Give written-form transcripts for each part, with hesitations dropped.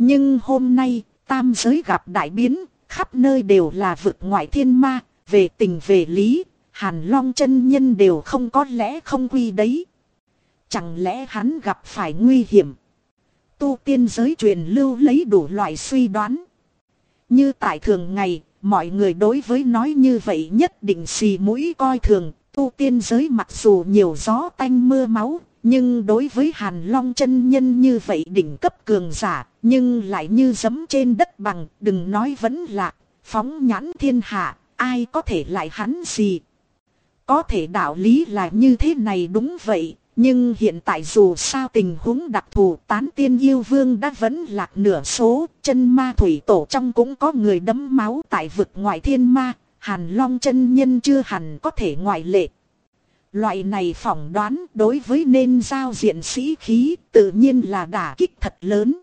Nhưng hôm nay, tam giới gặp đại biến, khắp nơi đều là vực ngoại thiên ma, về tình về lý, Hàn Long chân nhân đều không có lẽ không quy đấy. Chẳng lẽ hắn gặp phải nguy hiểm? Tu tiên giới truyền lưu lấy đủ loại suy đoán. Như tại thường ngày, mọi người đối với nói như vậy nhất định xì mũi coi thường. Tu tiên giới mặc dù nhiều gió tanh mưa máu, nhưng đối với Hàn Long chân nhân như vậy đỉnh cấp cường giả, nhưng lại như giẫm trên đất bằng, đừng nói vẫn lạc, phóng nhãn thiên hạ, ai có thể lại hắn gì. Có thể đạo lý là như thế này đúng vậy, nhưng hiện tại dù sao tình huống đặc thù, tán tiên yêu vương đã vẫn lạc nửa số, chân ma thủy tổ trong cũng có người đẫm máu tại vực ngoại thiên ma, Hàn Long chân nhân chưa hẳn có thể ngoại lệ. Loại này phỏng đoán đối với nên giao diện sĩ khí tự nhiên là đả kích thật lớn.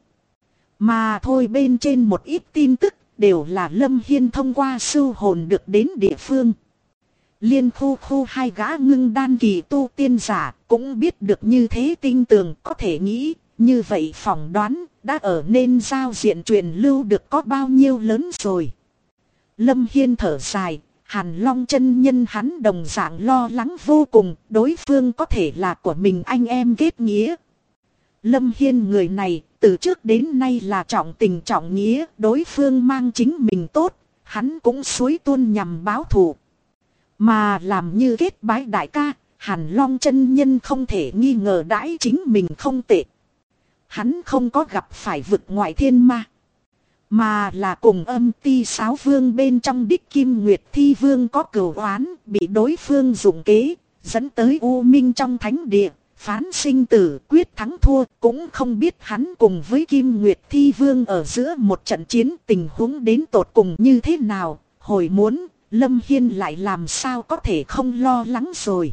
Mà thôi bên trên một ít tin tức đều là Lâm Hiên thông qua sưu hồn được đến địa phương. Liên khu hai gã ngưng đan kỳ tu tiên giả cũng biết được như thế tinh tường, có thể nghĩ như vậy phỏng đoán đã ở nên giao diện truyền lưu được có bao nhiêu lớn rồi. Lâm Hiên thở dài, Hàn Long chân nhân hắn đồng dạng lo lắng vô cùng, đối phương có thể là của mình anh em kết nghĩa. Lâm Hiên người này từ trước đến nay là trọng tình trọng nghĩa, đối phương mang chính mình tốt, hắn cũng suối tuôn nhằm báo thù. Mà làm như kết bái đại ca, Hàn Long chân nhân không thể nghi ngờ đãi chính mình không tệ. Hắn không có gặp phải vực ngoại thiên ma, mà là cùng Âm Ti Sáo Vương bên trong Đích Kim Nguyệt Thi Vương có cửu oán, bị đối phương dụng kế, dẫn tới U Minh trong thánh địa, phán sinh tử quyết thắng thua. Cũng không biết hắn cùng với Kim Nguyệt Thi Vương ở giữa một trận chiến tình huống đến tột cùng như thế nào, hồi muốn Lâm Hiên lại làm sao có thể không lo lắng rồi.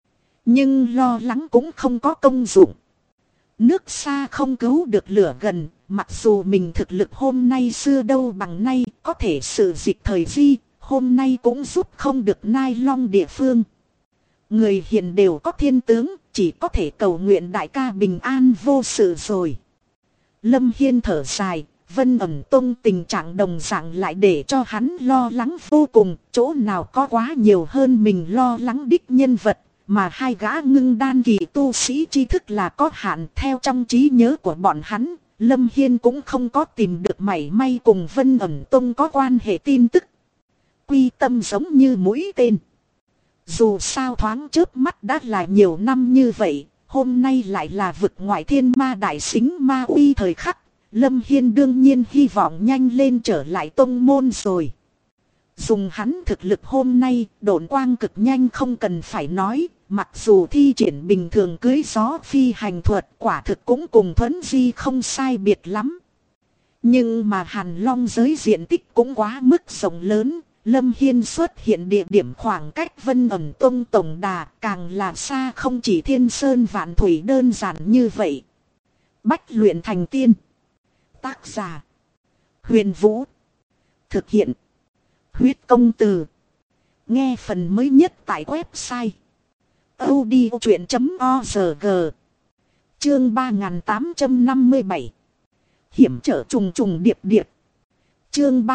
Nhưng lo lắng cũng không có công dụng. Nước xa không cứu được lửa gần, mặc dù mình thực lực hôm nay xưa đâu bằng nay, có thể sự dịch thời di, hôm nay cũng giúp không được nai long địa phương. Người hiền đều có thiên tướng, chỉ có thể cầu nguyện đại ca bình an vô sự rồi. Lâm Hiên thở dài, Vân Ẩn Tông tình trạng đồng dạng lại để cho hắn lo lắng vô cùng, chỗ nào có quá nhiều hơn mình lo lắng đích nhân vật. Mà hai gã ngưng đan kỳ tu sĩ tri thức là có hạn, theo trong trí nhớ của bọn hắn, Lâm Hiên cũng không có tìm được mảy may cùng Vân Ẩn Tông có quan hệ tin tức. Quy tâm giống như mũi tên. Dù sao thoáng chớp mắt đã là nhiều năm như vậy, hôm nay lại là vực ngoại thiên ma đại xính ma uy thời khắc, Lâm Hiên đương nhiên hy vọng nhanh lên trở lại tông môn rồi. Dùng hắn thực lực hôm nay, độn quang cực nhanh không cần phải nói, mặc dù thi triển bình thường cưới gió phi hành thuật quả thực cũng cùng Thuấn Di không sai biệt lắm. Nhưng mà Hàn Long giới diện tích cũng quá mức rộng lớn, Lâm Hiên xuất hiện địa điểm khoảng cách Vân Ẩn Tông tổng đà càng là xa, không chỉ thiên sơn vạn thủy đơn giản như vậy. Bách luyện thành tiên. Tác giả Huyền Vũ. Thực hiện Huyết Công Từ. Nghe phần mới nhất tại website audiochuyện.org. Chương 3857. Hiểm trở trùng trùng điệp điệp. Chương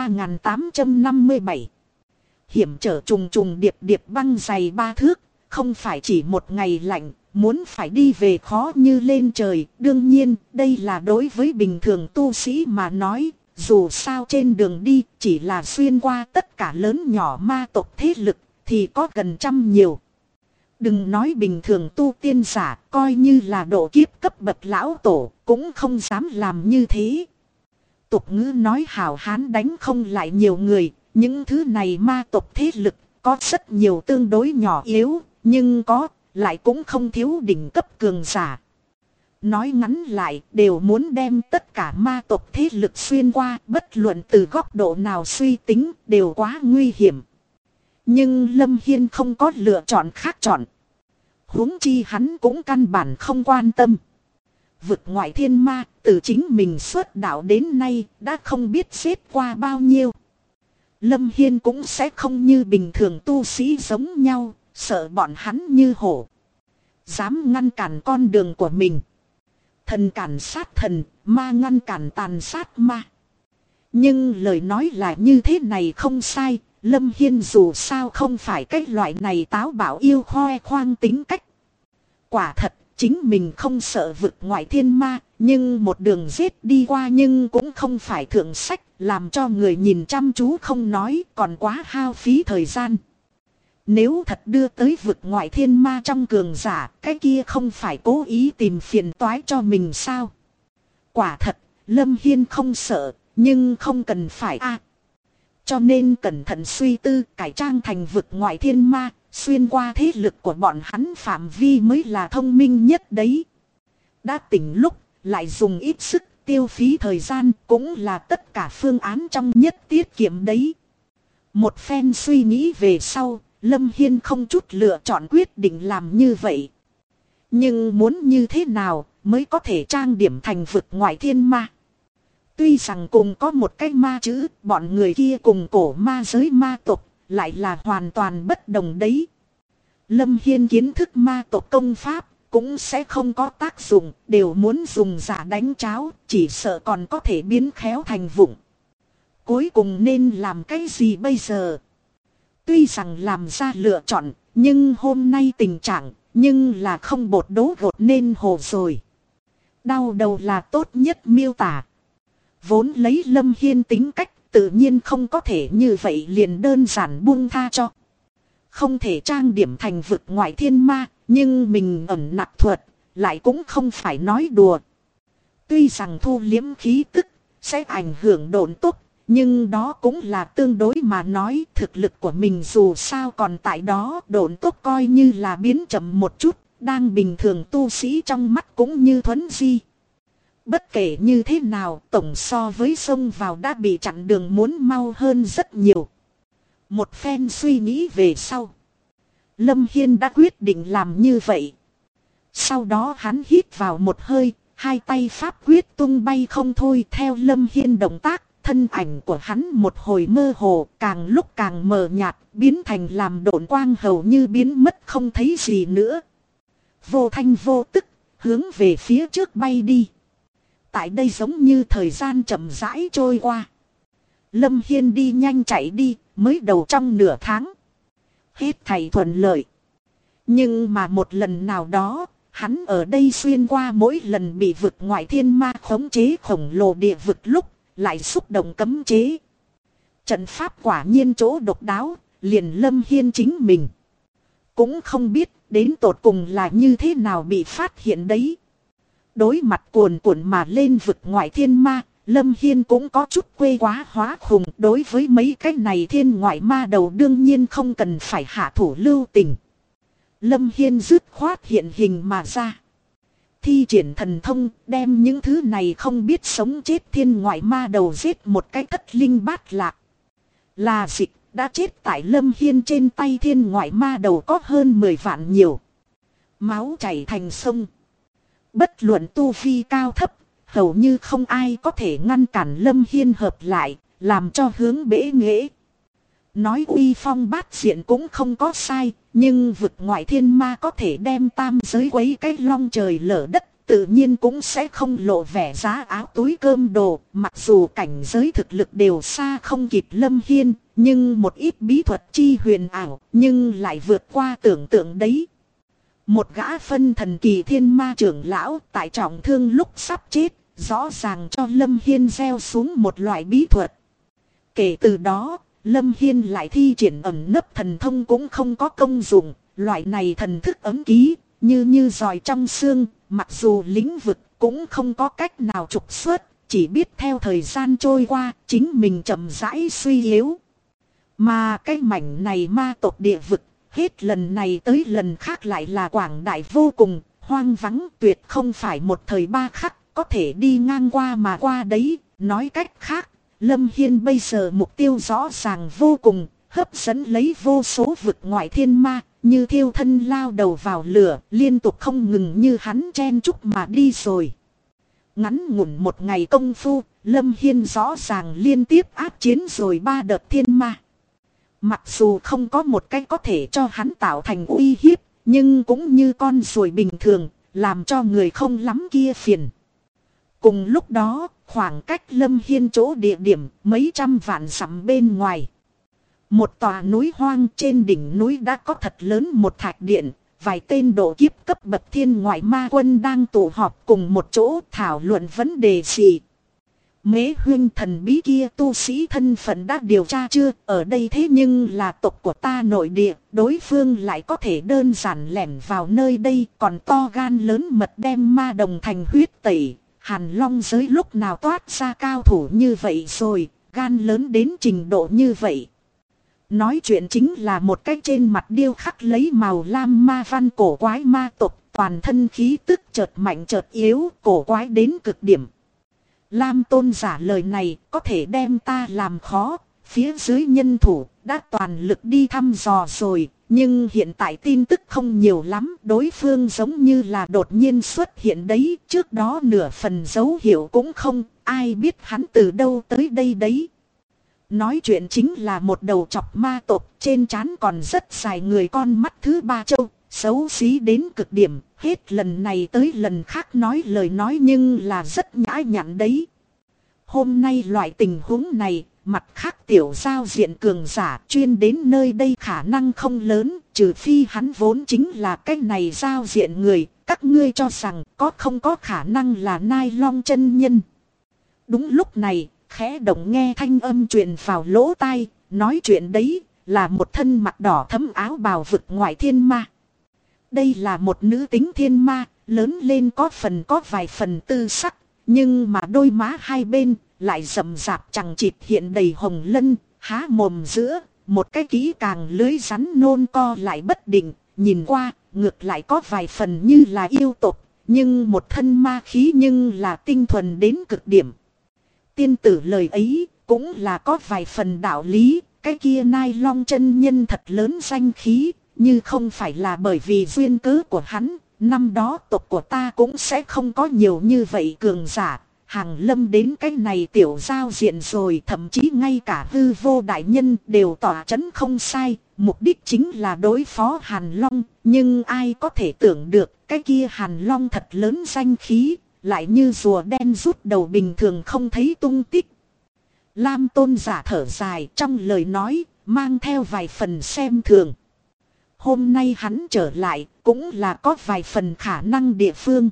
3857. Hiểm trở trùng trùng điệp điệp. Băng dày 3 thước, không phải chỉ một ngày lạnh, muốn phải đi về khó như lên trời. Đương nhiên, đây là đối với bình thường tu sĩ mà nói. Dù sao trên đường đi, chỉ là xuyên qua tất cả lớn nhỏ ma tộc thế lực, thì có gần trăm nhiều. Đừng nói bình thường tu tiên giả, coi như là độ kiếp cấp bậc lão tổ, cũng không dám làm như thế. Tục ngữ nói hảo hán đánh không lại nhiều người, những thứ này ma tộc thế lực, có rất nhiều tương đối nhỏ yếu, nhưng có, lại cũng không thiếu đỉnh cấp cường giả. Nói ngắn lại, đều muốn đem tất cả ma tộc thế lực xuyên qua, bất luận từ góc độ nào suy tính, đều quá nguy hiểm. Nhưng Lâm Hiên không có lựa chọn khác chọn. Huống chi hắn cũng căn bản không quan tâm. Vực ngoại thiên ma, từ chính mình xuất đạo đến nay, đã không biết xếp qua bao nhiêu. Lâm Hiên cũng sẽ không như bình thường tu sĩ giống nhau, sợ bọn hắn như hổ, dám ngăn cản con đường của mình. Thần cản sát thần, ma ngăn cản tàn sát ma. Nhưng lời nói là như thế này không sai, Lâm Hiên dù sao không phải cái loại này táo bạo yêu khoe khoang tính cách. Quả thật, chính mình không sợ vực ngoại thiên ma, nhưng một đường giết đi qua nhưng cũng không phải thượng sách, làm cho người nhìn chăm chú không nói, còn quá hao phí thời gian. Nếu thật đưa tới vực ngoại thiên ma trong cường giả, cái kia không phải cố ý tìm phiền toái cho mình sao? Quả thật, Lâm Hiên không sợ, nhưng không cần phải cho nên cẩn thận suy tư cải trang thành vực ngoại thiên ma, xuyên qua thế lực của bọn hắn phạm vi mới là thông minh nhất đấy. Đã tỉnh lúc, lại dùng ít sức tiêu phí thời gian cũng là tất cả phương án trong nhất tiết kiệm đấy. Một phen suy nghĩ về sau, Lâm Hiên không chút lựa chọn quyết định làm như vậy. Nhưng muốn như thế nào mới có thể trang điểm thành vực ngoại thiên ma? Tuy rằng cùng có một cái ma chữ, bọn người kia cùng cổ ma giới ma tộc lại là hoàn toàn bất đồng đấy. Lâm Hiên kiến thức ma tộc công pháp cũng sẽ không có tác dụng, đều muốn dùng giả đánh cháo, chỉ sợ còn có thể biến khéo thành vụng. Cuối cùng nên làm cái gì bây giờ? Tuy rằng làm ra lựa chọn, nhưng hôm nay tình trạng, nhưng là không bột đố gột nên hồ rồi. Đau đầu là tốt nhất miêu tả. Vốn lấy Lâm Hiên tính cách, tự nhiên không có thể như vậy liền đơn giản buông tha cho. Không thể trang điểm thành vực ngoại thiên ma, nhưng mình ẩn nặc thuật, lại cũng không phải nói đùa. Tuy rằng thu liếm khí tức, sẽ ảnh hưởng độn tốc, nhưng đó cũng là tương đối mà nói, thực lực của mình dù sao còn tại đó, độn tốc coi như là biến chậm một chút, đang bình thường tu sĩ trong mắt cũng như thuấn di. Bất kể như thế nào, tổng so với xông vào đã bị chặn đường muốn mau hơn rất nhiều. Một phen suy nghĩ về sau, Lâm Hiên đã quyết định làm như vậy. Sau đó hắn hít vào một hơi, hai tay pháp quyết tung bay không thôi, theo Lâm Hiên động tác, thân ảnh của hắn một hồi mơ hồ, càng lúc càng mờ nhạt, biến thành làm độn quang hầu như biến mất không thấy gì nữa. Vô thanh vô tức, hướng về phía trước bay đi. Tại đây giống như thời gian chậm rãi trôi qua. Lâm Hiên đi nhanh chạy đi, mới đầu trong nửa tháng. Hết thảy thuận lợi. Nhưng mà một lần nào đó, hắn ở đây xuyên qua mỗi lần bị vực ngoại thiên ma khống chế khổng lồ địa vực lúc, lại xúc động cấm chế. Trận pháp quả nhiên chỗ độc đáo, liền Lâm Hiên chính mình cũng không biết đến tột cùng là như thế nào bị phát hiện đấy. Đối mặt cuồn cuộn mà lên vực ngoại thiên ma, Lâm Hiên cũng có chút quê quá hóa khùng. Đối với mấy cái này thiên ngoại ma đầu đương nhiên không cần phải hạ thủ lưu tình. Lâm Hiên dứt khoát hiện hình mà ra. Thi triển thần thông đem những thứ này không biết sống chết thiên ngoại ma đầu giết một cái thất linh bát lạc. Là dịch đã chết tại Lâm Hiên trên tay thiên ngoại ma đầu có hơn 10 vạn nhiều. Máu chảy thành sông. Bất luận tu vi cao thấp, hầu như không ai có thể ngăn cản Lâm Hiên hợp lại, làm cho hướng bể nghễ. Nói uy phong bát diện cũng không có sai, nhưng vực ngoại thiên ma có thể đem tam giới quấy cái long trời lở đất, tự nhiên cũng sẽ không lộ vẻ giá áo túi cơm đồ. Mặc dù cảnh giới thực lực đều xa không kịp Lâm Hiên, nhưng một ít bí thuật chi huyền ảo, nhưng lại vượt qua tưởng tượng đấy. Một gã phân thần kỳ thiên ma trưởng lão tại trọng thương lúc sắp chết, rõ ràng cho Lâm Hiên gieo xuống một loại bí thuật. Kể từ đó, Lâm Hiên lại thi triển ẩn nấp thần thông cũng không có công dụng. Loại này thần thức ấm ký, như giòi trong xương, mặc dù lĩnh vực cũng không có cách nào trục xuất, chỉ biết theo thời gian trôi qua, chính mình chậm rãi suy yếu. Mà cái mảnh này ma tộc địa vực, hết lần này tới lần khác lại là quảng đại vô cùng, hoang vắng, tuyệt không phải một thời ba khắc, có thể đi ngang qua mà qua đấy. Nói cách khác, Lâm Hiên bây giờ mục tiêu rõ ràng vô cùng, hấp dẫn lấy vô số vực ngoại thiên ma, như thiêu thân lao đầu vào lửa, liên tục không ngừng như hắn chen chúc mà đi rồi. Ngắn ngủn một ngày công phu, Lâm Hiên rõ ràng liên tiếp áp chiến rồi 3 đợt thiên ma. Mặc dù không có một cái có thể cho hắn tạo thành uy hiếp, nhưng cũng như con ruồi bình thường, làm cho người không lắm kia phiền. Cùng lúc đó, khoảng cách Lâm Hiên chỗ địa điểm mấy trăm vạn dặm bên ngoài. Một tòa núi hoang, trên đỉnh núi đã có thật lớn một thạch điện. Vài tên độ kiếp cấp bậc thiên ngoại ma quân đang tụ họp cùng một chỗ thảo luận vấn đề gì. Mế huynh thần bí kia tu sĩ thân phận đã điều tra chưa? Ở đây thế nhưng là tộc của ta nội địa. Đối phương lại có thể đơn giản lẻn vào nơi đây. Còn to gan lớn mật đem ma đồng thành huyết tẩy. Hàn Long giới lúc nào toát ra cao thủ như vậy rồi. Gan lớn đến trình độ như vậy. Nói chuyện chính là một cái trên mặt điêu khắc lấy màu lam ma văn cổ quái ma tộc. Toàn thân khí tức chợt mạnh chợt yếu, cổ quái đến cực điểm. Lam tôn giả lời này có thể đem ta làm khó. Phía dưới nhân thủ đã toàn lực đi thăm dò rồi. Nhưng hiện tại tin tức không nhiều lắm. Đối phương giống như là đột nhiên xuất hiện đấy. Trước đó nửa phần dấu hiệu cũng không. Ai biết hắn từ đâu tới đây đấy. Nói chuyện chính là một đầu chọc ma tộc. Trên trán còn rất dài người con mắt thứ ba châu. Xấu xí đến cực điểm. Hết lần này tới lần khác nói lời nói nhưng là rất nhã nhặn đấy. Hôm nay loại tình huống này, mặt khác tiểu giao diện cường giả chuyên đến nơi đây khả năng không lớn. Trừ phi hắn vốn chính là cái này giao diện người. Các ngươi cho rằng có không có khả năng là Nai Long chân nhân. Đúng lúc này, khẽ động nghe thanh âm truyền vào lỗ tai. Nói chuyện đấy là một thân mặc đỏ thấm áo bào vực ngoại thiên ma. Đây là một nữ tính thiên ma, lớn lên có vài phần tư sắc, nhưng mà đôi má hai bên lại rậm rạp chằng chịt hiện đầy hồng lân, há mồm giữa, một cái kỹ càng lưới rắn nôn co lại bất định, nhìn qua, ngược lại có vài phần như là yêu tộc, nhưng một thân ma khí nhưng là tinh thuần đến cực điểm. Tiên tử lời ấy, cũng là có vài phần đạo lý, cái kia Nai Long chân nhân thật lớn danh khí. Như không phải là bởi vì duyên cớ của hắn, năm đó tộc của ta cũng sẽ không có nhiều như vậy cường giả. Hàng Lâm đến cái này tiểu giao diện rồi, thậm chí ngay cả hư vô đại nhân đều tỏa chấn không sai. Mục đích chính là đối phó Hàn Long, nhưng ai có thể tưởng được cái kia Hàn Long thật lớn danh khí, lại như rùa đen rút đầu bình thường không thấy tung tích. Lam tôn giả thở dài trong lời nói, mang theo vài phần xem thường. Hôm nay hắn trở lại cũng là có vài phần khả năng địa phương.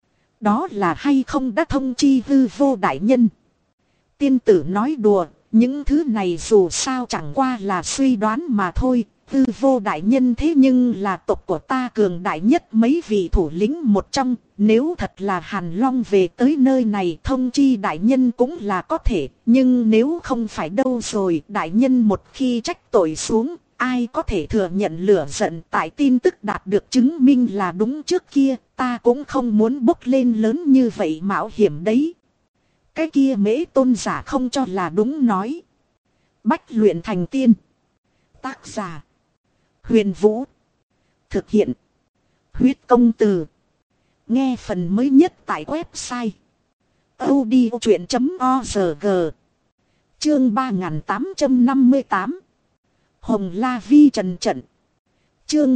Đó là hay không đã thông chi hư vô đại nhân. Tiên tử nói đùa, những thứ này dù sao chẳng qua là suy đoán mà thôi. Hư vô đại nhân thế nhưng là tộc của ta cường đại nhất mấy vị thủ lĩnh một trong. Nếu thật là Hàn Long về tới nơi này thông chi đại nhân cũng là có thể. Nhưng nếu không phải đâu rồi đại nhân một khi trách tội xuống. Ai có thể thừa nhận lửa giận tại tin tức đạt được chứng minh là đúng trước kia, ta cũng không muốn bốc lên lớn như vậy mạo hiểm đấy. Cái kia Mễ tôn giả không cho là đúng nói. Bách luyện thành tiên. Tác giả. Huyền Vũ. Thực hiện. Huyết công từ. Nghe phần mới nhất tại website. audiochuyện.org. Chương 3858. Hồng La Vi Trần Trận. Chương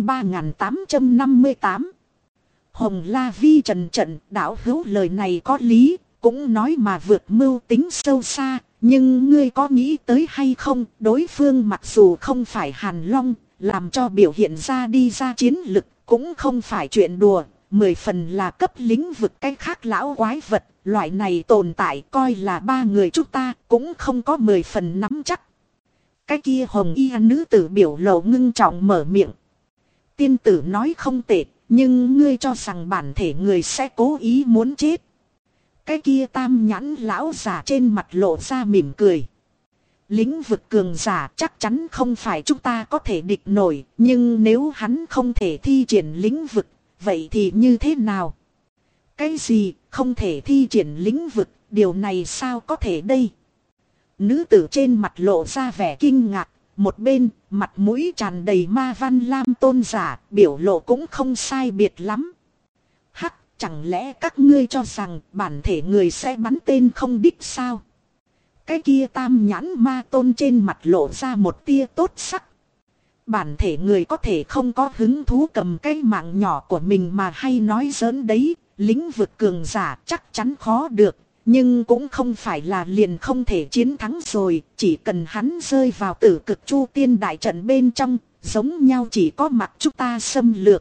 3858. Hồng La Vi Trần Trận, đạo hữu lời này có lý, cũng nói mà vượt mưu tính sâu xa, nhưng ngươi có nghĩ tới hay không, đối phương mặc dù không phải Hàn Long, làm cho biểu hiện ra đi ra chiến lực, cũng không phải chuyện đùa, 10 phần là cấp lĩnh vực cái khác lão quái vật, loại này tồn tại coi là ba người chúng ta, cũng không có 10 phần nắm chắc. Cái kia hồng y nữ tử biểu lộ ngưng trọng mở miệng. Tiên tử nói không tệ, nhưng ngươi cho rằng bản thể người sẽ cố ý muốn chết. Cái kia tam nhãn lão giả trên mặt lộ ra mỉm cười. Lĩnh vực cường giả chắc chắn không phải chúng ta có thể địch nổi, nhưng nếu hắn không thể thi triển lĩnh vực, vậy thì như thế nào? Cái gì không thể thi triển lĩnh vực, điều này sao có thể đây? Nữ tử trên mặt lộ ra vẻ kinh ngạc, một bên, mặt mũi tràn đầy ma văn lam tôn giả, biểu lộ cũng không sai biệt lắm. Hắc, chẳng lẽ các ngươi cho rằng bản thể người sẽ bắn tên không đích sao? Cái kia tam nhãn ma tôn trên mặt lộ ra một tia tốt sắc. Bản thể người có thể không có hứng thú cầm cái mạng nhỏ của mình mà hay nói giỡn đấy. Lĩnh vực cường giả chắc chắn khó được. Nhưng cũng không phải là liền không thể chiến thắng rồi. Chỉ cần hắn rơi vào tử cực chu tiên đại trận bên trong. Giống nhau chỉ có mặt chúng ta xâm lược.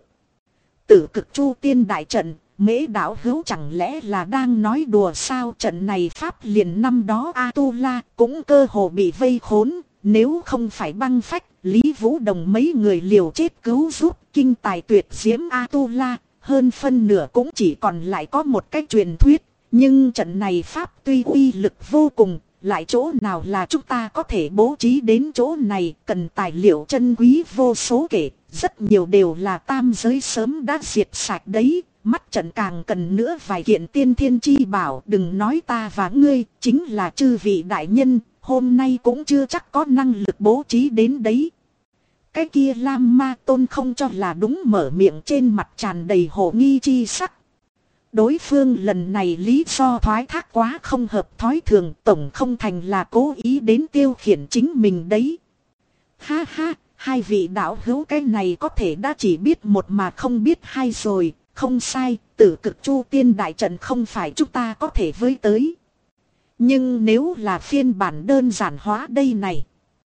Tử cực chu tiên đại trận. Mễ đạo hữu chẳng lẽ là đang nói đùa sao? Trận này pháp liền năm đó A-tu-la cũng cơ hồ bị vây khốn. Nếu không phải băng phách, Lý Vũ Đồng mấy người liều chết cứu giúp kinh tài tuyệt diễm A-tu-la. Hơn phân nửa cũng chỉ còn lại có một cái truyền thuyết. Nhưng trận này pháp tuy uy lực vô cùng, lại chỗ nào là chúng ta có thể bố trí đến chỗ này, cần tài liệu chân quý vô số kể, rất nhiều đều là tam giới sớm đã diệt sạch đấy. Mắt trận càng cần nữa vài kiện tiên thiên chi bảo, đừng nói ta và ngươi, chính là chư vị đại nhân, hôm nay cũng chưa chắc có năng lực bố trí đến đấy. Cái kia Lam Ma Tôn không cho là đúng, mở miệng trên mặt tràn đầy hồ nghi chi sắc. Đối phương lần này lý do thoái thác quá không hợp thói thường, tổng không thành là cố ý đến tiêu khiển chính mình đấy. Ha ha, hai vị đạo hữu cái này có thể đã chỉ biết một mà không biết hai rồi. Không sai, tử cực chu tiên đại trận không phải chúng ta có thể với tới. Nhưng nếu là phiên bản đơn giản hóa đây này.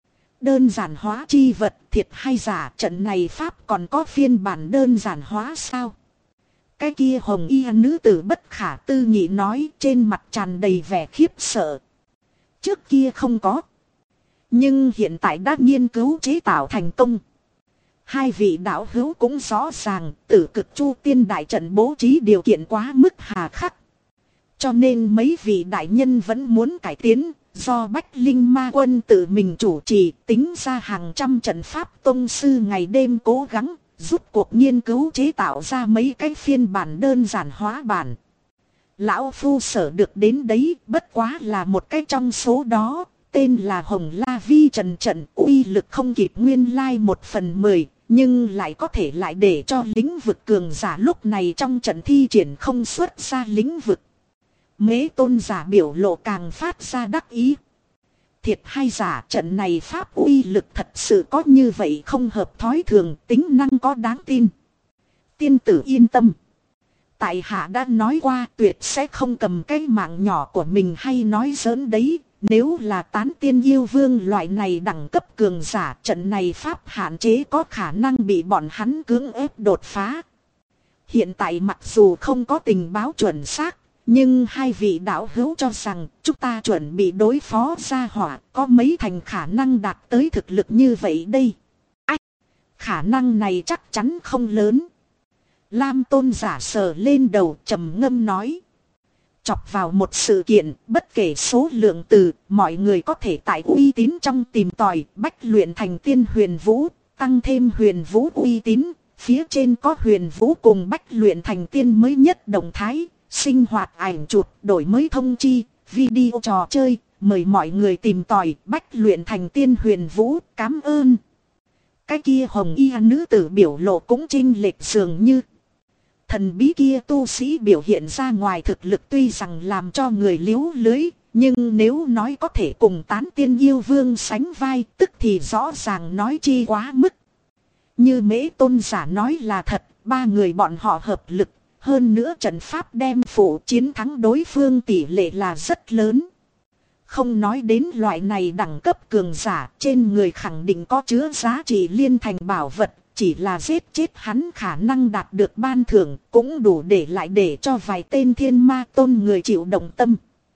Đơn giản hóa chi vật thiệt hay giả, trận này pháp còn có phiên bản đơn giản hóa sao? Cái kia hồng y nữ tử bất khả tư nghị nói, trên mặt tràn đầy vẻ khiếp sợ. Trước kia không có. Nhưng hiện tại đã nghiên cứu chế tạo thành công. Hai vị đạo hữu cũng rõ ràng, tử cực chu tiên đại trận bố trí điều kiện quá mức hà khắc. Cho nên mấy vị đại nhân vẫn muốn cải tiến, do Bách Linh Ma Quân tự mình chủ trì, tính ra hàng trăm trận pháp tông sư ngày đêm cố gắng, giúp cuộc nghiên cứu chế tạo ra mấy cái phiên bản đơn giản hóa bản. Lão Phu sở được đến đấy bất quá là một cái trong số đó, tên là Hồng La Vi Trần trận, uy lực không kịp nguyên lai 1/10. Nhưng lại có thể lại để cho lĩnh vực cường giả lúc này trong trận thi triển không xuất ra lĩnh vực. Mễ Tôn giả biểu lộ càng phát ra đắc ý. Thiệt hay giả, trận này pháp uy lực thật sự có như vậy không hợp thói thường, tính năng có đáng tin. Tiên tử yên tâm. Tại hạ đã nói qua tuyệt sẽ không cầm cái mạng nhỏ của mình hay nói giỡn đấy. Nếu là tán tiên yêu vương loại này đẳng cấp cường giả, trận này pháp hạn chế có khả năng bị bọn hắn cưỡng ép đột phá. Hiện tại mặc dù không có tình báo chuẩn xác, nhưng hai vị đạo hữu cho rằng chúng ta chuẩn bị đối phó gia hỏa có mấy thành khả năng đạt tới thực lực như vậy đây. Khả năng này chắc chắn không lớn. Lam Tôn giả sờ lên đầu trầm ngâm nói. Chọc vào một sự kiện, bất kể số lượng từ, mọi người có thể tại uy tín trong tìm tòi, bách luyện thành tiên huyền vũ, tăng thêm huyền vũ uy tín, phía trên có huyền vũ cùng bách luyện thành tiên mới nhất động thái, sinh hoạt ảnh chụp, đổi mới thông chi, video trò chơi, mời mọi người tìm tòi, bách luyện thành tiên huyền vũ, cảm ơn. Cái kia hồng y nữ tử biểu lộ cũng chênh lệch dường như. Thần bí kia tu sĩ biểu hiện ra ngoài thực lực tuy rằng làm cho người liếu lưới, nhưng nếu nói có thể cùng tán tiên yêu vương sánh vai, tức thì rõ ràng nói chi quá mức. Như Mễ Tôn giả nói là thật, ba người bọn họ hợp lực, hơn nữa trận pháp đem phụ chiến thắng đối phương tỷ lệ là rất lớn. Không nói đến loại này đẳng cấp cường giả, trên người khẳng định có chứa giá trị liên thành bảo vật. Chỉ là giết chết hắn khả năng đạt được ban thưởng cũng đủ để lại để cho vài tên thiên ma tôn người chịu động tâm.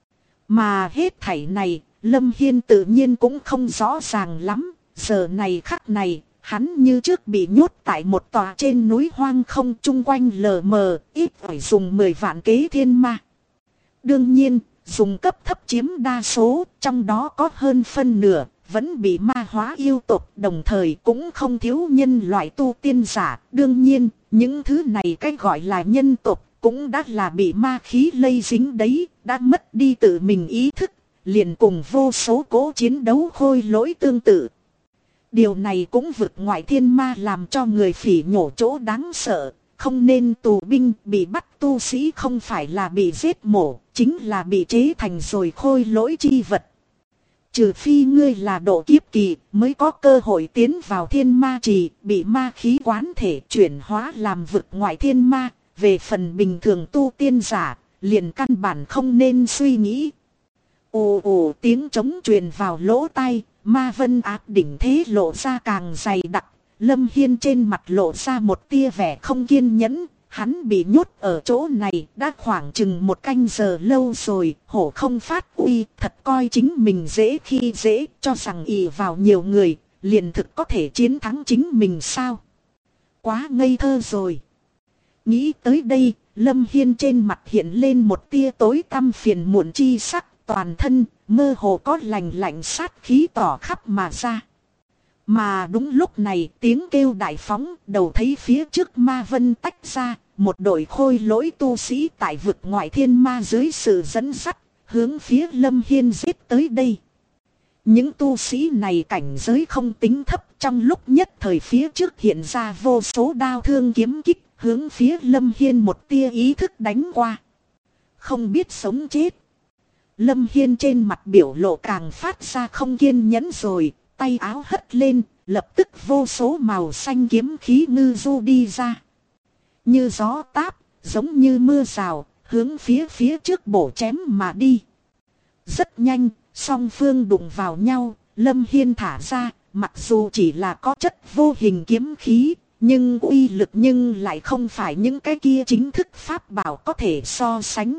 Mà hết thảy này, Lâm Hiên tự nhiên cũng không rõ ràng lắm. Giờ này khắc này, hắn như trước bị nhốt tại một tòa trên núi hoang không, chung quanh lờ mờ, ít phải dùng 10 vạn kế thiên ma. Đương nhiên, dùng cấp thấp chiếm đa số, trong đó có hơn phân nửa vẫn bị ma hóa yêu tộc, đồng thời cũng không thiếu nhân loại tu tiên giả. Đương nhiên, những thứ này cái gọi là nhân tộc cũng đã là bị ma khí lây dính đấy, đã mất đi tự mình ý thức, liền cùng vô số cố chiến đấu khôi lỗi tương tự. Điều này cũng vượt ngoại thiên ma làm cho người phỉ nhổ chỗ đáng sợ. Không nên tù binh bị bắt tu sĩ không phải là bị giết mổ, chính là bị chế thành rồi khôi lỗi chi vật. Trừ phi ngươi là độ kiếp kỳ mới có cơ hội tiến vào thiên ma trì, bị ma khí quán thể chuyển hóa làm vực ngoại thiên ma. Về phần bình thường tu tiên giả, liền căn bản không nên suy nghĩ. Ồ ồ, tiếng trống truyền vào lỗ tai, ma vân áp đỉnh thế lộ ra càng dày đặc. Lâm Hiên trên mặt lộ ra một tia vẻ không kiên nhẫn. Hắn bị nhốt ở chỗ này đã khoảng chừng 1 canh giờ lâu rồi, hổ không phát uy, thật coi chính mình dễ khi dễ, cho rằng ỷ vào nhiều người, liền thực có thể chiến thắng chính mình sao? Quá ngây thơ rồi. Nghĩ tới đây, Lâm Hiên trên mặt hiện lên một tia tối tăm phiền muộn chi sắc, toàn thân, mơ hồ có lạnh lạnh sát khí tỏ khắp mà ra. Mà đúng lúc này tiếng kêu đại phóng, đầu thấy phía trước ma vân tách ra, một đội khôi lỗi tu sĩ tại vực ngoại thiên ma dưới sự dẫn dắt, hướng phía Lâm Hiên giết tới đây. Những tu sĩ này cảnh giới không tính thấp, trong lúc nhất thời phía trước hiện ra vô số đao thương kiếm kích, hướng phía Lâm Hiên một tia ý thức đánh qua. Không biết sống chết. Lâm Hiên trên mặt biểu lộ càng phát ra không kiên nhẫn rồi, tay áo hất lên, lập tức vô số màu xanh kiếm khí ngư du đi ra. Như gió táp, giống như mưa rào, hướng phía trước bổ chém mà đi. Rất nhanh, song phương đụng vào nhau, Lâm Hiên thả ra, mặc dù chỉ là có chất vô hình kiếm khí, nhưng uy lực nhưng lại không phải những cái kia chính thức pháp bảo có thể so sánh.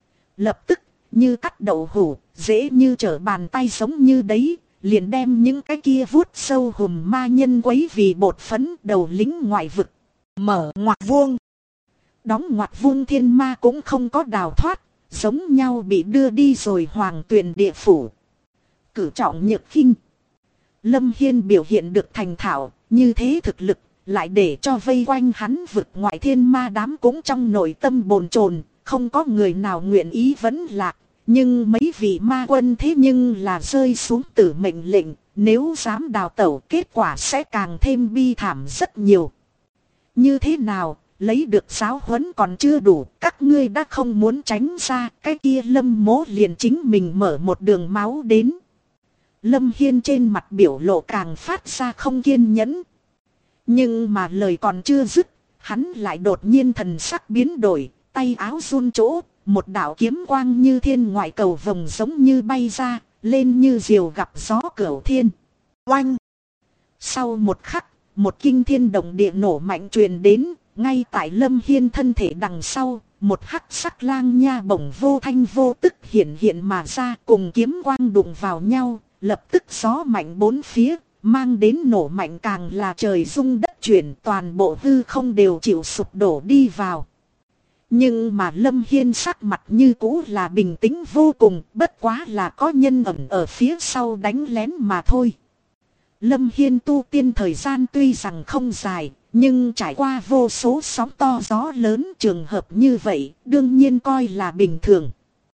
Lập tức, như cắt đậu hũ, dễ như trở bàn tay giống như đấy, liền đem những cái kia vuốt sâu hùm ma nhân quấy vì bột phấn đầu lính ngoại vực. Mở ngoặc vuông. Đóng ngoặc vuông thiên ma cũng không có đào thoát, giống nhau bị đưa đi rồi hoàng tuyền địa phủ. Cử trọng nhược khinh. Lâm Hiên biểu hiện được thành thạo, như thế thực lực, lại để cho vây quanh hắn vực ngoại thiên ma đám cũng trong nội tâm bồn chồn, không có người nào nguyện ý vấn lạc. Nhưng mấy vị ma quân thế nhưng là rơi xuống tử mệnh lệnh, nếu dám đào tẩu kết quả sẽ càng thêm bi thảm rất nhiều. Như thế nào, lấy được giáo huấn còn chưa đủ, các ngươi đã không muốn tránh ra, cái kia Lâm Mỗ liền chính mình mở một đường máu đến. Lâm Hiên trên mặt biểu lộ càng phát ra không kiên nhẫn. Nhưng mà lời còn chưa dứt, hắn lại đột nhiên thần sắc biến đổi, tay áo run chỗ. Một đạo kiếm quang như thiên ngoại cầu vồng giống như bay ra, lên như diều gặp gió cửu thiên. Oanh! Sau một khắc, một kinh thiên động địa nổ mạnh truyền đến, ngay tại Lâm Hiên thân thể đằng sau, một hắc sắc lang nha bổng vô thanh vô tức hiện mà ra cùng kiếm quang đụng vào nhau, lập tức gió mạnh bốn phía, mang đến nổ mạnh càng là trời rung đất chuyển, toàn bộ hư không đều chịu sụp đổ đi vào. Nhưng mà Lâm Hiên sắc mặt như cũ là bình tĩnh vô cùng, bất quá là có nhân ẩn ở phía sau đánh lén mà thôi. Lâm Hiên tu tiên thời gian tuy rằng không dài, nhưng trải qua vô số sóng to gió lớn, trường hợp như vậy, đương nhiên coi là bình thường.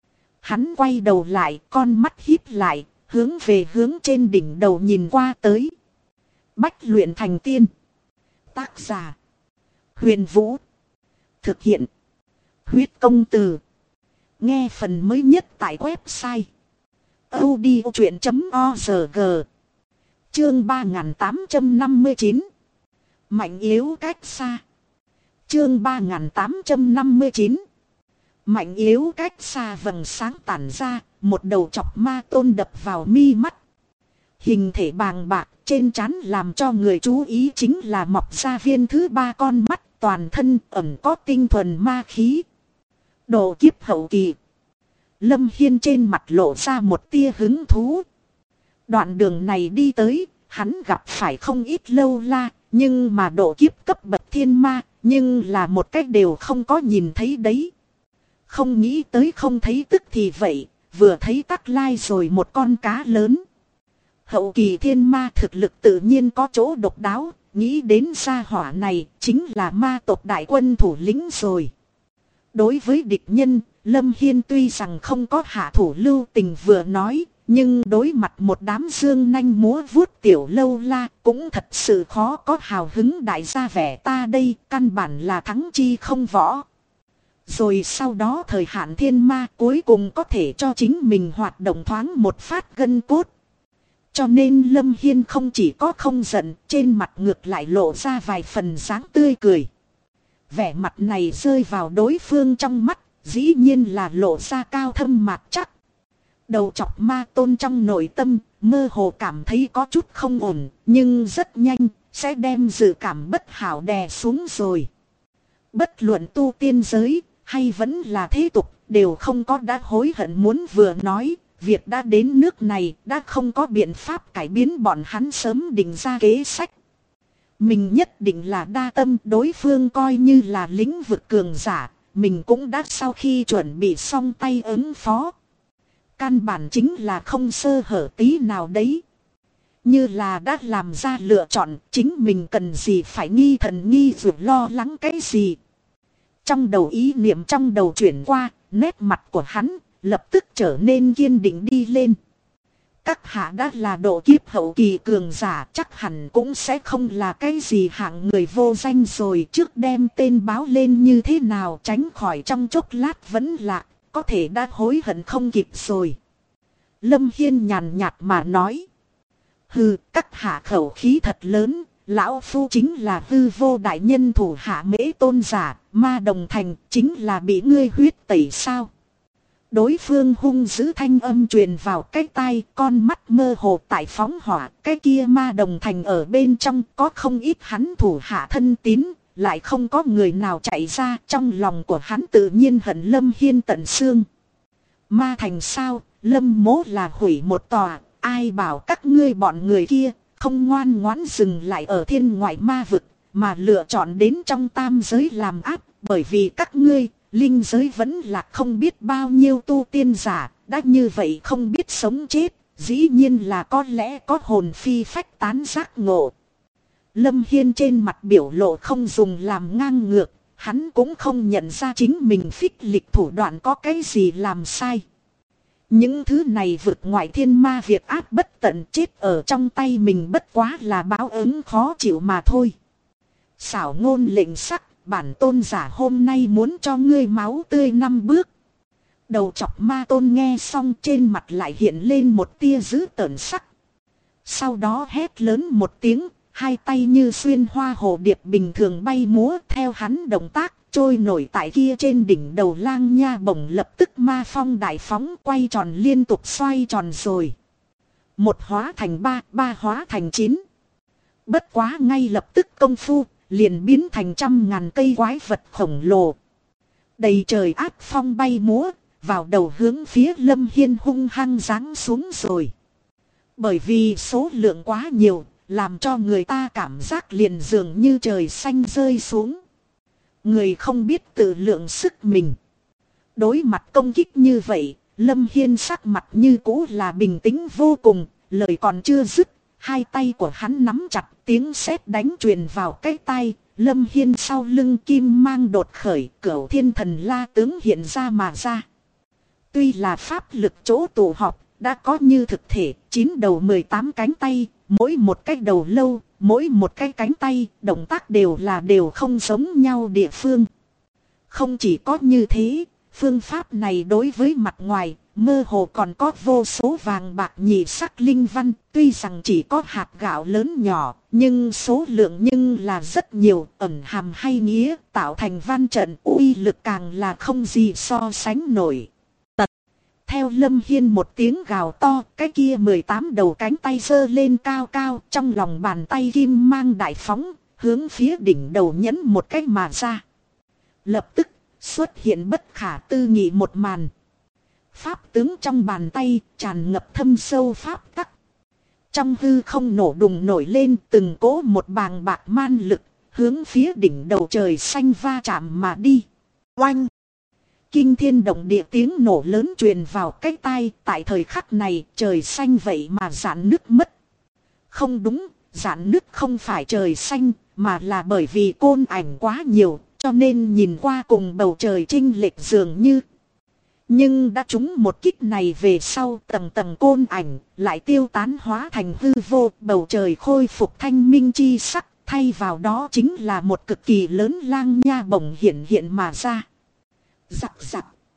Hắn quay đầu lại, con mắt híp lại, hướng về hướng trên đỉnh đầu nhìn qua tới. Bách luyện thành tiên. Tác giả: Huyền Vũ. Thực hiện: Huyết Công Từ. Nghe phần mới nhất tại website audiochuyện.org. Chương 3859. Mạnh yếu cách xa. Chương 3859. Mạnh yếu cách xa vầng sáng tản ra, một đầu chọc ma tôn đập vào mi mắt. Hình thể bàng bạc, trên trán làm cho người chú ý chính là mọc ra viên thứ 3 con mắt, toàn thân ẩn có tinh thuần ma khí. Độ kiếp hậu kỳ. Lâm Hiên trên mặt lộ ra một tia hứng thú. Đoạn đường này đi tới, hắn gặp phải không ít lâu la, nhưng mà độ kiếp cấp bậc thiên ma, nhưng là một cách đều không có nhìn thấy đấy. Không nghĩ tới không thấy tức thì vậy, vừa thấy tắc lai rồi một con cá lớn. Hậu kỳ thiên ma thực lực tự nhiên có chỗ độc đáo, nghĩ đến gia hỏa này chính là ma tộc đại quân thủ lĩnh rồi. Đối với địch nhân, Lâm Hiên tuy rằng không có hạ thủ lưu tình vừa nói, nhưng đối mặt một đám dương nanh múa vuốt tiểu lâu la cũng thật sự khó có hào hứng đại gia vẻ ta đây, căn bản là thắng chi không võ. Rồi sau đó thời hạn thiên ma cuối cùng có thể cho chính mình hoạt động thoáng một phát gân cốt. Cho nên Lâm Hiên không chỉ có không giận, trên mặt ngược lại lộ ra vài phần dáng tươi cười. Vẻ mặt này rơi vào đối phương trong mắt, dĩ nhiên là lộ ra cao thâm mạt chắc. Đầu chọc ma tôn trong nội tâm, mơ hồ cảm thấy có chút không ổn, nhưng rất nhanh, sẽ đem dự cảm bất hảo đè xuống rồi. Bất luận tu tiên giới, hay vẫn là thế tục, đều không có đã hối hận muốn vừa nói, việc đã đến nước này, đã không có biện pháp cải biến bọn hắn sớm định ra kế sách. Mình nhất định là đa tâm, đối phương coi như là lĩnh vực cường giả, mình cũng đã sau khi chuẩn bị xong tay ứng phó. Căn bản chính là không sơ hở tí nào đấy. Như là đã làm ra lựa chọn, chính mình cần gì phải nghi thần nghi dù lo lắng cái gì. Trong đầu ý niệm trong đầu chuyển qua, nét mặt của hắn lập tức trở nên kiên định đi lên. Các hạ đã là độ kiếp hậu kỳ cường giả, chắc hẳn cũng sẽ không là cái gì hạng người vô danh rồi. Trước đem tên báo lên như thế nào tránh khỏi trong chốc lát vẫn lạc, có thể đã hối hận không kịp rồi. Lâm Hiên nhàn nhạt mà nói. Hừ, các hạ khẩu khí thật lớn, lão phu chính là hư vô đại nhân thủ hạ Mễ Tôn giả, Ma Đồng Thành chính là bị ngươi huyết tẩy sao. Đối phương hung dữ thanh âm truyền vào cái tai, con mắt mơ hồ tại phóng hỏa, cái kia Ma Đồng Thành ở bên trong có không ít hắn thủ hạ thân tín, lại không có người nào chạy ra, trong lòng của hắn tự nhiên hận Lâm Hiên tận xương. Ma Thành sao, Lâm mố là hủy một tòa, ai bảo các ngươi bọn người kia không ngoan ngoãn dừng lại ở thiên ngoại ma vực, mà lựa chọn đến trong tam giới làm ác, bởi vì các ngươi, linh giới vẫn là không biết bao nhiêu tu tiên giả, đã như vậy không biết sống chết, dĩ nhiên là có lẽ có hồn phi phách tán giác ngộ. Lâm Hiên trên mặt biểu lộ không dùng làm ngang ngược, hắn cũng không nhận ra chính mình phích lịch thủ đoạn có cái gì làm sai. Những thứ này vượt ngoại thiên ma việc ác bất tận, chết ở trong tay mình bất quá là báo ứng khó chịu mà thôi. Xảo ngôn lệnh sắc, bản tôn giả hôm nay muốn cho ngươi máu tươi 5 bước. Đầu chọc ma tôn nghe xong trên mặt lại hiện lên một tia dữ tợn sắc. Sau đó hét lớn một tiếng, hai tay như xuyên hoa hồ điệp bình thường bay múa theo hắn động tác. Trôi nổi tại kia trên đỉnh đầu lang nha bổng lập tức ma phong đại phóng quay tròn liên tục xoay tròn rồi. Một hóa thành 3, 3 hóa thành 9. Bất quá ngay lập tức công phu, liền biến thành trăm ngàn cây quái vật khổng lồ. Đầy trời ác phong bay múa, vào đầu hướng phía Lâm Hiên hung hăng giáng xuống rồi. Bởi vì số lượng quá nhiều, làm cho người ta cảm giác liền dường như trời xanh rơi xuống. Người không biết tự lượng sức mình. Đối mặt công kích như vậy, Lâm Hiên sắc mặt như cũ là bình tĩnh vô cùng, lời còn chưa dứt, hai tay của hắn nắm chặt, tiếng sét đánh truyền vào cái tai, Lâm Hiên sau lưng kim mang đột khởi, Cửu Thiên Thần La tướng hiện ra mà ra. Tuy là pháp lực chỗ tụ họp, đã có như thực thể, 9 đầu 18 cánh tay, mỗi một cái đầu lâu, mỗi một cái cánh tay, động tác đều không giống nhau địa phương. Không chỉ có như thế, phương pháp này đối với mặt ngoài, mơ hồ còn có vô số vàng bạc nhị sắc linh văn, tuy rằng chỉ có hạt gạo lớn nhỏ, nhưng số lượng nhưng là rất nhiều, ẩn hàm hay nghĩa, tạo thành văn trận uy lực càng là không gì so sánh nổi. Theo Lâm Hiên một tiếng gào to, cái kia 18 đầu cánh tay giơ lên cao cao, trong lòng bàn tay kim mang đại phóng, hướng phía đỉnh đầu nhấn một cái mà ra. Lập tức, xuất hiện bất khả tư nghị một màn. Pháp tướng trong bàn tay, tràn ngập thâm sâu pháp tắc. Trong hư không nổ đùng nổi lên từng cỗ một bàng bạc man lực, hướng phía đỉnh đầu trời xanh va chạm mà đi. Oanh! Kinh thiên động địa tiếng nổ lớn truyền vào cái tai, tại thời khắc này trời xanh vậy mà rạn nứt mất. Không đúng, rạn nứt không phải trời xanh, mà là bởi vì côn ảnh quá nhiều, cho nên nhìn qua cùng bầu trời chênh lệch dường như. Nhưng đã trúng một kích này về sau, tầng tầng côn ảnh lại tiêu tán hóa thành hư vô, bầu trời khôi phục thanh minh chi sắc, thay vào đó chính là một cực kỳ lớn lang nha bổng hiện hiện mà ra. Giặc giặc.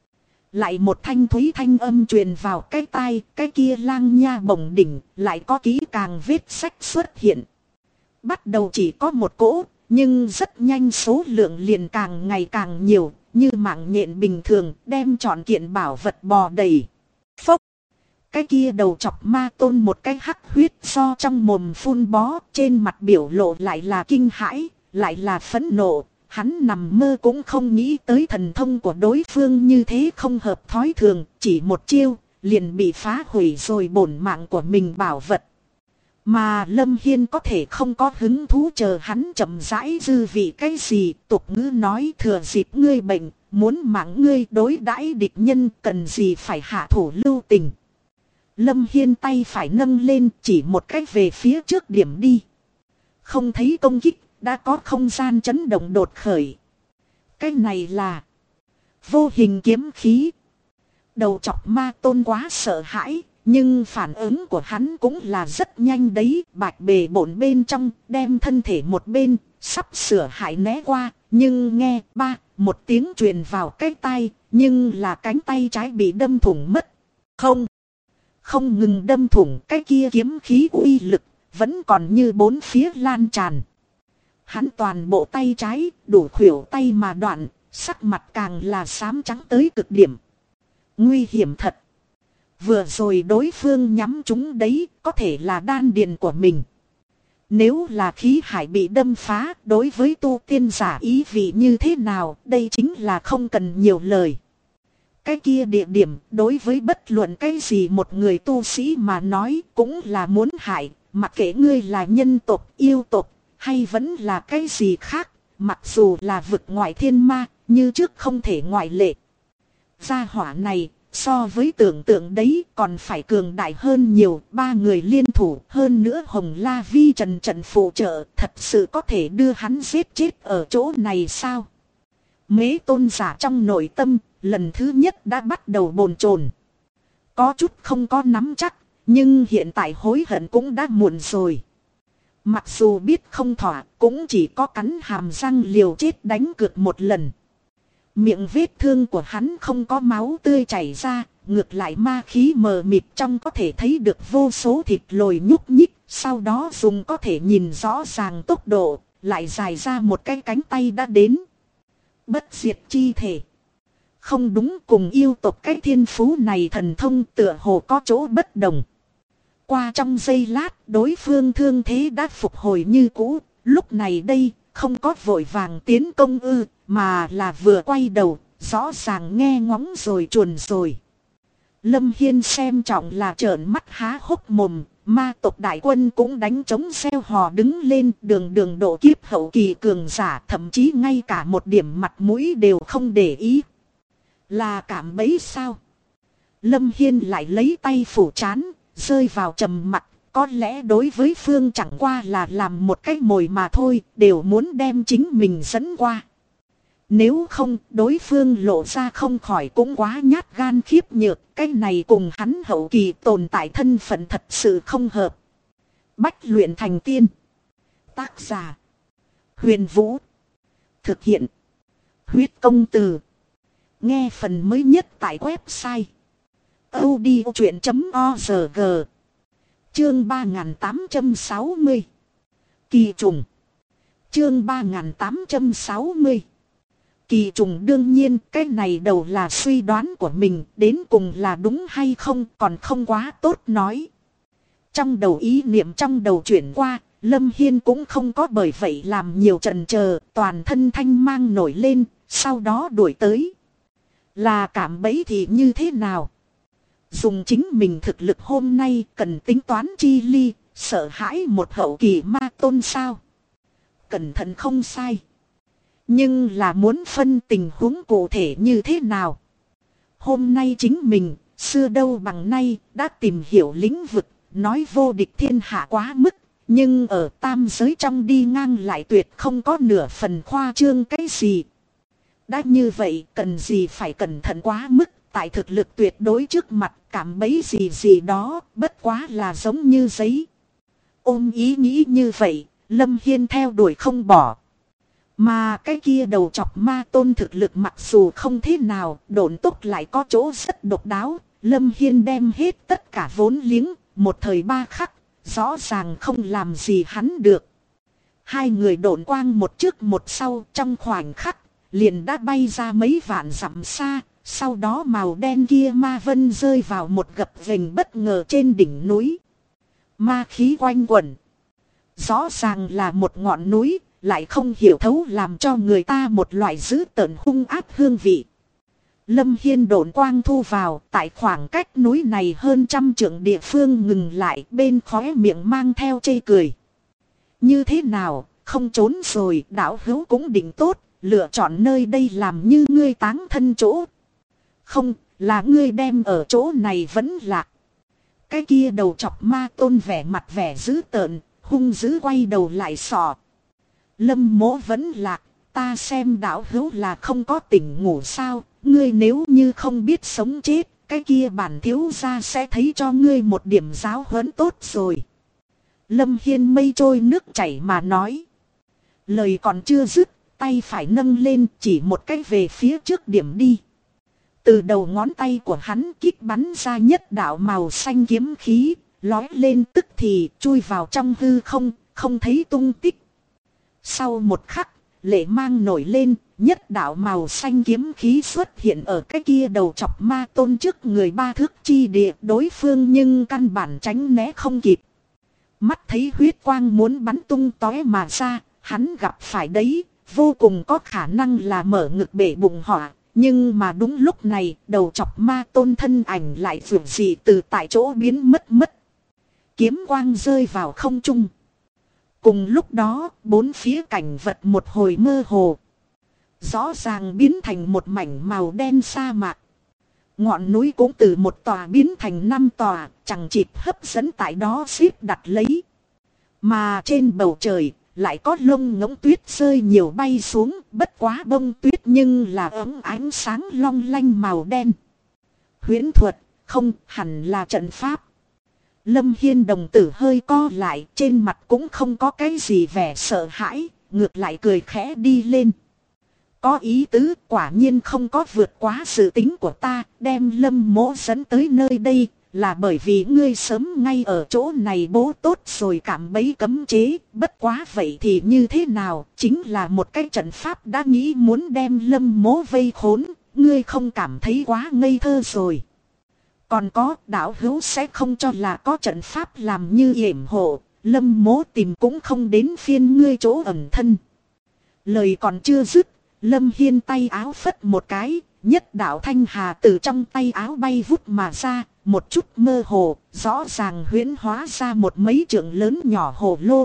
Lại một thanh thúy thanh âm truyền vào cái tai, cái kia lang nha bổng đỉnh, lại có kỹ càng vết sách xuất hiện. Bắt đầu chỉ có một cỗ, nhưng rất nhanh số lượng liền càng ngày càng nhiều, như mạng nhện bình thường, đem trọn kiện bảo vật bò đầy. Phốc! Cái kia đầu chọc ma tôn một cái hắc huyết do trong mồm phun bó, trên mặt biểu lộ lại là kinh hãi, lại là phẫn nộ. Hắn nằm mơ cũng không nghĩ tới thần thông của đối phương như thế không hợp thói thường, chỉ một chiêu, liền bị phá hủy rồi bổn mạng của mình bảo vật. Mà Lâm Hiên có thể không có hứng thú chờ hắn chậm rãi dư vị cái gì, tục ngữ nói thừa dịp ngươi bệnh, muốn mạng ngươi đối đãi địch nhân cần gì phải hạ thủ lưu tình. Lâm Hiên tay phải nâng lên chỉ một cách về phía trước điểm đi. Không thấy công kích, đã có không gian chấn động đột khởi. Cái này là vô hình kiếm khí. Đầu chọc ma tôn quá sợ hãi, nhưng phản ứng của hắn cũng là rất nhanh đấy. Bạch bề bổn bên trong, đem thân thể một bên, sắp sửa hại né qua. Nhưng nghe một tiếng truyền vào cái tai, nhưng là cánh tay trái bị đâm thủng mất. Không ngừng đâm thủng, cái kia kiếm khí uy lực, vẫn còn như bốn phía lan tràn. Hắn toàn bộ tay trái, đủ khuỷu tay mà đoạn, sắc mặt càng là xám trắng tới cực điểm. Nguy hiểm thật. Vừa rồi đối phương nhắm chúng đấy, có thể là đan điền của mình. Nếu là khí hải bị đâm phá, đối với tu tiên giả ý vị như thế nào, đây chính là không cần nhiều lời. Cái kia địa điểm, đối với bất luận cái gì một người tu sĩ mà nói, cũng là muốn hại, mặc kệ ngươi là nhân tộc, yêu tộc, hay vẫn là cái gì khác, mặc dù là vực ngoại thiên ma, như trước không thể ngoại lệ. Gia hỏa này, so với tưởng tượng đấy còn phải cường đại hơn nhiều, ba người liên thủ, hơn nữa Hồng La Vi Trần trận phụ trợ, thật sự có thể đưa hắn giết chết ở chỗ này sao? Mế tôn giả trong nội tâm, lần thứ nhất đã bắt đầu bồn chồn. Có chút không có nắm chắc, nhưng hiện tại hối hận cũng đã muộn rồi. Mặc dù biết không thỏa, cũng chỉ có cắn hàm răng liều chết đánh cược một lần. Miệng vết thương của hắn không có máu tươi chảy ra, ngược lại ma khí mờ mịt trong có thể thấy được vô số thịt lồi nhúc nhích, sau đó dùng có thể nhìn rõ ràng tốc độ, lại dài ra một cái cánh tay đã đến. Bất diệt chi thể. Không đúng, cùng yêu tộc cái thiên phú này thần thông tựa hồ có chỗ bất đồng. Qua trong giây lát, đối phương thương thế đã phục hồi như cũ, lúc này đây, không có vội vàng tiến công mà là vừa quay đầu, rõ ràng nghe ngóng rồi chuồn rồi. Lâm Hiên xem trọng là trợn mắt há hốc mồm, ma tộc đại quân cũng đánh trống reo hò đứng lên, đường độ kiếp hậu kỳ cường giả, thậm chí ngay cả một điểm mặt mũi đều không để ý. Là cảm bẫy sao? Lâm Hiên lại lấy tay phủ trán, rơi vào trầm mặc. Có lẽ đối với phương chẳng qua là làm một cái mồi mà thôi, đều muốn đem chính mình dẫn qua. Nếu không, đối phương lộ ra không khỏi cũng quá nhát gan khiếp nhược, cái này cùng hắn hậu kỳ tồn tại thân phận thật sự không hợp. Bách luyện thành tiên. Tác giả: Huyền Vũ. Thực hiện: Huyết Công Từ. Nghe phần mới nhất tại website audiochuyện.org. Chương 3860. Kỳ trùng. Chương 3860. Kỳ trùng, đương nhiên cái này đầu là suy đoán của mình, đến cùng là đúng hay không còn không quá tốt nói. Trong đầu ý niệm trong đầu chuyển qua, Lâm Hiên cũng không có bởi vậy làm nhiều chần chờ, toàn thân thanh mang nổi lên, sau đó đuổi tới. Là cảm bẫy thì như thế nào? Dùng chính mình thực lực hôm nay cần tính toán chi ly, sợ hãi một hậu kỳ ma tôn sao? Cẩn thận không sai. Nhưng là muốn phân tình huống cụ thể như thế nào? Hôm nay chính mình, xưa đâu bằng nay, đã tìm hiểu lĩnh vực, nói vô địch thiên hạ quá mức. Nhưng ở tam giới trong đi ngang lại tuyệt không có nửa phần khoa trương cái gì. Đã như vậy cần gì phải cẩn thận quá mức, tại thực lực tuyệt đối trước mặt cảm bẫy gì đó, bất quá là giống như giấy. Ôm ý nghĩ như vậy, Lâm Hiên theo đuổi không bỏ. Mà cái kia đầu chọc ma tôn thực lực mặc dù không thế nào, độn tốc lại có chỗ rất độc đáo. Lâm Hiên đem hết tất cả vốn liếng, một thời ba khắc, rõ ràng không làm gì hắn được. Hai người độn quang một trước một sau, trong khoảnh khắc, liền đã bay ra mấy vạn dặm xa. Sau đó màu đen kia ma vân rơi vào một gập ghềnh bất ngờ trên đỉnh núi. Ma khí quanh quẩn. Rõ ràng là một ngọn núi, lại không hiểu thấu làm cho người ta một loại dữ tợn hung ác hương vị. Lâm Hiên độn quang thu vào, tại khoảng cách núi này hơn 100 trượng địa phương ngừng lại, bên khóe miệng mang theo chê cười. Như thế nào, không trốn rồi, đạo hữu cũng định tốt, lựa chọn nơi đây làm như ngươi táng thân chỗ. Không, là ngươi đem ở chỗ này vẫn lạc. Cái kia đầu chọc ma tôn vẻ mặt vẻ dữ tợn, hung dữ quay đầu lại sọ. Lâm mỗ vẫn lạc, ta xem đạo hữu là không có tỉnh ngủ sao, ngươi nếu như không biết sống chết, cái kia bản thiếu gia sẽ thấy cho ngươi một điểm giáo huấn tốt rồi. Lâm Hiên mây trôi nước chảy mà nói. Lời còn chưa dứt, tay phải nâng lên chỉ một cái về phía trước điểm đi. Từ đầu ngón tay của hắn kích bắn ra nhất đạo màu xanh kiếm khí, lói lên tức thì chui vào trong hư không, không thấy tung tích. Sau một khắc, lệ mang nổi lên, nhất đạo màu xanh kiếm khí xuất hiện ở cái kia đầu chọc ma tôn trước người 3 thước chi địa, đối phương nhưng căn bản tránh né không kịp. Mắt thấy huyết quang muốn bắn tung tóe mà ra, hắn gặp phải đấy, vô cùng có khả năng là mở ngực bể bụng họa. Nhưng mà đúng lúc này, đầu chọc ma tôn thân ảnh lại vượt dị từ tại chỗ biến mất. Kiếm quang rơi vào không trung. Cùng lúc đó, bốn phía cảnh vật một hồi mơ hồ. Rõ ràng biến thành một mảnh màu đen sa mạc. Ngọn núi cũng từ một tòa biến thành 5 tòa, chẳng chịt hấp dẫn tại đó xếp đặt lấy. Mà trên bầu trời, lại có lông ngỗng tuyết rơi nhiều bay xuống, bất quá bông tuyết nhưng là ấm ánh sáng long lanh màu đen. Huyễn thuật, không hẳn là trận pháp. Lâm Hiên đồng tử hơi co lại, trên mặt cũng không có cái gì vẻ sợ hãi, ngược lại cười khẽ đi lên. Có ý tứ, quả nhiên không có vượt quá dự tính của ta, đem Lâm mỗ dẫn tới nơi đây, là bởi vì ngươi sớm ngay ở chỗ này bố tốt rồi cảm bấy cấm chế, bất quá vậy thì như thế nào, chính là một cái trận pháp đã nghĩ muốn đem Lâm mỗ vây khốn, ngươi không cảm thấy quá ngây thơ rồi. Còn có, đạo hữu sẽ không cho là có trận pháp làm như yểm hộ, Lâm mỗ tìm cũng không đến phiên ngươi chỗ ẩn thân. Lời còn chưa dứt, Lâm Hiên tay áo phất một cái, nhất đạo thanh hà từ trong tay áo bay vút mà ra, một chút mơ hồ, rõ ràng huyễn hóa ra một mấy trượng lớn nhỏ hồ lô.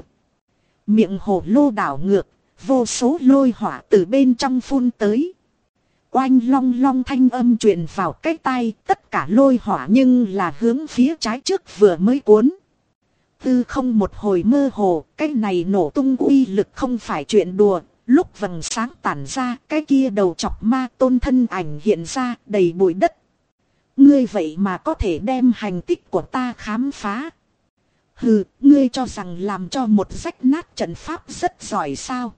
Miệng hồ lô đảo ngược, vô số lôi hỏa từ bên trong phun tới. Oanh long long thanh âm truyền vào cái tai, tất cả lôi hỏa nhưng là hướng phía trái trước vừa mới cuốn. Tư không một hồi mơ hồ, cái này nổ tung uy lực không phải chuyện đùa. Lúc vầng sáng tản ra, cái kia đầu chọc ma tôn thân ảnh hiện ra đầy bụi đất. Ngươi vậy mà có thể đem hành tích của ta khám phá. Hừ, ngươi cho rằng làm cho một rách nát trận pháp rất giỏi sao?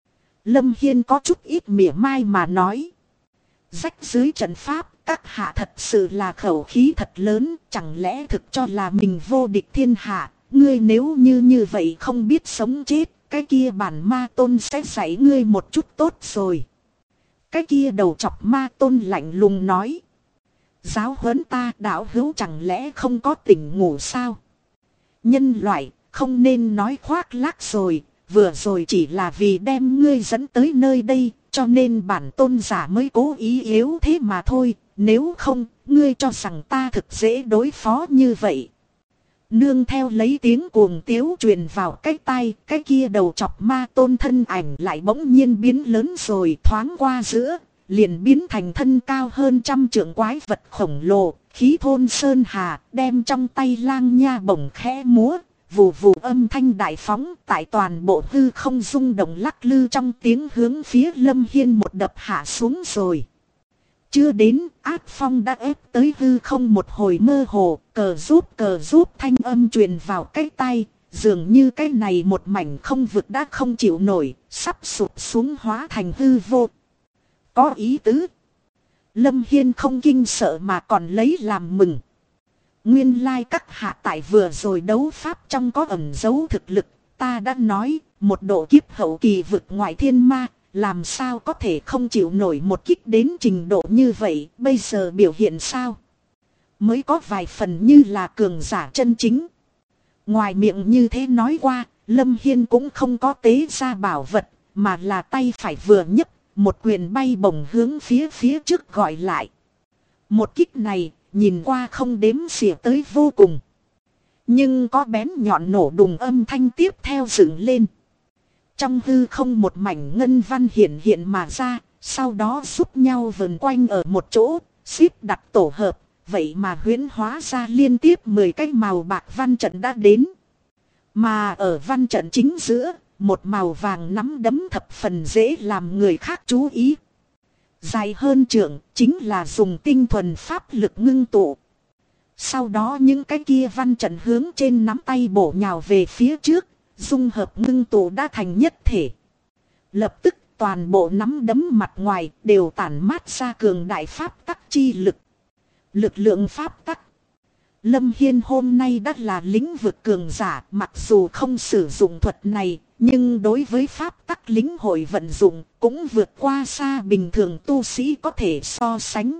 Lâm Hiên có chút ít mỉa mai mà nói. Rách dưới trận pháp, các hạ thật sự là khẩu khí thật lớn, chẳng lẽ thực cho là mình vô địch thiên hạ, ngươi nếu như vậy không biết sống chết. Cái kia bản ma tôn sẽ dạy ngươi một chút tốt rồi. Cái kia đầu chọc ma tôn lạnh lùng nói. Giáo huấn ta đạo hữu chẳng lẽ không có tỉnh ngủ sao? Nhân loại không nên nói khoác lác rồi. Vừa rồi chỉ là vì đem ngươi dẫn tới nơi đây. Cho nên bản tôn giả mới cố ý yếu thế mà thôi. Nếu không ngươi cho rằng ta thực dễ đối phó như vậy. Nương theo lấy tiếng cuồng tiếu truyền vào cái tai, cái kia đầu chọc ma tôn thân ảnh lại bỗng nhiên biến lớn rồi thoáng qua giữa, liền biến thành thân cao hơn 100 trượng quái vật khổng lồ, khí thôn sơn hà, đem trong tay lang nha bổng khẽ múa, vù vù âm thanh đại phóng tại toàn bộ hư không rung động lắc lư trong tiếng hướng phía Lâm Hiên một đập hạ xuống rồi. Chưa đến, ác phong đã ép tới hư không một hồi mơ hồ, cờ rút thanh âm truyền vào cái tay, Dường như cái này một mảnh không vực đã không chịu nổi, sắp sụp xuống hóa thành hư vô. Có ý tứ. Lâm Hiên không kinh sợ mà còn lấy làm mừng. Nguyên lai các hạ tại vừa rồi đấu pháp trong có ẩn dấu thực lực. Ta đã nói, một độ kiếp hậu kỳ vực ngoại thiên ma, làm sao có thể không chịu nổi một kích đến trình độ như vậy, bây giờ biểu hiện sao? Mới có vài phần như là cường giả chân chính. Ngoài miệng như thế nói qua, Lâm Hiên cũng không có tế ra bảo vật, mà là tay phải vừa nhấc, một quyền bay bổng hướng phía trước gọi lại. Một kích này, nhìn qua không đếm xỉa tới vô cùng. Nhưng có bén nhọn nổ đùng âm thanh tiếp theo dựng lên. Trong hư không một mảnh ngân văn hiện hiện mà ra, sau đó giúp nhau vần quanh ở một chỗ, xếp đặt tổ hợp. Vậy mà huyễn hóa ra liên tiếp 10 cái màu bạc văn trận đã đến. Mà ở văn trận chính giữa, một màu vàng nắm đấm thập phần dễ làm người khác chú ý. Dài hơn trượng, chính là dùng tinh thuần pháp lực ngưng tụ. Sau đó những cái kia văn trận hướng trên nắm tay bổ nhào về phía trước, dung hợp ngưng tụ đã thành nhất thể. Lập tức toàn bộ nắm đấm mặt ngoài đều tản mát ra cường đại pháp tắc chi lực. Lực lượng pháp tắc. Lâm Hiên hôm nay đã là lĩnh vực cường giả, mặc dù không sử dụng thuật này, nhưng đối với pháp tắc lĩnh hội vận dụng cũng vượt qua xa bình thường tu sĩ có thể so sánh.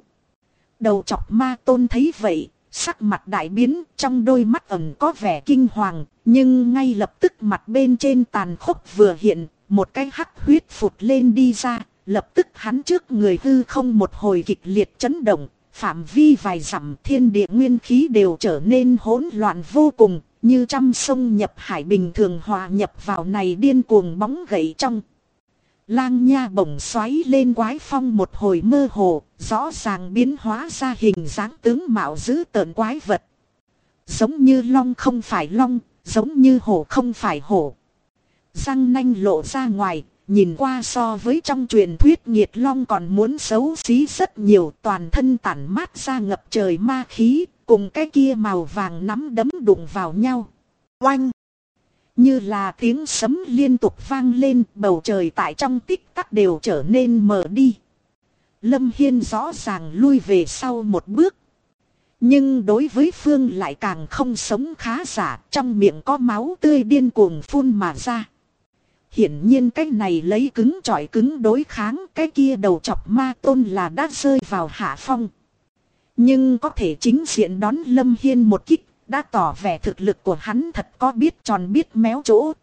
Đầu chọc ma tôn thấy vậy, sắc mặt đại biến, trong đôi mắt ẩn có vẻ kinh hoàng, nhưng ngay lập tức mặt bên trên tàn khốc vừa hiện, một cái hắc huyết phụt lên đi ra, lập tức hắn trước người hư không một hồi kịch liệt chấn động. Phạm vi vài dặm thiên địa nguyên khí đều trở nên hỗn loạn vô cùng, như trăm sông nhập hải bình thường hòa nhập vào này điên cuồng bóng gậy trong. Lang nha bổng xoáy lên quái phong một hồi mơ hồ, rõ ràng biến hóa ra hình dáng tướng mạo dữ tợn quái vật. Giống như long không phải long, giống như hổ không phải hổ. Răng nanh lộ ra ngoài. Nhìn qua so với trong truyền thuyết nghiệt long còn muốn xấu xí rất nhiều, toàn thân tản mát ra ngập trời ma khí, cùng cái kia màu vàng nắm đấm đụng vào nhau. Oanh! Như là tiếng sấm liên tục vang lên, bầu trời tại trong tích tắc đều trở nên mờ đi. Lâm Hiên rõ ràng lui về sau một bước. Nhưng đối với phương lại càng không sống khá giả, trong miệng có máu tươi điên cuồng phun mà ra. Hiển nhiên cái này lấy cứng chọi cứng đối kháng, cái kia đầu chọc ma tôn là đã rơi vào hạ phong. Nhưng có thể chính diện đón Lâm Hiên một kích, đã tỏ vẻ thực lực của hắn thật có biết tròn biết méo chỗ.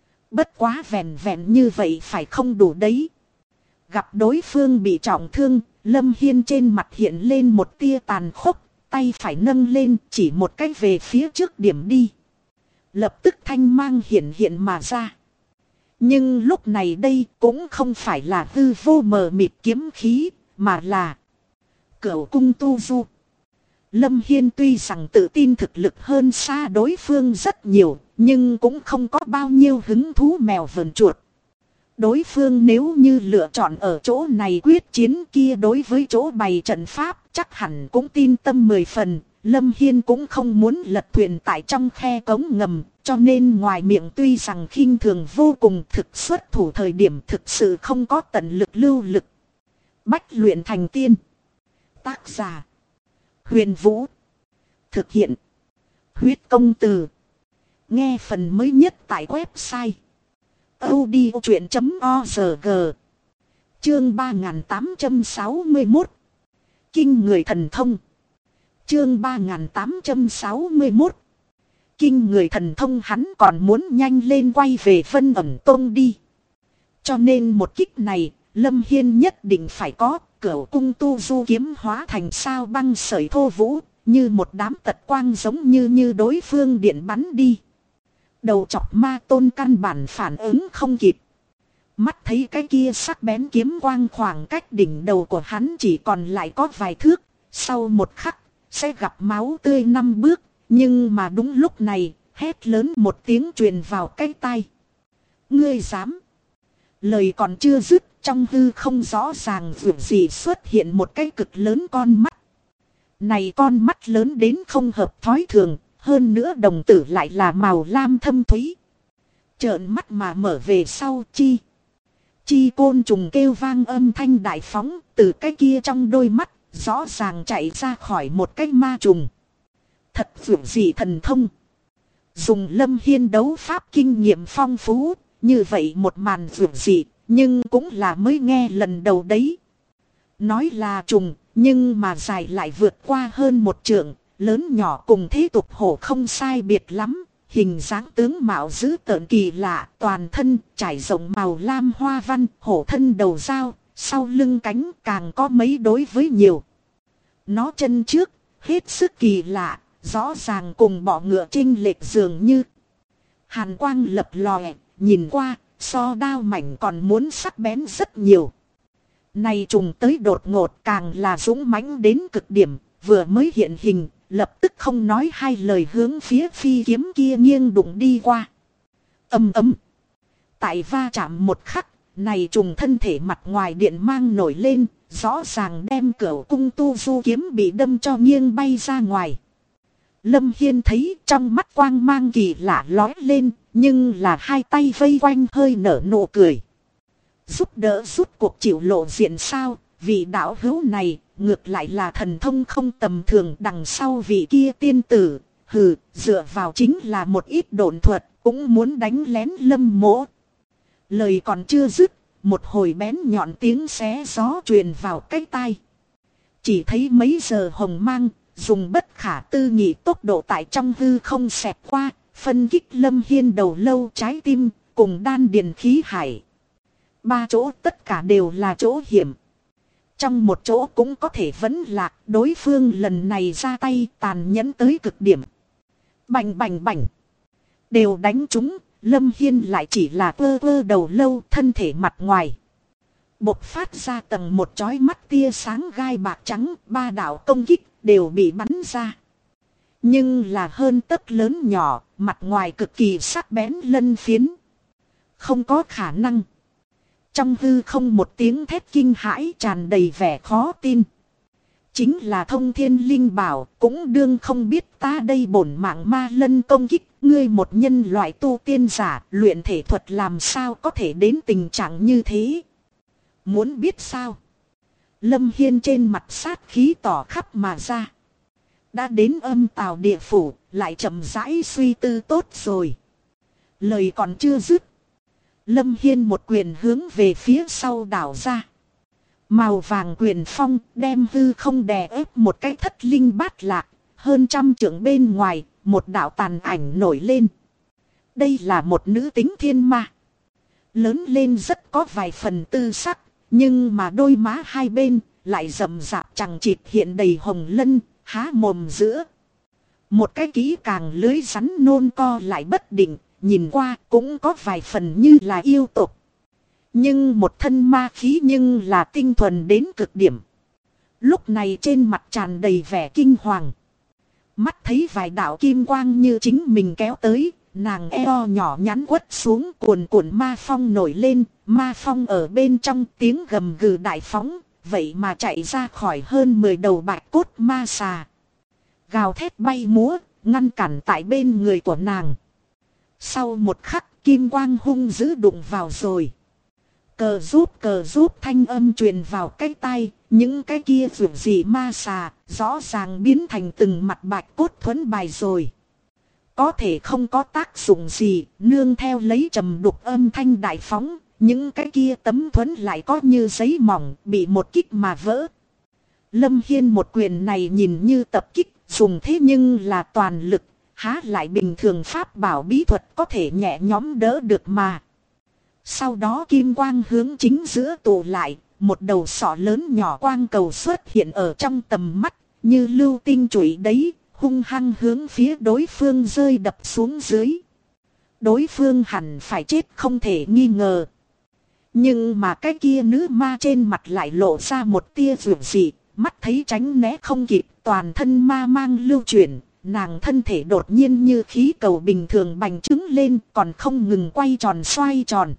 Bất quá vẹn vẹn như vậy phải không đủ đấy. Gặp đối phương bị trọng thương, Lâm Hiên trên mặt hiện lên một tia tàn khốc, tay phải nâng lên chỉ một cách về phía trước điểm đi. Lập tức thanh mang hiện hiện mà ra. Nhưng lúc này đây cũng không phải là hư vô mờ mịt kiếm khí, mà là Cửu cung tu du. Lâm Hiên tuy rằng tự tin thực lực hơn xa đối phương rất nhiều, nhưng cũng không có bao nhiêu hứng thú mèo vờn chuột. Đối phương nếu như lựa chọn ở chỗ này quyết chiến kia đối với chỗ bày trận pháp chắc hẳn cũng tin tâm 10 phần. Lâm Hiên cũng không muốn lật thuyền tại trong khe cống ngầm, cho nên ngoài miệng tuy rằng khinh thường vô cùng, thực xuất thủ thời điểm thực sự không có tận lực lưu lực. Bách luyện thành tiên. Tác giả Huyền Vũ. Thực hiện Huyết Công Từ. Nghe phần mới nhất tại website audiochuyện.org. Chương 3861. Kinh người thần thông. Chương 3861. Kinh người thần thông. Hắn còn muốn nhanh lên quay về Vân Ẩn Tông đi. Cho nên một kích này, Lâm Hiên nhất định phải có. Cửu cung tu du kiếm hóa thành sao băng sợi thô vũ, như một đám tật quang giống như đối phương điện bắn đi. Đầu chọc ma tôn căn bản phản ứng không kịp. Mắt thấy cái kia sắc bén kiếm quang khoảng cách đỉnh đầu của hắn chỉ còn lại có vài thước. Sau một khắc, sẽ gặp máu tươi 5 bước. Nhưng mà đúng lúc này, hét lớn một tiếng truyền vào cái tai. Ngươi dám! Lời còn chưa dứt, trong hư không rõ ràng vượt gì xuất hiện một cái cực lớn con mắt. Này con mắt lớn đến không hợp thói thường, hơn nữa đồng tử lại là màu lam thâm thúy. Trợn mắt mà mở về sau chi côn trùng kêu vang âm thanh đại phóng, từ cái kia trong đôi mắt, rõ ràng chạy ra khỏi một cái ma trùng. Thật vượt dị thần thông. Dùng Lâm Hiên đấu pháp kinh nghiệm phong phú, như vậy một màn vượt dị, nhưng cũng là mới nghe lần đầu đấy. Nói là trùng, nhưng mà dài lại vượt qua hơn một trượng, lớn nhỏ cùng thế tục hổ không sai biệt lắm. Hình dáng tướng mạo dữ tợn kỳ lạ, toàn thân trải rộng màu lam hoa văn, hổ thân đầu dao, sau lưng cánh càng có mấy đối với nhiều. Nó chân trước, hết sức kỳ lạ, rõ ràng cùng bọ ngựa chênh lệch dường như. Hàn quang lập lòe, nhìn qua, so đao mảnh còn muốn sắc bén rất nhiều. Này trùng tới đột ngột càng là dũng mãnh đến cực điểm, vừa mới hiện hình. Lập tức không nói hai lời hướng phía phi kiếm kia nghiêng đụng đi qua. Ầm ầm. Tại va chạm một khắc, này trùng thân thể mặt ngoài điện mang nổi lên, rõ ràng đem cửu cung tu du kiếm bị đâm cho nghiêng bay ra ngoài. Lâm Hiên thấy trong mắt quang mang kỳ lạ lói lên, nhưng là hai tay vây quanh hơi nở nụ cười. Giúp đỡ rút cuộc chịu lộ diện sao, vị đạo hữu này. Ngược lại là thần thông không tầm thường, đằng sau vị kia tiên tử, dựa vào chính là một ít độn thuật, cũng muốn đánh lén Lâm Mỗ. Lời còn chưa dứt, một hồi bén nhọn tiếng xé gió truyền vào cái tai. Chỉ thấy mấy giờ hồng mang, dùng bất khả tư nghị tốc độ tại trong hư không xẹt qua, phân kích Lâm Hiên đầu lâu trái tim, cùng đan điền khí hải. Ba chỗ tất cả đều là chỗ hiểm. Trong một chỗ cũng có thể vẫn lạc, đối phương lần này ra tay tàn nhẫn tới cực điểm. Bành bành bành. Đều đánh trúng, Lâm Hiên lại chỉ là cơ đầu lâu, thân thể mặt ngoài. Bộc phát ra tầng một chói mắt tia sáng gai bạc trắng, ba đạo công kích đều bị bắn ra. Nhưng là hơn tấc lớn nhỏ, mặt ngoài cực kỳ sắc bén lân phiến. Không có khả năng. Trong hư không một tiếng thét kinh hãi tràn đầy vẻ khó tin. Chính là thông thiên linh bảo, cũng đương không biết ta đây bổn mạng ma lân công kích. Ngươi một nhân loại tu tiên giả, luyện thể thuật làm sao có thể đến tình trạng như thế? Muốn biết sao? Lâm Hiên trên mặt sát khí tỏ khắp mà ra. Đã đến âm tào địa phủ, lại chậm rãi suy tư tốt rồi. Lời còn chưa dứt. Lâm Hiên một quyền hướng về phía sau đảo ra. Màu vàng quyền phong đem hư không đè ép một cái thất linh bát lạc. Hơn trăm trượng bên ngoài, một đạo tàn ảnh nổi lên. Đây là một nữ tính thiên ma. Lớn lên rất có vài phần tư sắc, nhưng mà đôi má hai bên lại rậm rạp chằng chịt hiện đầy hồng lân, há mồm giữa. Một cái kỹ càng lưới rắn nôn co lại bất định. Nhìn qua cũng có vài phần như là yêu tục. Nhưng một thân ma khí nhưng là tinh thuần đến cực điểm. Lúc này trên mặt tràn đầy vẻ kinh hoàng. Mắt thấy vài đạo kim quang như chính mình kéo tới. Nàng eo nhỏ nhắn quất xuống, cuồn cuộn ma phong nổi lên. Ma phong ở bên trong tiếng gầm gừ đại phóng. Vậy mà chạy ra khỏi hơn 10 đầu bạch cốt ma xà. Gào thét bay múa, ngăn cản tại bên người của nàng. Sau một khắc kim quang hung dữ đụng vào rồi. Cờ giúp thanh âm truyền vào cái tai. Những cái kia vượt dị ma xà rõ ràng biến thành từng mặt bạch cốt thuẫn bài rồi. Có thể không có tác dụng gì, nương theo lấy trầm đục âm thanh đại phóng. Những cái kia tấm thuẫn lại có như giấy mỏng bị một kích mà vỡ. Lâm Hiên một quyền này nhìn như tập kích, dùng thế nhưng là toàn lực. Há lại bình thường pháp bảo bí thuật có thể nhẹ nhõm đỡ được mà. Sau đó kim quang hướng chính giữa tụ lại, một đầu sọ lớn nhỏ quang cầu xuất hiện ở trong tầm mắt, như lưu tinh chủy đấy, hung hăng hướng phía đối phương rơi đập xuống dưới. Đối phương hẳn phải chết không thể nghi ngờ. Nhưng mà cái kia nữ ma trên mặt lại lộ ra một tia dường dị, mắt thấy tránh né không kịp, toàn thân ma mang lưu chuyển. Nàng thân thể đột nhiên như khí cầu bình thường bành trướng lên, còn không ngừng quay tròn xoay tròn.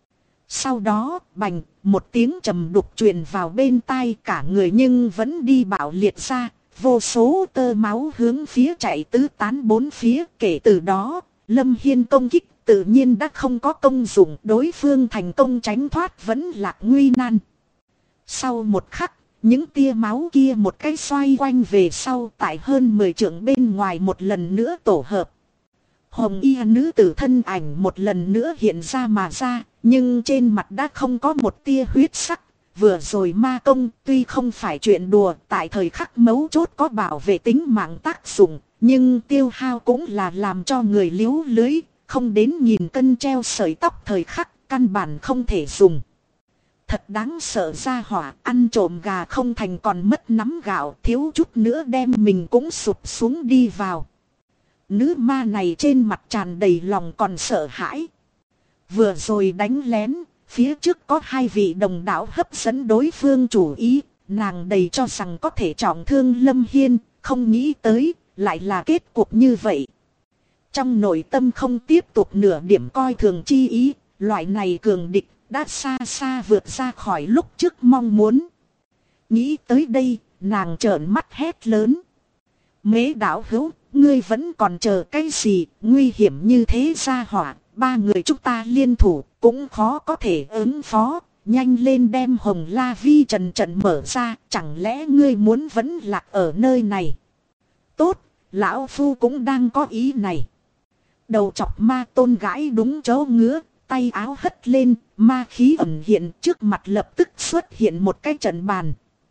Sau đó bành, một tiếng trầm đục truyền vào bên tai, cả người nhưng vẫn đi bạo liệt ra, Vô số tơ máu hướng phía chạy tứ tán bốn phía. Kể từ đó, Lâm Hiên công kích tự nhiên đã không có công dụng. Đối phương thành công tránh thoát vẫn lạc nguy nan. Sau một khắc, những tia máu kia một cái xoay quanh về sau tại hơn 10 trượng bên ngoài một lần nữa tổ hợp. Hồng y nữ tử thân ảnh một lần nữa hiện ra mà ra, nhưng trên mặt đã không có một tia huyết sắc. Vừa rồi ma công tuy không phải chuyện đùa, tại thời khắc mấu chốt có bảo vệ tính mạng tác dụng, nhưng tiêu hao cũng là làm cho người liếu lưới, không đến 1000 cân treo sợi tóc thời khắc, căn bản không thể dùng. Thật đáng sợ ra hỏa, ăn trộm gà không thành còn mất nắm gạo, thiếu chút nữa đem mình cũng sụp xuống đi vào. Nữ ma này trên mặt tràn đầy lòng còn sợ hãi. Vừa rồi đánh lén, phía trước có 2 vị đồng đạo hấp dẫn đối phương chủ ý, nàng đầy cho rằng có thể trọng thương Lâm Hiên, không nghĩ tới, lại là kết cục như vậy. Trong nội tâm không tiếp tục nửa điểm coi thường chi ý, loại này cường địch đã xa xa vượt ra khỏi lúc trước mong muốn. Nghĩ tới đây, nàng trợn mắt hét lớn. Mễ đạo hữu, ngươi vẫn còn chờ cái gì, nguy hiểm như thế ra hỏa, 3 người chúng ta liên thủ, cũng khó có thể ứng phó, nhanh lên đem Hồng La Vi trần trận mở ra, chẳng lẽ ngươi muốn vẫn lạc ở nơi này. Tốt, lão phu cũng đang có ý này. Đầu chọc ma tôn gãi đúng chỗ ngứa, tay áo hất lên, ma khí ẩn hiện, trước mặt lập tức xuất hiện một cái trận bàn.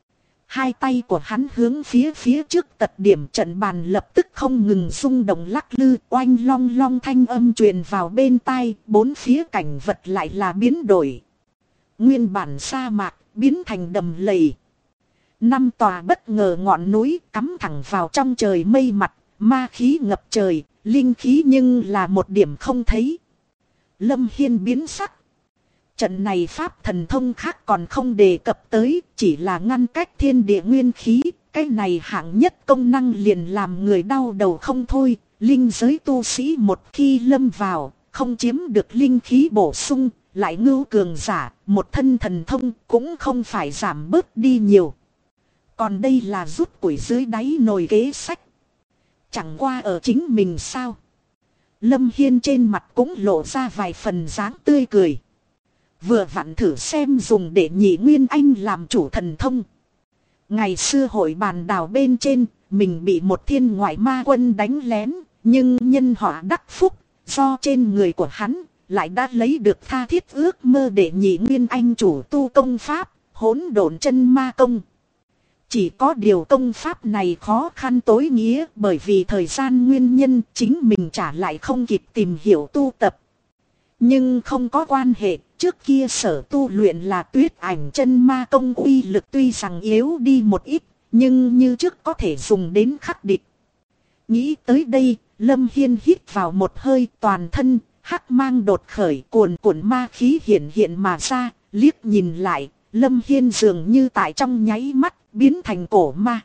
2 tay của hắn hướng phía trước tật điểm, trận bàn lập tức không ngừng rung động lắc lư, oanh long long thanh âm truyền vào bên tai, bốn phía cảnh vật lại là biến đổi. Nguyên bản sa mạc biến thành đầm lầy. 5 tòa bất ngờ ngọn núi cắm thẳng vào trong trời mây mặt, ma khí ngập trời, linh khí nhưng là một điểm không thấy. Lâm Hiên biến sắc. Trận này pháp thần thông khác còn không đề cập tới, chỉ là ngăn cách thiên địa nguyên khí, cái này hạng nhất công năng liền làm người đau đầu không thôi. Linh giới tu sĩ một khi lâm vào, không chiếm được linh khí bổ sung, lại ngưu cường giả, một thân thần thông cũng không phải giảm bớt đi nhiều. Còn đây là rút củi dưới đáy nồi kế sách. Chẳng qua ở chính mình sao? Lâm Hiên trên mặt cũng lộ ra vài phần dáng tươi cười. Vừa vặn thử xem dùng để nhị nguyên anh làm chủ thần thông. Ngày xưa hội bàn đảo bên trên, mình bị một thiên ngoại ma quân đánh lén, nhưng nhân họa đắc phúc, do trên người của hắn, lại đã lấy được tha thiết ước mơ để nhị nguyên anh chủ tu công pháp, hỗn độn chân ma công. Chỉ có điều công pháp này khó khăn tối nghĩa, bởi vì thời gian nguyên nhân chính mình trả lại không kịp tìm hiểu tu tập. Nhưng không có quan hệ, trước kia sở tu luyện là Tuyết Ảnh chân ma công, uy lực tuy rằng yếu đi một ít, nhưng như trước có thể dùng đến khắc địch. Nghĩ tới đây, Lâm Hiên hít vào một hơi, toàn thân hắc mang đột khởi, cuồn cuộn ma khí hiện hiện mà ra, liếc nhìn lại, Lâm Hiên dường như tại trong nháy mắt biến thành cổ ma.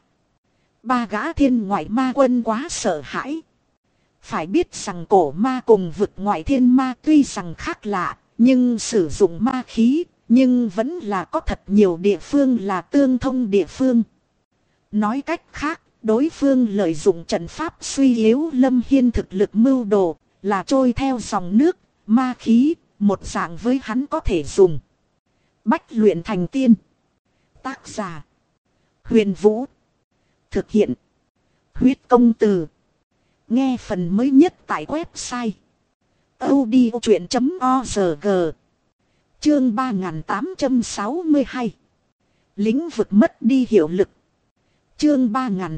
3 gã thiên ngoại ma quân quá sợ hãi. Phải biết rằng cổ ma cùng vực ngoại thiên ma tuy rằng khác lạ, nhưng sử dụng ma khí, nhưng vẫn là có thật nhiều địa phương là tương thông địa phương. Nói cách khác, đối phương lợi dụng trận pháp suy yếu Lâm Hiên thực lực mưu đồ, là trôi theo dòng nước, ma khí, một dạng với hắn có thể dùng. Bách luyện thành tiên. Tác giả: Huyền Vũ. Thực hiện: Huyết Công Từ. Nghe phần mới nhất tại website audiochuyện.org. Chương 3862. Lĩnh vực mất đi hiệu lực. Chương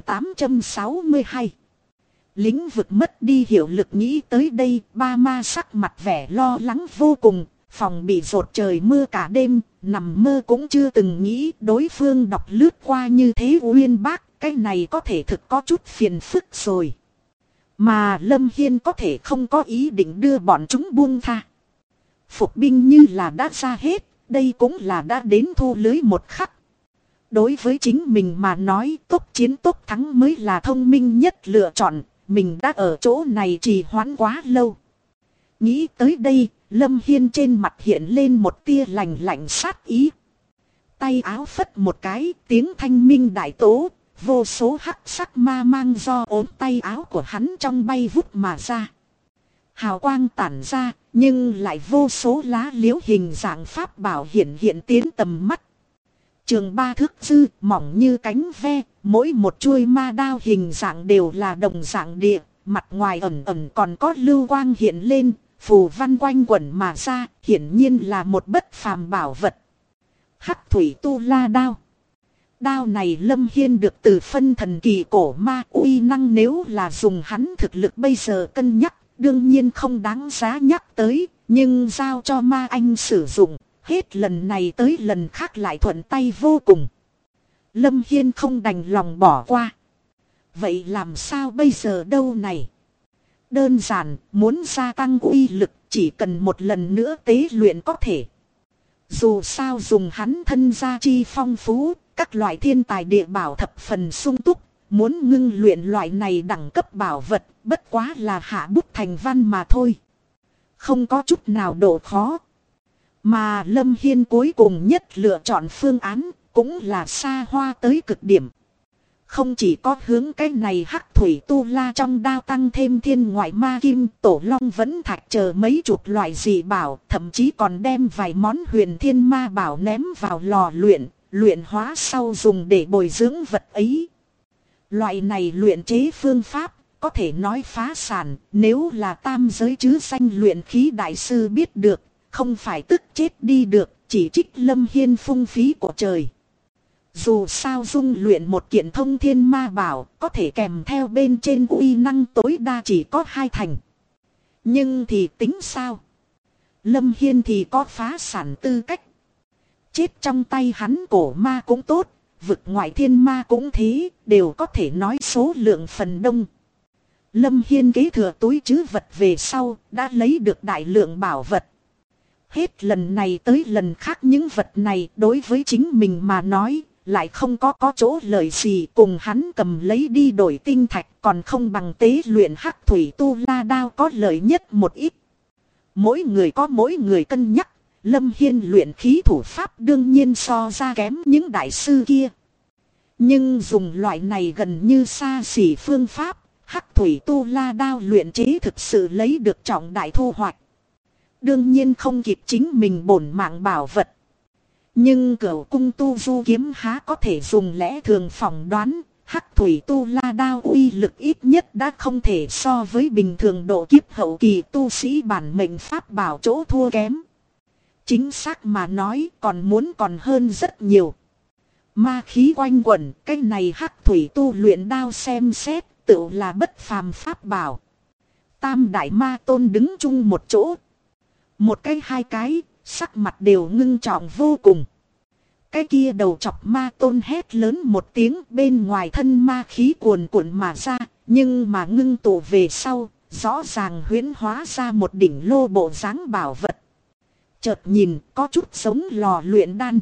3862. Lĩnh vực mất đi hiệu lực. Nghĩ tới đây, ba ma sắc mặt vẻ lo lắng vô cùng. Phòng bị rột trời mưa cả đêm, nằm mơ cũng chưa từng nghĩ đối phương đọc lướt qua như thế uyên bác. Cái này có thể thực có chút phiền phức rồi. Mà Lâm Hiên có thể không có ý định đưa bọn chúng buông tha. Phục binh như là đã ra hết, đây cũng là đã đến thu lưới một khắc. Đối với chính mình mà nói, tốc chiến tốc thắng mới là thông minh nhất lựa chọn, mình đã ở chỗ này trì hoãn quá lâu. Nghĩ tới đây, Lâm Hiên trên mặt hiện lên một tia lạnh lạnh sát ý. Tay áo phất một cái, tiếng thanh minh đại tố, vô số hắc sắc ma mang do ốm tay áo của hắn trong bay vút mà ra. Hào quang tản ra, nhưng lại vô số lá liễu hình dạng pháp bảo hiện hiện tiến tầm mắt. Trường 3 thước dư, mỏng như cánh ve, mỗi một chuôi ma đao hình dạng đều là đồng dạng địa, mặt ngoài ẩn ẩn còn có lưu quang hiện lên, phù văn quanh quẩn mà ra, hiển nhiên là một bất phàm bảo vật. Hắc thủy tu la đao. Đao này Lâm Hiên được từ phân thần kỳ cổ ma, uy năng nếu là dùng hắn thực lực bây giờ cân nhắc, đương nhiên không đáng giá nhắc tới, nhưng giao cho ma anh sử dụng, hết lần này tới lần khác lại thuận tay vô cùng. Lâm Hiên không đành lòng bỏ qua. Vậy làm sao bây giờ đâu này? Đơn giản, muốn gia tăng uy lực chỉ cần một lần nữa tế luyện có thể. Dù sao dùng hắn thân gia chi phong phú, các loại thiên tài địa bảo thập phần sung túc, muốn ngưng luyện loại này đẳng cấp bảo vật, bất quá là hạ bút thành văn mà thôi. Không có chút nào độ khó. Mà Lâm Hiên cuối cùng nhất lựa chọn phương án, cũng là xa hoa tới cực điểm. Không chỉ có hướng cái này hắc thủy tu la trong đao tăng thêm thiên ngoại ma kim, tổ long vẫn thạch chờ mấy chục loại dị bảo, thậm chí còn đem vài món huyền thiên ma bảo ném vào lò luyện, luyện hóa sau dùng để bồi dưỡng vật ấy. Loại này luyện chế phương pháp, có thể nói phá sản, nếu là tam giới chứ danh luyện khí đại sư biết được, không phải tức chết đi được, chỉ trích Lâm Hiên phung phí của trời. Dù sao dung luyện một kiện thông thiên ma bảo, có thể kèm theo bên trên uy năng tối đa chỉ có 2 thành. Nhưng thì tính sao? Lâm Hiên thì có phá sản tư cách. Chết trong tay hắn cổ ma cũng tốt, vực ngoại thiên ma cũng thế, đều có thể nói số lượng phần đông. Lâm Hiên kế thừa túi trữ vật về sau, đã lấy được đại lượng bảo vật. Hết lần này tới lần khác những vật này đối với chính mình mà nói, lại không có chỗ lợi gì, cùng hắn cầm lấy đi đổi tinh thạch còn không bằng tế luyện hắc thủy tu la đao có lợi nhất một ít. Mỗi người có mỗi người cân nhắc, Lâm Hiên luyện khí thủ pháp đương nhiên so ra kém những đại sư kia. Nhưng dùng loại này gần như xa xỉ phương pháp, hắc thủy tu la đao luyện chế thực sự lấy được trọng đại thu hoạch. Đương nhiên không kịp chính mình bổn mạng bảo vật. Nhưng cửu cung tu du kiếm há có thể dùng lẽ thường phỏng đoán, hắc thủy tu la đao uy lực ít nhất đã không thể so với bình thường độ kiếp hậu kỳ tu sĩ bản mệnh pháp bảo chỗ thua kém. Chính xác mà nói còn hơn rất nhiều. Ma khí quanh quẩn, cái này hắc thủy tu luyện đao xem xét, tự là bất phàm pháp bảo. Tam đại ma tôn đứng chung một chỗ. Một cái hai cái, sắc mặt đều ngưng trọng vô cùng. Cái kia đầu chọc ma tôn hét lớn một tiếng, bên ngoài thân ma khí cuồn cuộn mà ra, nhưng mà ngưng tụ về sau, rõ ràng huyễn hóa ra một đỉnh lô bộ dáng bảo vật. Chợt nhìn có chút giống lò luyện đan.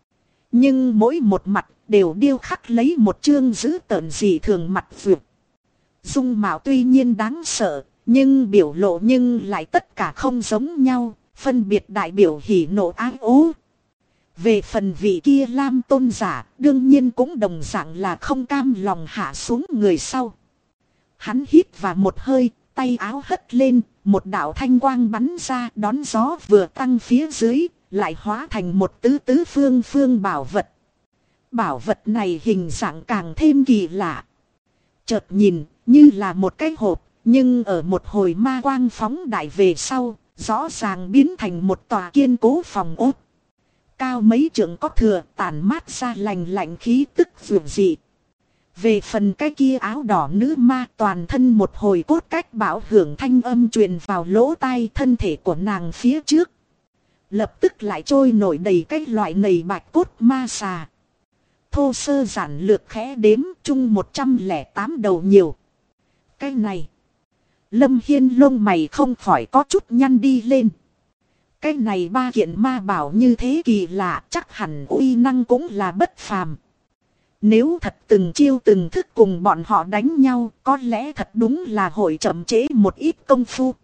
Nhưng mỗi một mặt đều điêu khắc lấy một chương dữ tợn dị thường mặt vượt. Dung mạo tuy nhiên đáng sợ, nhưng biểu lộ nhưng lại tất cả không giống nhau, phân biệt đại biểu hỉ nộ ái ố. Về phần vị kia Lam tôn giả, đương nhiên cũng đồng dạng là không cam lòng hạ xuống người sau. Hắn hít vào một hơi, tay áo hất lên, một đạo thanh quang bắn ra đón gió vừa tăng phía dưới, lại hóa thành một tứ phương bảo vật. Bảo vật này hình dạng càng thêm kỳ lạ. Chợt nhìn, như là một cái hộp, nhưng ở một hồi ma quang phóng đại về sau, rõ ràng biến thành một tòa kiên cố phòng ốt. Cao mấy trượng có thừa, tản mát ra lành lạnh khí tức dường dị. Về phần cái kia áo đỏ nữ ma, toàn thân một hồi cốt cách bảo hưởng thanh âm truyền vào lỗ tai, thân thể của nàng phía trước. Lập tức lại trôi nổi đầy cái loại nầy bạch cốt ma xà. Thô sơ giản lược khẽ đếm chung 108 đầu nhiều. Cái này, Lâm Hiên lông mày không khỏi có chút nhăn đi lên. Cái này ba kiện ma bảo như thế kỳ lạ, chắc hẳn uy năng cũng là bất phàm. Nếu thật từng chiêu từng thức cùng bọn họ đánh nhau, có lẽ thật đúng là hội chậm trễ một ít công phu.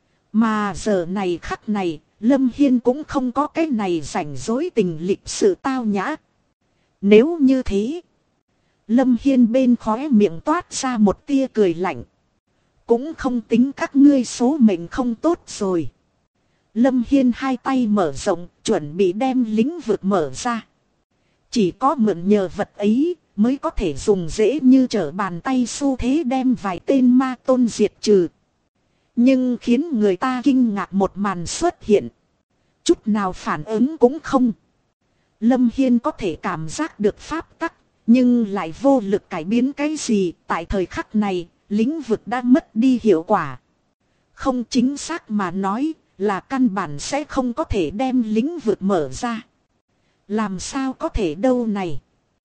Mà giờ này khắc này, Lâm Hiên cũng không có cái này rảnh rỗi tình lịch sự tao nhã. Nếu như thế, Lâm Hiên bên khóe miệng toát ra một tia cười lạnh. Cũng không tính các ngươi số mệnh không tốt rồi. Lâm Hiên hai tay mở rộng, chuẩn bị đem lĩnh vực mở ra. Chỉ có mượn nhờ vật ấy, mới có thể dùng dễ như trở bàn tay xu thế đem vài tên ma tôn diệt trừ. Nhưng khiến người ta kinh ngạc một màn xuất hiện. Chút nào phản ứng cũng không. Lâm Hiên có thể cảm giác được pháp tắc, nhưng lại vô lực cải biến cái gì. Tại thời khắc này, lĩnh vực đã mất đi hiệu quả. Không, chính xác mà nói là căn bản sẽ không có thể đem lĩnh vực mở ra. Làm sao có thể đâu này?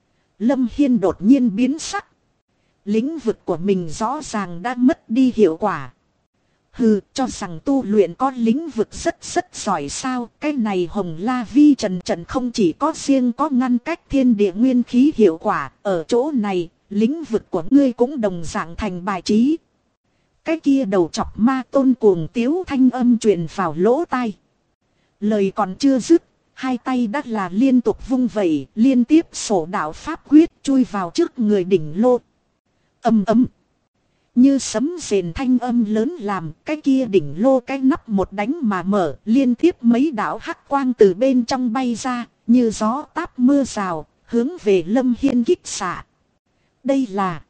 Lâm Hiên đột nhiên biến sắc. Lĩnh vực của mình rõ ràng đã mất đi hiệu quả. Hừ, cho rằng tu luyện có lĩnh vực rất giỏi sao? Cái này Hồng La Vi Trần không chỉ có riêng có ngăn cách thiên địa nguyên khí hiệu quả. Ở chỗ này, lĩnh vực của ngươi cũng đồng dạng thành bài trí. Cái kia đầu chọc ma tôn cuồng tiếu thanh âm truyền vào lỗ tai. Lời còn chưa dứt, hai tay đã là liên tục vung vẩy, liên tiếp sổ đạo pháp quyết chui vào trước người đỉnh lô. Ầm ầm. Như sấm rền thanh âm lớn làm, cái kia đỉnh lô cái nắp một đánh mà mở, liên tiếp mấy đạo hắc quang từ bên trong bay ra, như gió táp mưa rào, hướng về Lâm Hiên kích xạ. Đây là...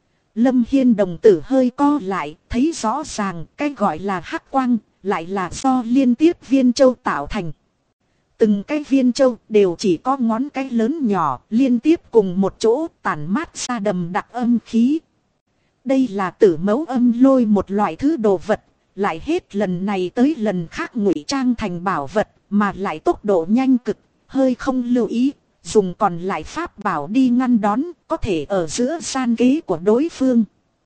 Lâm Hiên đồng tử hơi co lại, thấy rõ ràng cái gọi là hắc quang, lại là do liên tiếp viên châu tạo thành. Từng cái viên châu đều chỉ có ngón cái lớn nhỏ, liên tiếp cùng một chỗ tản mát ra đầm đặc âm khí. Đây là tử mẫu âm lôi, một loại thứ đồ vật, lại hết lần này tới lần khác ngụy trang thành bảo vật, mà lại tốc độ nhanh cực, hơi không lưu ý. Dùng còn lại pháp bảo đi ngăn đón, có thể ở giữa gian kế của đối phương.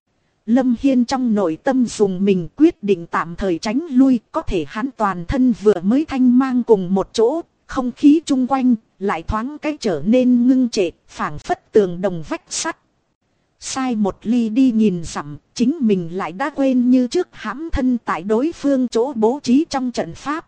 Lâm Hiên trong nội tâm dùng mình quyết định tạm thời tránh lui, có thể hắn toàn thân vừa mới thanh mang cùng một chỗ, không khí chung quanh lại thoáng cái trở nên ngưng trệ, phảng phất tường đồng vách sắt. Sai một ly đi nhìn dặm, chính mình lại đã quên như trước hãm thân tại đối phương chỗ bố trí trong trận pháp.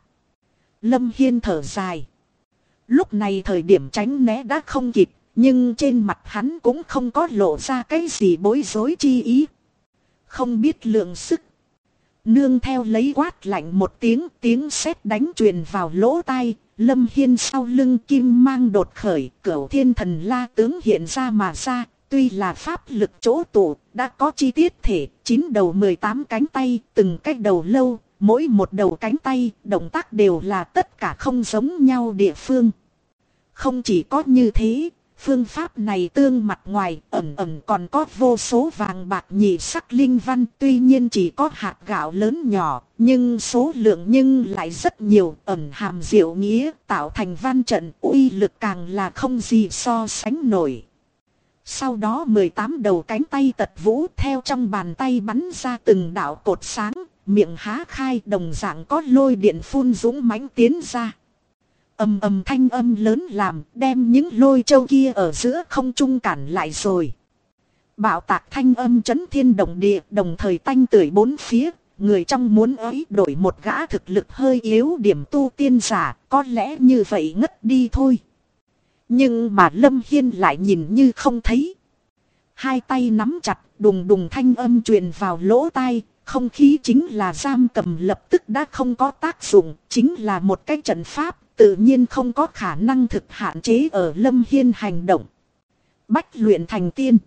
Lâm Hiên thở dài. Lúc này thời điểm tránh né đã không kịp, nhưng trên mặt hắn cũng không có lộ ra cái gì bối rối chi ý. Không biết lượng sức. Nương theo lấy quát lạnh một tiếng, tiếng sét đánh truyền vào lỗ tai. Lâm Hiên sau lưng kim mang đột khởi, Cửu Thiên Thần La tướng hiện ra mà ra. Tuy là pháp lực chỗ tụ, đã có chi tiết thể, 9 đầu 18 cánh tay, từng cái đầu lâu. Mỗi một đầu cánh tay, động tác đều là tất cả không giống nhau địa phương. Không chỉ có như thế, phương pháp này tương mặt ngoài ẩn còn có vô số vàng bạc nhị sắc linh văn. Tuy nhiên chỉ có hạt gạo lớn nhỏ, nhưng số lượng nhưng lại rất nhiều, ẩn hàm diệu nghĩa, tạo thành văn trận uy lực càng là không gì so sánh nổi. Sau đó 18 đầu cánh tay tật vũ theo trong bàn tay bắn ra từng đạo cột sáng. Miệng há khai đồng dạng có lôi điện phun dũng mãnh tiến ra. Ầm ầm thanh âm lớn làm đem những lôi châu kia ở giữa không trung cản lại rồi. Bạo tạc thanh âm chấn thiên động địa, đồng thời tanh tưởi bốn phía. Người trong muốn ấy đổi một gã thực lực hơi yếu điểm tu tiên giả, có lẽ như vậy ngất đi thôi. Nhưng mà Lâm Hiên lại nhìn như không thấy. Hai tay nắm chặt, đùng đùng thanh âm truyền vào lỗ tai. Không khí chính là giam cầm, lập tức đã không có tác dụng, chính là một cái trận pháp, tự nhiên không có khả năng thực hạn chế ở Lâm Hiên hành động. Bách luyện thành tiên.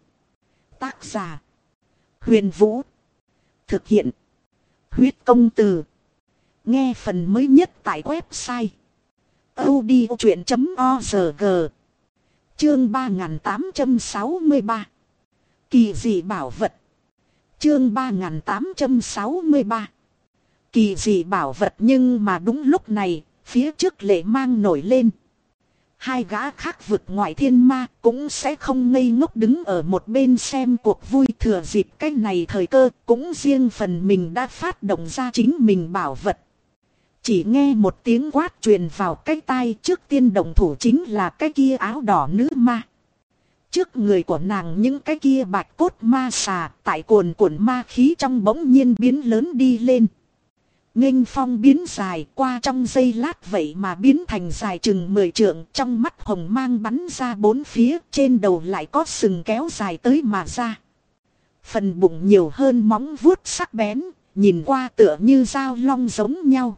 Tác giả: Huyền Vũ. Thực hiện: Huyết Công Từ. Nghe phần mới nhất tại website audiochuyện.org. Chương 3863. Kỳ dị bảo vật. Chương 3863. Kỳ dị bảo vật. Nhưng mà đúng lúc này, phía trước lệ mang nổi lên. Hai gã khác vực ngoại thiên ma cũng sẽ không ngây ngốc đứng ở một bên xem cuộc vui, thừa dịp cái này thời cơ, cũng riêng phần mình đã phát động ra chính mình bảo vật. Chỉ nghe một tiếng quát truyền vào cái tai, trước tiên động thủ chính là cái kia áo đỏ nữ ma. Trước người của nàng những cái kia bạch cốt ma xà tại cuồn cuộn ma khí trong bỗng nhiên biến lớn đi lên. nghênh phong biến dài qua trong giây lát vậy mà biến thành dài chừng 10 trượng, trong mắt hồng mang bắn ra bốn phía, trên đầu lại có sừng kéo dài tới mà ra. Phần bụng nhiều hơn móng vuốt sắc bén, nhìn qua tựa như dao long giống nhau.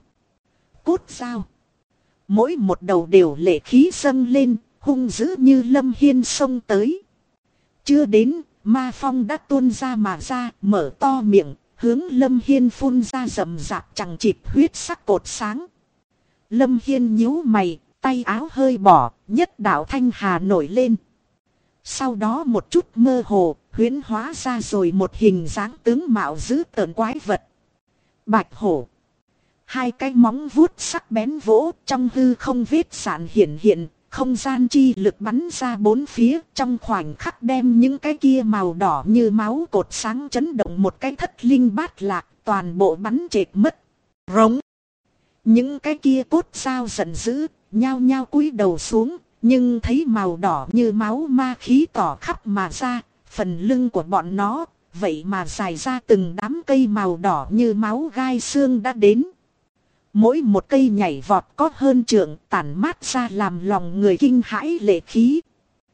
Cốt dao. Mỗi một đầu đều lệ khí dâng lên, hung dữ như Lâm Hiên xông tới. Chưa đến, ma phong đã tuôn ra mà ra, mở to miệng, hướng Lâm Hiên phun ra rầm rạp chằng chịt huyết sắc cột sáng. Lâm Hiên nhíu mày, tay áo hơi bỏ, nhất đạo thanh hà nổi lên. Sau đó một chút mơ hồ, huyễn hóa ra rồi một hình dáng tướng mạo dữ tợn quái vật. Bạch hổ. Hai cái móng vuốt sắc bén vỗ, trong hư không vết sạn hiện hiện, không gian chi lực bắn ra bốn phía, trong khoảnh khắc đem những cái kia màu đỏ như máu cột sáng chấn động một cái thất linh bát lạc, toàn bộ bắn trệt mất. Rống. Những cái kia cốt sao giận dữ, nhao nhao cúi đầu xuống, nhưng thấy màu đỏ như máu ma khí tỏ khắp mà ra, phần lưng của bọn nó, vậy mà dài ra từng đám cây màu đỏ như máu gai xương đã đến. Mỗi một cây nhảy vọt có hơn trượng, tản mát ra làm lòng người kinh hãi lệ khí.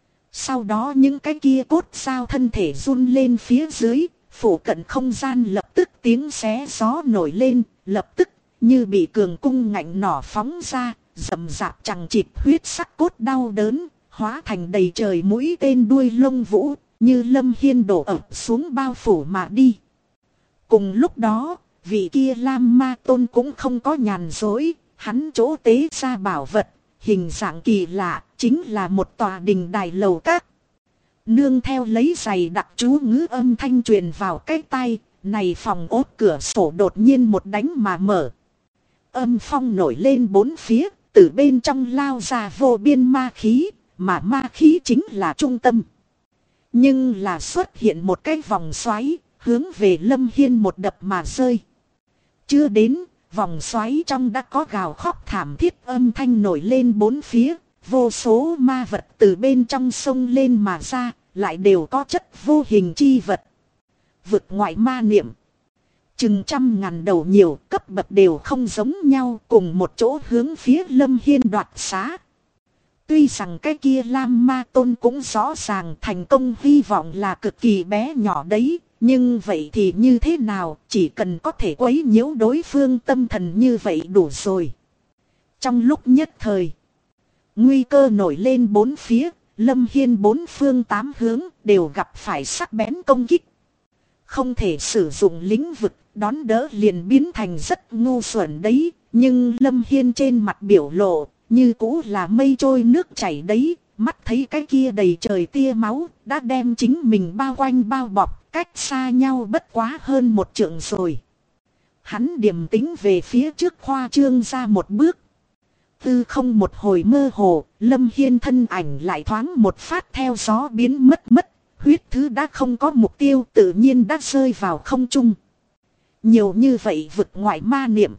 Sau đó những cái kia cốt sao thân thể run lên phía dưới, phủ cận không gian lập tức tiếng xé gió nổi lên, lập tức như bị cường cung ngạnh nỏ phóng ra, rầm rạp chằng chịt huyết sắc cốt đau đớn, hóa thành đầy trời mũi tên đuôi lông vũ, như Lâm Hiên đổ ập xuống bao phủ mà đi. Cùng lúc đó, vị kia Lam Ma Tôn cũng không có nhàn dối, hắn chỗ tế ra bảo vật, hình dạng kỳ lạ, chính là một tòa đình đài lầu các. Nương theo lấy giày đặc chú ngữ âm thanh truyền vào cái tai, này phòng ốt cửa sổ đột nhiên một đánh mà mở. Âm phong nổi lên bốn phía, từ bên trong lao ra vô biên ma khí, mà ma khí chính là trung tâm. Nhưng là xuất hiện một cái vòng xoáy, hướng về Lâm Hiên một đập mà rơi. Chưa đến, vòng xoáy trong đã có gào khóc thảm thiết âm thanh nổi lên bốn phía, vô số ma vật từ bên trong sông lên mà ra, lại đều có chất vô hình chi vật. Vực ngoại ma niệm. Chừng 100.000 đầu nhiều, cấp bậc đều không giống nhau, cùng một chỗ hướng phía Lâm Hiên đoạt xá. Tuy rằng cái kia Lam Ma Tôn cũng rõ ràng thành công hy vọng là cực kỳ bé nhỏ đấy, nhưng vậy thì như thế nào, chỉ cần có thể quấy nhiễu đối phương tâm thần như vậy đủ rồi. Trong lúc nhất thời, nguy cơ nổi lên bốn phía, Lâm Hiên bốn phương tám hướng đều gặp phải sắc bén công kích. Không thể sử dụng lĩnh vực, đón đỡ liền biến thành rất ngu xuẩn đấy, nhưng Lâm Hiên trên mặt biểu lộ, như cũ là mây trôi nước chảy đấy, mắt thấy cái kia đầy trời tia máu, đã đem chính mình bao quanh bao bọc, cách xa nhau bất quá hơn một trượng rồi. Hắn điềm tĩnh về phía trước khoa trương ra một bước. Tư không một hồi mơ hồ, Lâm Hiên thân ảnh lại thoáng một phát theo gió biến mất. Huyết thứ đã không có mục tiêu tự nhiên đã rơi vào không trung. Nhiều như vậy vực ngoại ma niệm.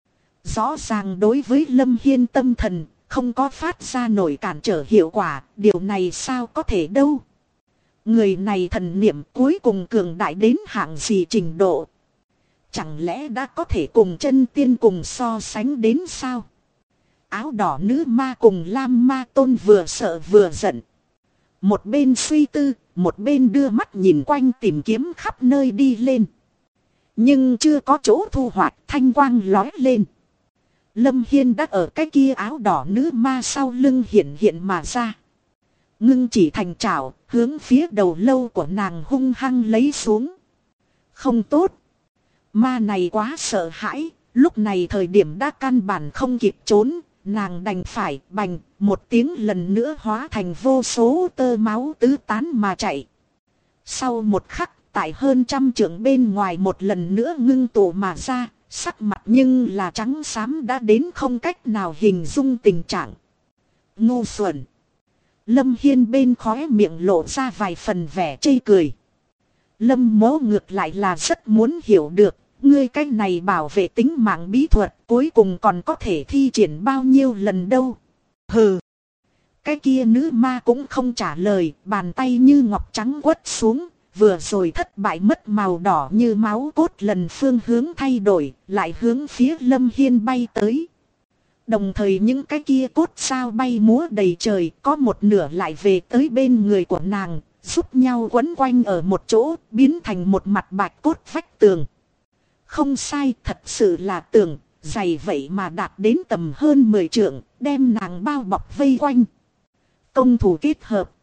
Rõ ràng đối với Lâm Hiên tâm thần, không có phát ra nổi cản trở hiệu quả, điều này sao có thể đâu. Người này thần niệm cuối cùng cường đại đến hạng gì trình độ. Chẳng lẽ đã có thể cùng chân tiên cùng so sánh đến sao? Áo đỏ nữ ma cùng Lam Ma Tôn vừa sợ vừa giận. Một bên suy tư, một bên đưa mắt nhìn quanh tìm kiếm khắp nơi đi lên. Nhưng chưa có chỗ thu hoạch, thanh quang lói lên. Lâm Hiên đã ở cái kia áo đỏ nữ ma sau lưng hiện hiện mà ra. Ngưng chỉ thành trảo, hướng phía đầu lâu của nàng hung hăng lấy xuống. Không tốt. Ma này quá sợ hãi, lúc này thời điểm đã căn bản không kịp trốn. Nàng đành phải bành một tiếng lần nữa hóa thành vô số tơ máu tứ tán mà chạy. Sau một khắc, tại hơn 100 trượng bên ngoài một lần nữa ngưng tụ mà ra, sắc mặt nhưng là trắng xám đã đến không cách nào hình dung tình trạng. Ngu xuẩn. Lâm Hiên bên khóe miệng lộ ra vài phần vẻ chê cười. Lâm Mỗ ngược lại là rất muốn hiểu được. Ngươi cái này bảo vệ tính mạng bí thuật cuối cùng còn có thể thi triển bao nhiêu lần đâu. Hừ. Cái kia nữ ma cũng không trả lời, bàn tay như ngọc trắng quất xuống, vừa rồi thất bại mất màu đỏ như máu cốt lần phương hướng thay đổi, lại hướng phía Lâm Hiên bay tới. Đồng thời những cái kia cốt sao bay múa đầy trời, có một nửa lại về tới bên người của nàng, giúp nhau quấn quanh ở một chỗ, biến thành một mặt bạch cốt vách tường. Không sai, thật sự là tường, dày vậy mà đạt đến tầm hơn 10 trượng, đem nàng bao bọc vây quanh. Công thủ kết hợp.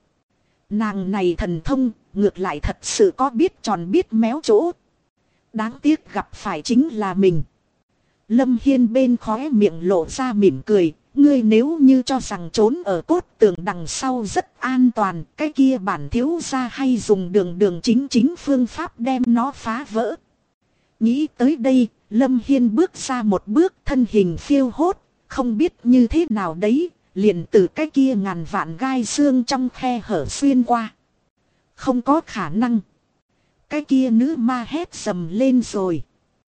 Nàng này thần thông, ngược lại thật sự có biết tròn biết méo chỗ. Đáng tiếc gặp phải chính là mình. Lâm Hiên bên khóe miệng lộ ra mỉm cười. Ngươi nếu như cho rằng trốn ở cốt tường đằng sau rất an toàn, cái kia bản thiếu gia hay dùng đường chính phương pháp đem nó phá vỡ. Nghĩ tới đây, Lâm Hiên bước ra một bước, thân hình phiêu hốt, không biết như thế nào đấy, liền từ cái kia ngàn vạn gai xương trong khe hở xuyên qua. Không có khả năng. Cái kia nữ ma hét sầm lên rồi.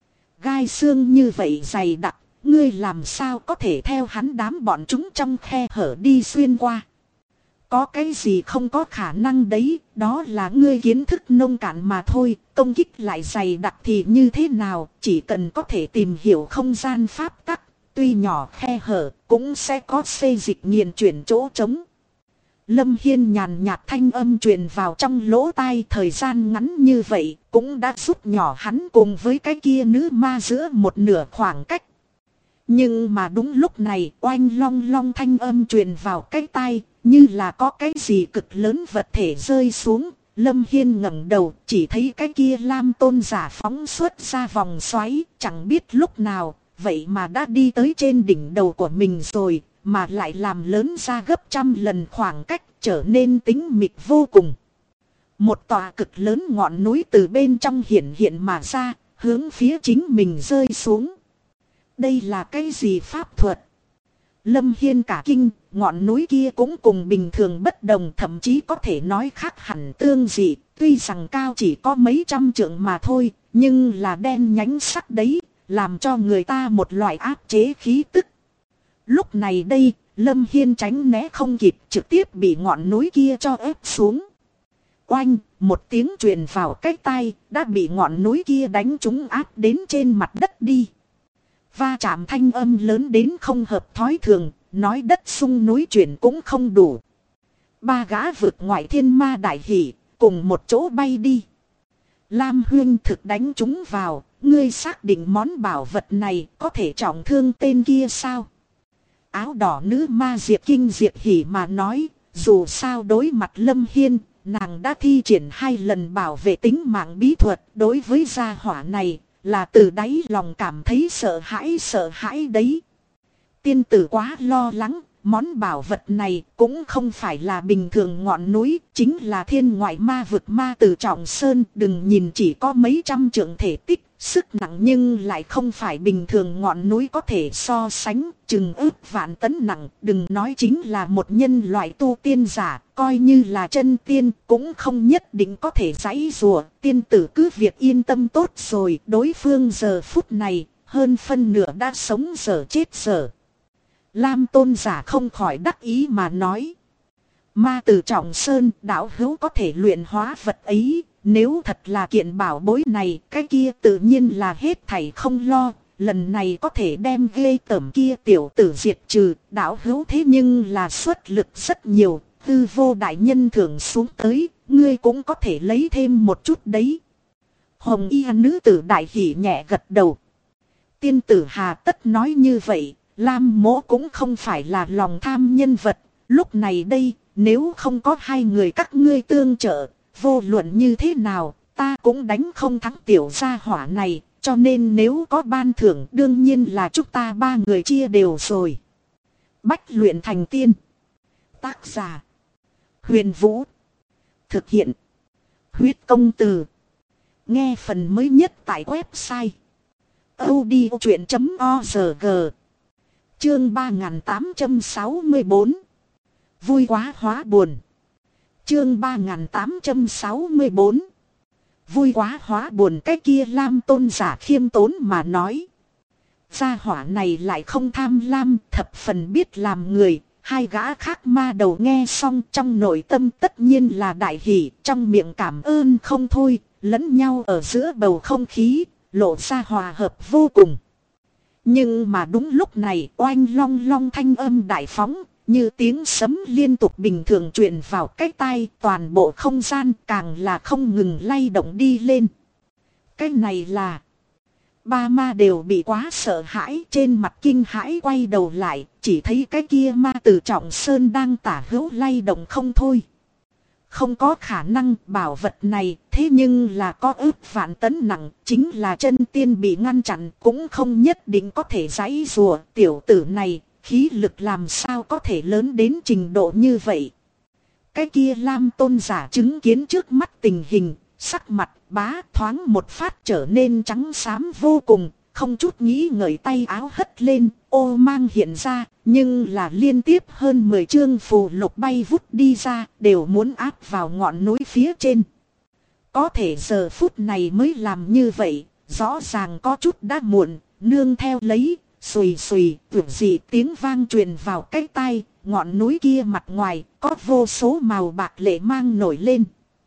Gai xương như vậy dày đặc, ngươi làm sao có thể theo hắn đám bọn chúng trong khe hở đi xuyên qua. Có cái gì không có khả năng đấy, đó là ngươi kiến thức nông cạn mà thôi, công kích lại dày đặc thì như thế nào, chỉ cần có thể tìm hiểu không gian pháp tắc, tuy nhỏ khe hở, cũng sẽ có xê dịch nghiền chuyển chỗ trống. Lâm Hiên nhàn nhạt thanh âm truyền vào trong lỗ tai, thời gian ngắn như vậy, cũng đã rút nhỏ hắn cùng với cái kia nữ ma giữa một nửa khoảng cách. Nhưng mà đúng lúc này, oanh long long thanh âm truyền vào cái tai, như là có cái gì cực lớn vật thể rơi xuống. Lâm Hiên ngẩng đầu, chỉ thấy cái kia Lam Tôn giả phóng xuất ra vòng xoáy, chẳng biết lúc nào, vậy mà đã đi tới trên đỉnh đầu của mình rồi, mà lại làm lớn ra gấp trăm lần khoảng cách, trở nên tính mịt vô cùng. Một tòa cực lớn ngọn núi từ bên trong hiện mà ra, hướng phía chính mình rơi xuống. Đây là cái gì pháp thuật? Lâm Hiên cả kinh, ngọn núi kia cũng cùng bình thường bất đồng, thậm chí có thể nói khác hẳn tương dị. Tuy rằng cao chỉ có mấy trăm trượng mà thôi, nhưng là đen nhánh sắc đấy, làm cho người ta một loại áp chế khí tức. Lúc này đây, Lâm Hiên tránh né không kịp, trực tiếp bị ngọn núi kia cho ép xuống. Oanh, một tiếng truyền vào cái tai, đã bị ngọn núi kia đánh trúng áp đến trên mặt đất đi. Va chạm thanh âm lớn đến không hợp thói thường, nói đất sung núi chuyển cũng không đủ. Ba gã vượt ngoại thiên ma đại hỷ, cùng một chỗ bay đi. Lam Huyên thực đánh chúng vào, ngươi xác định món bảo vật này có thể trọng thương tên kia sao? Áo đỏ nữ ma Diệp Kinh Diệp Hỉ mà nói, dù sao đối mặt Lâm Hiên, nàng đã thi triển 2 lần bảo vệ tính mạng bí thuật. Đối với gia hỏa này, là từ đáy lòng cảm thấy sợ hãi đấy. Tiên tử quá lo lắng, món bảo vật này cũng không phải là bình thường ngọn núi, chính là thiên ngoại ma vực ma tử trọng sơn. Đừng nhìn chỉ có mấy trăm trượng thể tích, sức nặng nhưng lại không phải bình thường ngọn núi có thể so sánh, chừng ước vạn tấn nặng. Đừng nói chính là một nhân loại tu tiên giả, coi như là chân tiên cũng không nhất định có thể giãy giụa. Tiên tử cứ việc yên tâm tốt rồi, đối phương giờ phút này hơn phân nửa đã sống giờ chết giờ. Lam Tôn giả không khỏi đắc ý mà nói. Ma tử trọng sơn, đạo hữu có thể luyện hóa vật ấy. Nếu thật là kiện bảo bối này, cái kia tự nhiên là hết thảy không lo. Lần này có thể đem ghê tởm kia tiểu tử diệt trừ. Đạo hữu thế nhưng là xuất lực rất nhiều. Tư vô đại nhân thưởng xuống tới, ngươi cũng có thể lấy thêm một chút đấy. Hồng y nữ tử đại hỉ nhẹ gật đầu. Tiên tử hà tất nói như vậy. Lam mỗ cũng không phải là lòng tham nhân vật. Lúc này đây, nếu không có 2 người các ngươi tương trợ, vô luận như thế nào, ta cũng đánh không thắng tiểu gia hỏa này. Cho nên nếu có ban thưởng, đương nhiên là chúng ta 3 người chia đều rồi. Bách luyện thành tiên. Tác giả: Huyền Vũ. Thực hiện: Huyết Công Từ. Nghe phần mới nhất tại website audiochuyện.org. Chương 3864. Vui quá hóa buồn. Chương 3864. Vui quá hóa buồn. Cái kia Lam Tôn giả khiêm tốn mà nói. Gia hỏa này lại không tham lam, thập phần biết làm người. Hai gã khác ma đầu nghe xong trong nội tâm tất nhiên là đại hỷ, trong miệng cảm ơn không thôi, lẫn nhau ở giữa bầu không khí, lộ ra hòa hợp vô cùng. Nhưng mà đúng lúc này oanh long long thanh âm đại phóng, như tiếng sấm liên tục bình thường truyền vào cái tai, toàn bộ không gian càng là không ngừng lay động đi lên. Cái này là... Ba ma đều bị quá sợ hãi, trên mặt kinh hãi quay đầu lại, chỉ thấy cái kia ma từ Trọng Sơn đang tả hữu lay động không thôi. Không có khả năng bảo vật này, thế nhưng là có ước vạn tấn nặng, chính là chân tiên bị ngăn chặn cũng không nhất định có thể giãy rùa. Tiểu tử này, khí lực làm sao có thể lớn đến trình độ như vậy. Cái kia Lam Tôn giả chứng kiến trước mắt tình hình, sắc mặt bá thoáng một phát trở nên trắng xám vô cùng, không chút nghĩ ngợi tay áo hất lên, ô mang hiện ra, nhưng là liên tiếp hơn 10 chương phù lục bay vút đi ra, đều muốn áp vào ngọn núi phía trên. Có thể giờ phút này mới làm như vậy, rõ ràng có chút đã muộn, nương theo lấy, xùy xùy, tưởng gì tiếng vang truyền vào cái tai, ngọn núi kia mặt ngoài, có vô số màu bạc lệ mang nổi lên.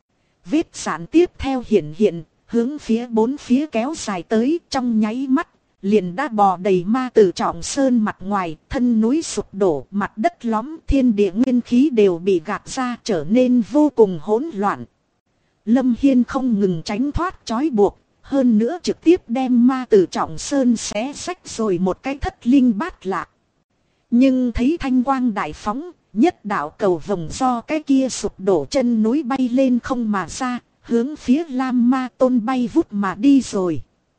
Vết sản tiếp theo hiện, hướng phía bốn phía kéo dài tới trong nháy mắt, liền đã bò đầy ma từ Trọng Sơn mặt ngoài, thân núi sụp đổ, mặt đất lõm, thiên địa nguyên khí đều bị gạt ra trở nên vô cùng hỗn loạn. Lâm Hiên không ngừng tránh thoát trói buộc, hơn nữa trực tiếp đem ma từ Trọng Sơn xé rách rồi một cái thất linh bát lạc. Nhưng thấy thanh quang đại phóng, nhất đạo cầu vồng do cái kia sụp đổ chân núi bay lên không mà ra, hướng phía Lam Ma Tôn bay vút mà đi rồi.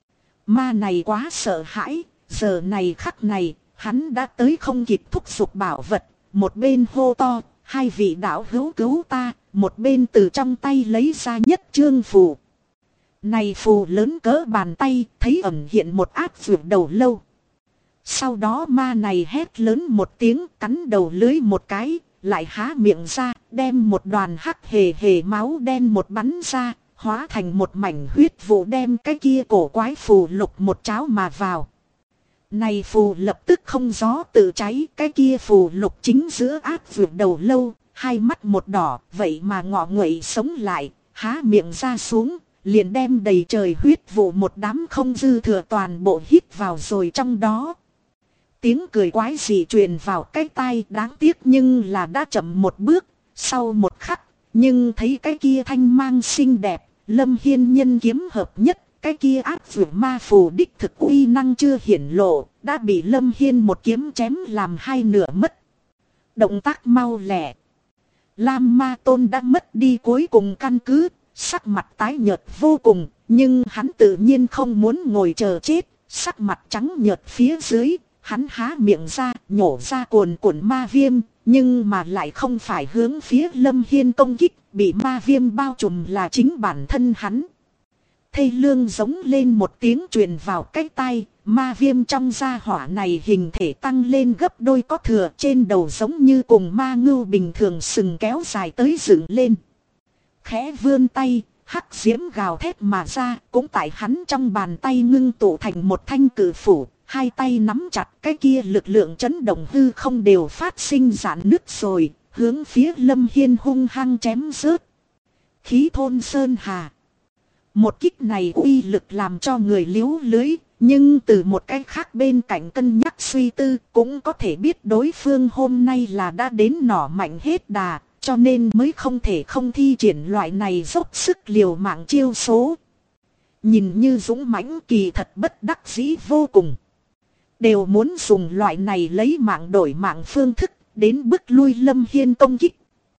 Ma này quá sợ hãi, giờ này khắc này, hắn đã tới không kịp thúc giục bảo vật, một bên hô to, hai vị đạo hữu cứu ta, một bên từ trong tay lấy ra nhất chương phù. Này phù lớn cỡ bàn tay, thấy ẩn hiện một ác vượt đầu lâu. Sau đó ma này hét lớn một tiếng, cắn đầu lưới một cái, lại há miệng ra, đem một đoàn hắc hề hề máu đen một bắn ra, hóa thành một mảnh huyết vụ, đem cái kia cổ quái phù lục một cháo mà vào. Này phù lập tức không gió tự cháy, cái kia phù lục chính giữa ác vượt đầu lâu, hai mắt một đỏ, vậy mà ngọ nguậy sống lại, há miệng ra xuống, liền đem đầy trời huyết vụ một đám không dư thừa toàn bộ hít vào rồi trong đó. Tiếng cười quái dị truyền vào cái tai, đáng tiếc nhưng là đã chậm một bước, sau một khắc, nhưng thấy cái kia thanh mang xinh đẹp, Lâm Hiên nhân kiếm hợp nhất, cái kia ác vượt ma phù đích thực uy năng chưa hiển lộ, đã bị Lâm Hiên một kiếm chém làm hai nửa mất. Động tác mau lẹ. Lam Ma Tôn đã mất đi cuối cùng căn cứ, sắc mặt tái nhợt vô cùng, nhưng hắn tự nhiên không muốn ngồi chờ chết, sắc mặt trắng nhợt phía dưới. Hắn há miệng ra, nhổ ra cuồn cuộn ma viêm, nhưng mà lại không phải hướng phía Lâm Hiên công kích, bị ma viêm bao trùm là chính bản thân hắn. Thây lương giống lên một tiếng truyền vào cái tai, ma viêm trong da hỏa này hình thể tăng lên gấp đôi có thừa, trên đầu giống như cùng ma ngưu bình thường sừng kéo dài tới dựng lên. Khẽ vươn tay, hắc diễm gào thét mà ra, cũng tại hắn trong bàn tay ngưng tụ thành một thanh cử phủ. Hai tay nắm chặt, cái kia lực lượng chấn động hư không đều phát sinh rạn nứt rồi, hướng phía Lâm Hiên hung hăng chém rớt. Khí thôn sơn hà. Một kích này uy lực làm cho người liếu lưới, nhưng từ một cái khác bên cạnh cân nhắc suy tư cũng có thể biết đối phương hôm nay là đã đến nỏ mạnh hết đà, cho nên mới không thể không thi triển loại này dốc sức liều mạng chiêu số. Nhìn như dũng mãnh kỳ thật bất đắc dĩ vô cùng. Đều muốn dùng loại này lấy mạng đổi mạng phương thức đến bức lui Lâm Hiên công kích.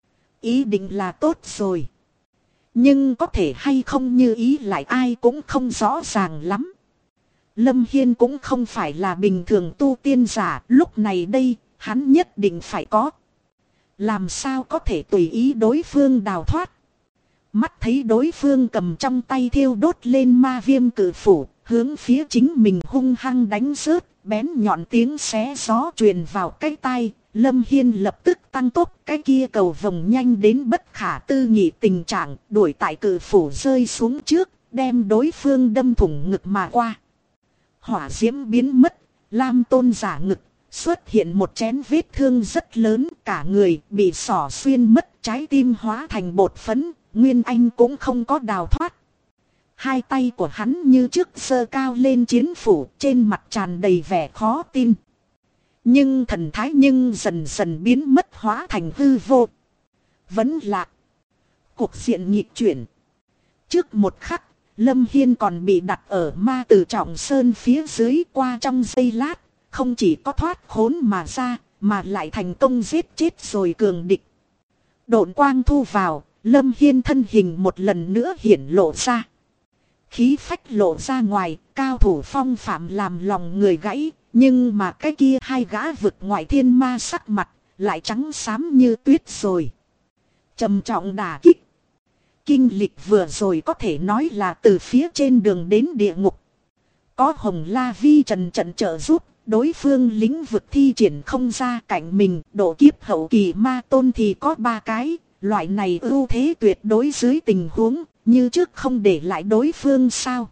Ý định là tốt rồi. Nhưng có thể hay không như ý lại ai cũng không rõ ràng lắm. Lâm Hiên cũng không phải là bình thường tu tiên giả, lúc này đây hắn nhất định phải có. Làm sao có thể tùy ý đối phương đào thoát. Mắt thấy đối phương cầm trong tay thiêu đốt lên ma viêm cử phủ, hướng phía chính mình hung hăng đánh rớt. Bén nhọn tiếng xé gió truyền vào cái tai, Lâm Hiên lập tức tăng tốc, cái kia cầu vồng nhanh đến bất khả tư nghị tình trạng, đuổi tại cử phủ rơi xuống trước, đem đối phương đâm thủng ngực mà qua. Hỏa diễm biến mất, Lam Tôn giả ngực, xuất hiện một chén vết thương rất lớn, cả người bị xỏ xuyên mất, trái tim hóa thành bột phấn, Nguyên Anh cũng không có đào thoát. Hai tay của hắn như trước giơ cao lên chiến phủ, trên mặt tràn đầy vẻ khó tin. Nhưng thần thái dần dần biến mất hóa thành hư vô. Vẫn lạc. Cuộc diện nghịch chuyển. Trước một khắc, Lâm Hiên còn bị đặt ở ma tử trọng sơn phía dưới, qua trong giây lát. Không chỉ có thoát khốn mà ra, mà lại thành công giết chết rồi cường địch. Độn quang thu vào, Lâm Hiên thân hình một lần nữa hiển lộ ra. Khí phách lộ ra ngoài, cao thủ phong phạm làm lòng người gãy. Nhưng mà cái kia hai gã vực ngoại thiên ma sắc mặt, lại trắng xám như tuyết rồi. Trầm trọng đả kích. Kinh lịch vừa rồi có thể nói là từ phía trên đường đến địa ngục. Có Hồng La Vi trần trận trợ giúp, đối phương lĩnh vực thi triển không ra, cạnh mình. Độ kiếp hậu kỳ ma tôn thì có 3 cái, loại này ưu thế tuyệt đối dưới tình huống, như trước không để lại đối phương sao?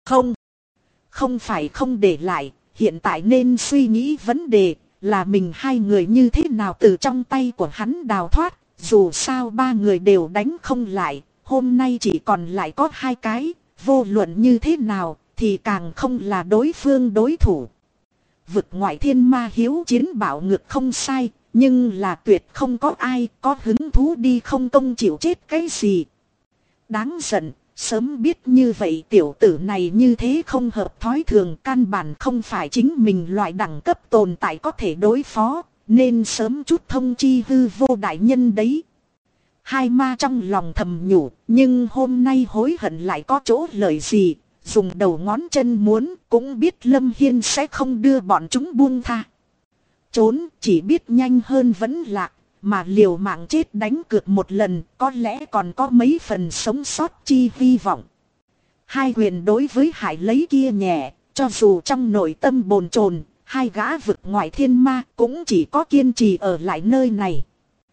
Không phải không để lại, hiện tại nên suy nghĩ vấn đề là mình hai người như thế nào từ trong tay của hắn đào thoát. Dù sao 3 người đều đánh không lại, hôm nay chỉ còn lại có 2 cái, vô luận như thế nào thì càng không là đối phương đối thủ. Vực ngoại thiên ma hiếu chiến bạo ngược không sai, nhưng là tuyệt không có ai có hứng thú đi không công chịu chết cái gì. Đáng giận, sớm biết như vậy tiểu tử này như thế không hợp thói thường, căn bản không phải chính mình loại đẳng cấp tồn tại có thể đối phó, nên sớm chút thông chi hư vô đại nhân đấy. Hai ma trong lòng thầm nhủ, nhưng hôm nay hối hận lại có chỗ lợi gì, dùng đầu ngón chân muốn cũng biết Lâm Hiên sẽ không đưa bọn chúng buông tha. Trốn chỉ biết nhanh hơn vẫn lạc, mà liều mạng chết đánh cược một lần có lẽ còn có mấy phần sống sót chi hy vọng. Hai quyền đối với Hải lấy kia nhẹ, cho dù trong nội tâm bồn chồn, hai gã vực ngoại thiên ma cũng chỉ có kiên trì ở lại nơi này.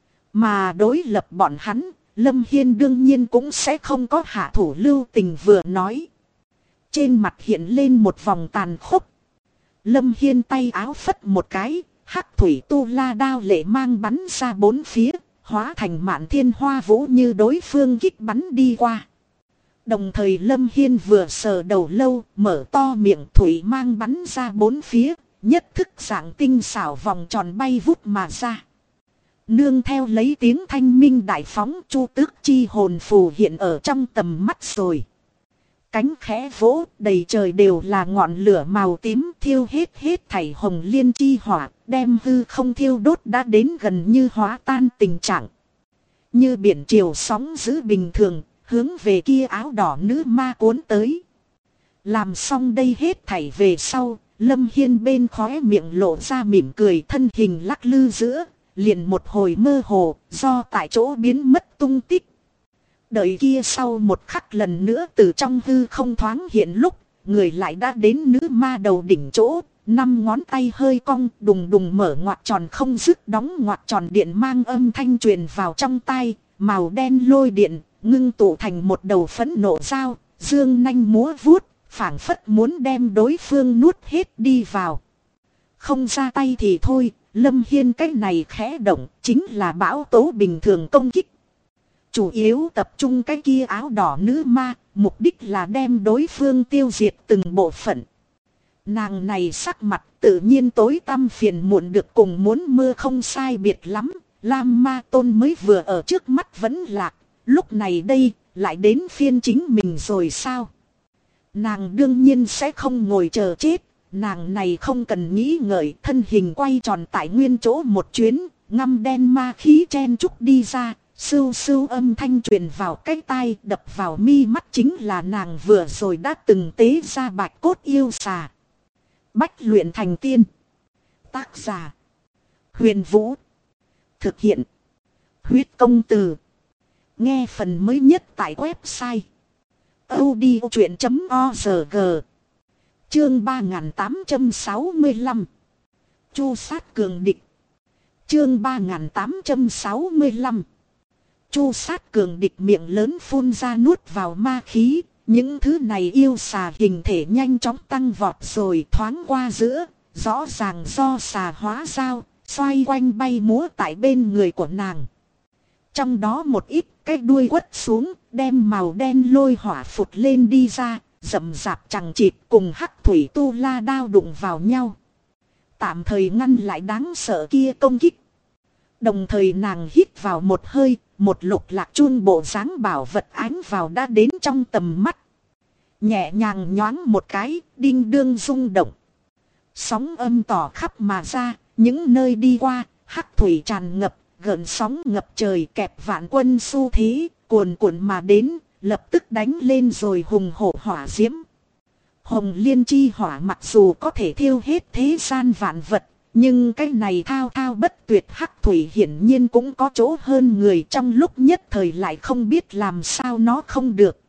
Mà đối lập bọn hắn, Lâm Hiên đương nhiên cũng sẽ không có hạ thủ lưu tình vừa nói. Trên mặt hiện lên một vòng tàn khốc. Lâm Hiên tay áo phất một cái, hắc thủy tu la đao lệ mang bắn ra 4 phía, hóa thành mạn thiên hoa vũ như đối phương kích bắn đi qua. Đồng thời Lâm Hiên vừa sờ đầu lâu, mở to miệng, thủy mang bắn ra 4 phía, nhất thức dạng tinh xảo vòng tròn bay vút mà ra. Nương theo lấy tiếng thanh minh đại phóng, Chu Tước chi hồn phù hiện ở trong tầm mắt rồi. Cánh khẽ vỗ, đầy trời đều là ngọn lửa màu tím, thiêu hết thảy hồng liên chi hỏa, đem hư không thiêu đốt đã đến gần như hóa tan tình trạng. Như biển triều sóng dữ bình thường, hướng về kia áo đỏ nữ ma cuốn tới. Làm xong đây hết thảy về sau, Lâm Hiên bên khóe miệng lộ ra mỉm cười, thân hình lắc lư giữa, liền một hồi mơ hồ, do tại chỗ biến mất tung tích. Đợi kia sau một khắc lần nữa từ trong hư không thoáng hiện lúc, người lại đã đến nữ ma đầu đỉnh chỗ, 5 ngón tay hơi cong, đùng đùng mở ngoặc tròn không dứt, đóng ngoặc tròn điện mang âm thanh truyền vào trong tai, màu đen lôi điện, ngưng tụ thành một đầu phẫn nộ dao, dương nanh múa vuốt, phảng phất muốn đem đối phương nuốt hết đi vào. Không ra tay thì thôi, Lâm Hiên cái này khẽ động, chính là bão tố bình thường công kích. Chủ yếu tập trung cái kia áo đỏ nữ ma, mục đích là đem đối phương tiêu diệt từng bộ phận. Nàng này sắc mặt tự nhiên tối tăm phiền muộn được cùng muốn mưa không sai biệt lắm. Lam ma tôn mới vừa ở trước mắt vẫn lạc, lúc này đây lại đến phiên chính mình rồi sao? Nàng đương nhiên sẽ không ngồi chờ chết. Nàng này không cần nghĩ ngợi, thân hình quay tròn tại nguyên chỗ một chuyến, ngăm đen ma khí chen chúc đi ra. Sưu sưu âm thanh truyền vào cái tai, đập vào mi mắt chính là nàng vừa rồi đã từng tế ra bạch cốt yêu xà. Bách luyện thành tiên. Tác giả: Huyền Vũ. Thực hiện: Huyết Công Từ. Nghe phần mới nhất tại website audiochuyện.org. Chương 3865. Chu sát cường địch. Chương 3865. Chu sát cường địch, miệng lớn phun ra nuốt vào ma khí. Những thứ này yêu xà hình thể nhanh chóng tăng vọt rồi thoáng qua giữa, rõ ràng do xà hóa dao, xoay quanh bay múa tại bên người của nàng. Trong đó một ít cái đuôi quất xuống, đem màu đen lôi hỏa phụt lên đi ra, rậm rạp chằng chịt cùng hắc thủy tu la đao đụng vào nhau. Tạm thời ngăn lại đáng sợ kia công kích. Đồng thời nàng hít vào một hơi, một lục lạc chun bộ dáng bảo vật ánh vào đã đến trong tầm mắt. Nhẹ nhàng nhoáng một cái, đinh đương rung động. Sóng âm tỏ khắp mà ra, những nơi đi qua, hắc thủy tràn ngập, gợn sóng ngập trời kẹp vạn quân xu thế, cuồn cuộn mà đến, lập tức đánh lên rồi hùng hổ hỏa diễm. Hồng liên chi hỏa mặc dù có thể thiêu hết thế gian vạn vật, nhưng cái này thao thao bất tuyệt hắc thủy hiển nhiên cũng có chỗ hơn người, trong lúc nhất thời lại không biết làm sao nó không được.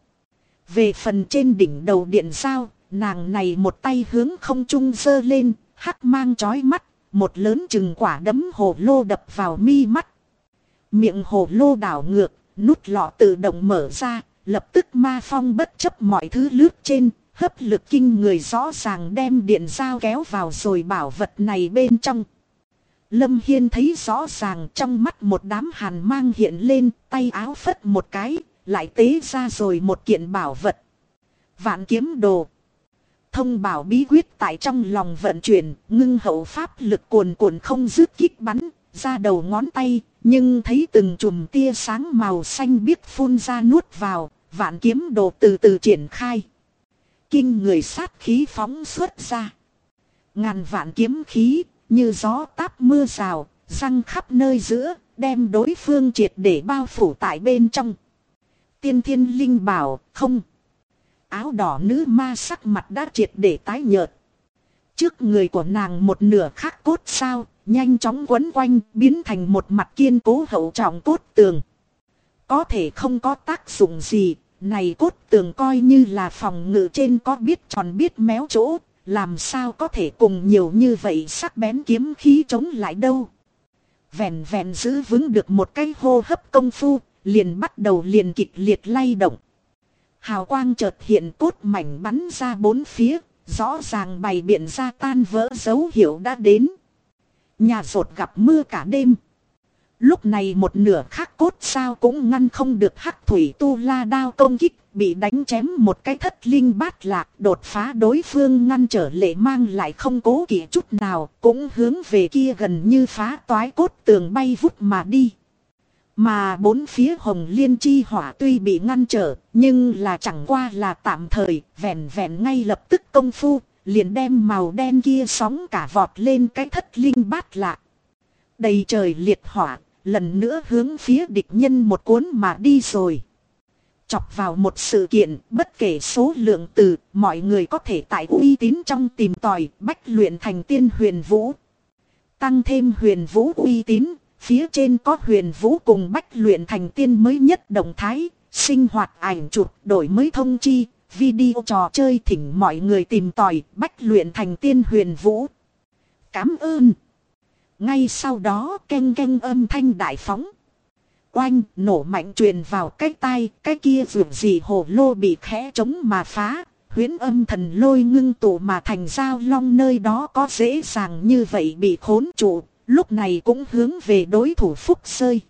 Về phần trên đỉnh đầu điện sao, nàng này một tay hướng không trung giơ lên, hắc mang chói mắt, một lớn chừng quả đấm hồ lô đập vào mi mắt. Miệng hồ lô đảo ngược, nút lọ tự động mở ra, lập tức ma phong bất chấp mọi thứ lướt trên, hấp lực kinh người rõ ràng đem điện dao kéo vào rồi bảo vật này bên trong. Lâm Hiên thấy rõ ràng, trong mắt một đám hàn mang hiện lên, tay áo phất một cái, lại tế ra rồi một kiện bảo vật. Vạn kiếm đồ. Thông bảo bí quyết tại trong lòng vận chuyển, ngưng hậu pháp lực cuồn cuộn không dứt kích bắn ra đầu ngón tay, nhưng thấy từng chùm tia sáng màu xanh biếc phun ra nuốt vào, vạn kiếm đồ từ từ triển khai. Kinh người sát khí phóng xuất ra. Ngàn vạn kiếm khí, như gió táp mưa rào, răng khắp nơi giữa, đem đối phương triệt để bao phủ tại bên trong. Tiên thiên linh bảo, không. Áo đỏ nữ ma sắc mặt đã triệt để tái nhợt. Trước người của nàng một nửa khắc cốt sao, nhanh chóng quấn quanh, biến thành một mặt kiên cố hậu trọng cốt tường. Có thể không có tác dụng gì, này cốt tường coi như là phòng ngự trên có biết tròn biết méo chỗ, làm sao có thể cùng nhiều như vậy sắc bén kiếm khí chống lại đâu. Vẹn vẹn giữ vững được một cái hô hấp công phu, liền bắt đầu liền kịch liệt lay động. Hào quang chợt hiện, cốt mảnh bắn ra bốn phía, rõ ràng bày biện ra tan vỡ dấu hiệu đã đến. Nhà rột gặp mưa cả đêm. Lúc này một nửa khắc cốt sao cũng ngăn không được hắc thủy tu la đao công kích, bị đánh chém một cái thất linh bát lạc, đột phá đối phương ngăn trở lệ mang lại không cố kỵ chút nào, cũng hướng về kia gần như phá toái cốt tường bay vút mà đi. Mà bốn phía hồng liên chi hỏa tuy bị ngăn trở, nhưng là chẳng qua là tạm thời, vẹn vẹn ngay lập tức công phu, liền đem màu đen kia sóng cả vọt lên cái thất linh bát lạc. Đầy trời liệt hỏa, lần nữa hướng phía địch nhân một cuốn mà đi rồi. Chọc vào một sự kiện, bất kể số lượng từ, mọi người có thể tại uy tín trong tìm tòi, bách luyện thành tiên huyền vũ. Tăng thêm huyền vũ uy tín, phía trên có huyền vũ cùng bách luyện thành tiên mới nhất động thái, sinh hoạt ảnh chụp, đổi mới thông chi, video trò chơi thỉnh mọi người tìm tòi, bách luyện thành tiên huyền vũ. Cảm ơn. Ngay sau đó keng keng âm thanh đại phóng. Oanh, nổ mạnh truyền vào cái tai, cái kia vượt gì hồ lô bị khẽ trống mà phá, huyễn âm thần lôi ngưng tụ mà thành giao long nơi đó có dễ dàng như vậy bị khốn trụ, lúc này cũng hướng về đối thủ phúc sơi.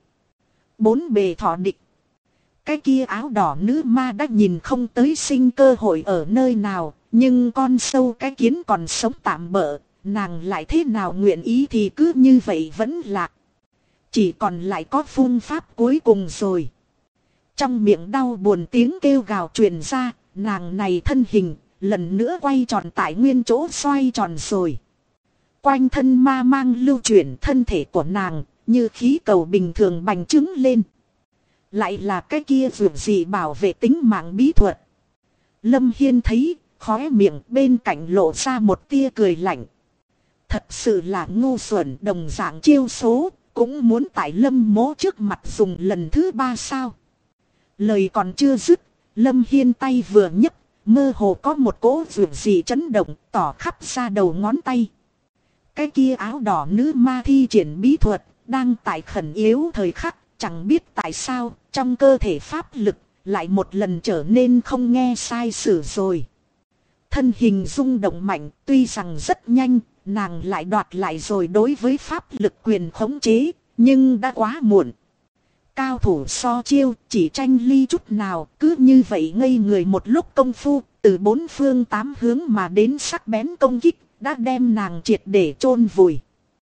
Bốn bề thọ địch. Cái kia áo đỏ nữ ma đã nhìn không tới sinh cơ hội ở nơi nào, nhưng con sâu cái kiến còn sống tạm bỡ, nàng lại thế nào nguyện ý thì cứ như vậy vẫn lạc. Chỉ còn lại có phương pháp cuối cùng rồi. Trong miệng đau buồn tiếng kêu gào truyền ra, nàng này thân hình, lần nữa quay tròn tại nguyên chỗ xoay tròn rồi. Quanh thân ma mang lưu chuyển, thân thể của nàng, như khí cầu bình thường bành trướng lên. Lại là cái kia vượt gì bảo vệ tính mạng bí thuật. Lâm Hiên thấy, khóe miệng bên cạnh lộ ra một tia cười lạnh. Thật sự là ngu xuẩn, đồng dạng chiêu số, cũng muốn tại Lâm Mỗ trước mặt dùng lần thứ ba sao. Lời còn chưa dứt, Lâm Hiên tay vừa nhấc, mơ hồ có một cỗ vượt gì chấn động, tỏ khắp ra đầu ngón tay. Cái kia áo đỏ nữ ma thi triển bí thuật, đang tại khẩn yếu thời khắc, chẳng biết tại sao, trong cơ thể pháp lực, lại một lần trở nên không nghe sai sử rồi. Thân hình rung động mạnh, tuy rằng rất nhanh, nàng lại đoạt lại rồi đối với pháp lực quyền khống chế, nhưng đã quá muộn. Cao thủ so chiêu chỉ tranh ly chút nào, cứ như vậy ngây người một lúc công phu, từ bốn phương tám hướng mà đến sắc bén công kích, đã đem nàng triệt để chôn vùi.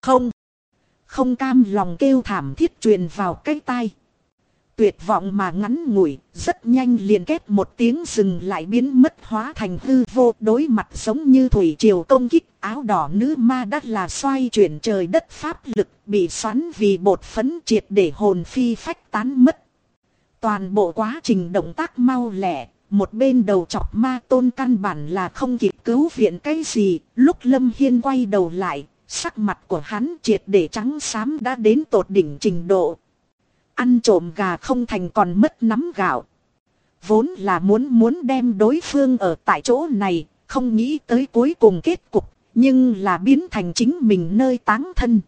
Không cam lòng kêu thảm thiết truyền vào cái tai. Tuyệt vọng mà ngắn ngủi, rất nhanh liền kết một tiếng dừng lại biến mất hóa thành hư vô, đối mặt giống như thủy triều công kích. Áo đỏ nữ ma đắt là xoay chuyển trời đất pháp lực, bị xoắn vì bột phấn triệt để hồn phi phách tán mất. Toàn bộ quá trình động tác mau lẹ, một bên đầu chọc ma tôn căn bản là không kịp cứu viện cái gì. Lúc Lâm Hiên quay đầu lại, sắc mặt của hắn triệt để trắng xám đã đến tột đỉnh trình độ. Ăn trộm gà không thành còn mất nắm gạo. Vốn là muốn đem đối phương ở tại chỗ này, không nghĩ tới cuối cùng kết cục, nhưng là biến thành chính mình nơi táng thân.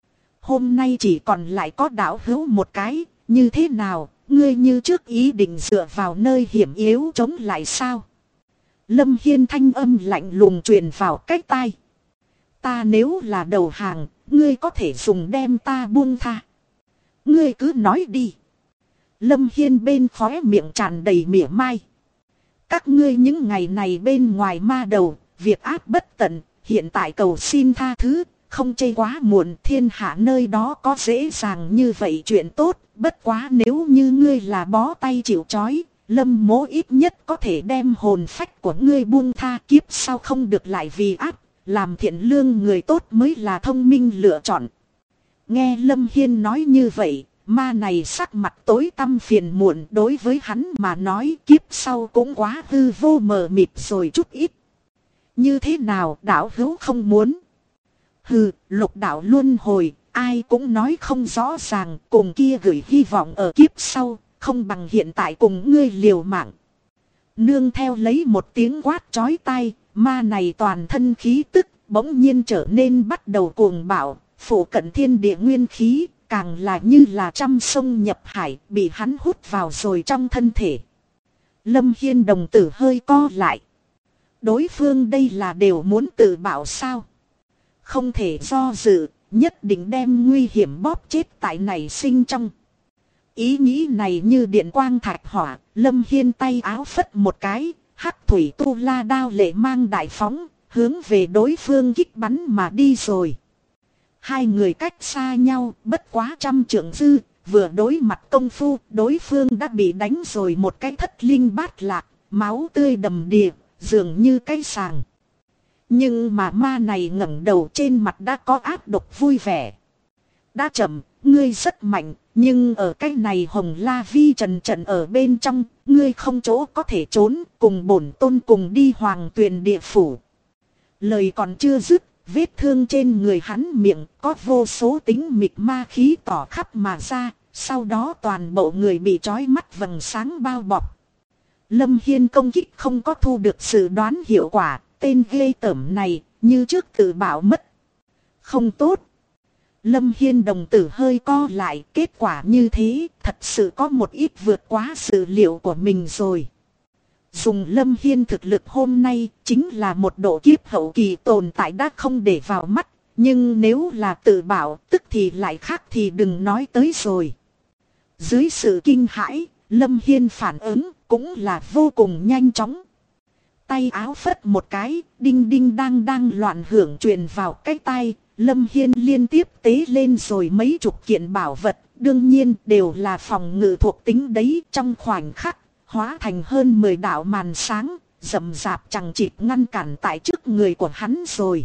Hôm nay chỉ còn lại có đạo hữu một cái, như thế nào, ngươi như trước ý định dựa vào nơi hiểm yếu chống lại sao? Lâm Hiên thanh âm lạnh lùng truyền vào cái tai. Ta nếu là đầu hàng, ngươi có thể dùng đem ta buông tha. Ngươi cứ nói đi. Lâm Hiên bên khóe miệng tràn đầy mỉa mai. Các ngươi những ngày này bên ngoài ma đầu, việc ác bất tận, hiện tại cầu xin tha thứ, không chê quá muộn. Thiên hạ nơi đó có dễ dàng như vậy chuyện tốt, bất quá nếu như ngươi là bó tay chịu trói, Lâm mỗ ít nhất có thể đem hồn phách của ngươi buông tha, kiếp sau không được lại vì ác, làm thiện lương người tốt mới là thông minh lựa chọn. Nghe Lâm Hiên nói như vậy, ma này sắc mặt tối tăm phiền muộn, đối với hắn mà nói kiếp sau cũng quá hư vô mờ mịt rồi chút ít. Như thế nào đạo hữu không muốn? Hừ, lục đạo luân hồi, ai cũng nói không rõ ràng, cùng kia gửi hy vọng ở kiếp sau, không bằng hiện tại cùng ngươi liều mạng. Nương theo lấy một tiếng quát chói tai, ma này toàn thân khí tức bỗng nhiên trở nên bắt đầu cuồng bạo, phủ cận thiên địa nguyên khí, càng là như là trăm sông nhập hải, bị hắn hút vào rồi trong thân thể. Lâm Hiên đồng tử hơi co lại. Đối phương đây là đều muốn tự bảo sao? Không thể do dự, nhất định đem nguy hiểm bóp chết tại này sinh trong. Ý nghĩ này như điện quang thạch hỏa, Lâm Hiên tay áo phất một cái, hắc thủy tu la đao lệ mang đại phóng, hướng về đối phương kích bắn mà đi rồi. Hai người cách xa nhau, bất quá trăm trượng dư, vừa đối mặt công phu, đối phương đã bị đánh rồi một cái thất linh bát lạc, máu tươi đầm đìa, dường như cái sàng. Nhưng mà ma này ngẩng đầu trên mặt đã có ác độc vui vẻ. Đã chậm, ngươi rất mạnh, nhưng ở cái này hồng la vi trần trận ở bên trong, ngươi không chỗ có thể trốn, cùng bổn tôn cùng đi hoàng tuyền địa phủ. Lời còn chưa dứt, vết thương trên người hắn miệng có vô số tính mịt ma khí tỏ khắp mà ra, sau đó toàn bộ người bị trói mắt vầng sáng bao bọc. Lâm Hiên công kích không có thu được sự đoán hiệu quả, tên ghê tởm này như trước tự bảo mất. Không tốt. Lâm Hiên đồng tử hơi co lại, kết quả như thế thật sự có một ít vượt quá sự liệu của mình rồi. Dùng Lâm Hiên thực lực hôm nay chính là một độ kiếp hậu kỳ tồn tại đã không để vào mắt. Nhưng nếu là tự bảo tức thì lại khác thì đừng nói tới rồi. Dưới sự kinh hãi, Lâm Hiên phản ứng cũng là vô cùng nhanh chóng. Tay áo phất một cái, đinh đinh đang loạn hưởng truyền vào cái tay. Lâm Hiên liên tiếp tế lên rồi mấy chục kiện bảo vật, đương nhiên đều là phòng ngự thuộc tính đấy. Trong khoảnh khắc hóa thành hơn 10 đạo màn sáng, rậm rạp chằng chịt ngăn cản tại trước người của hắn rồi.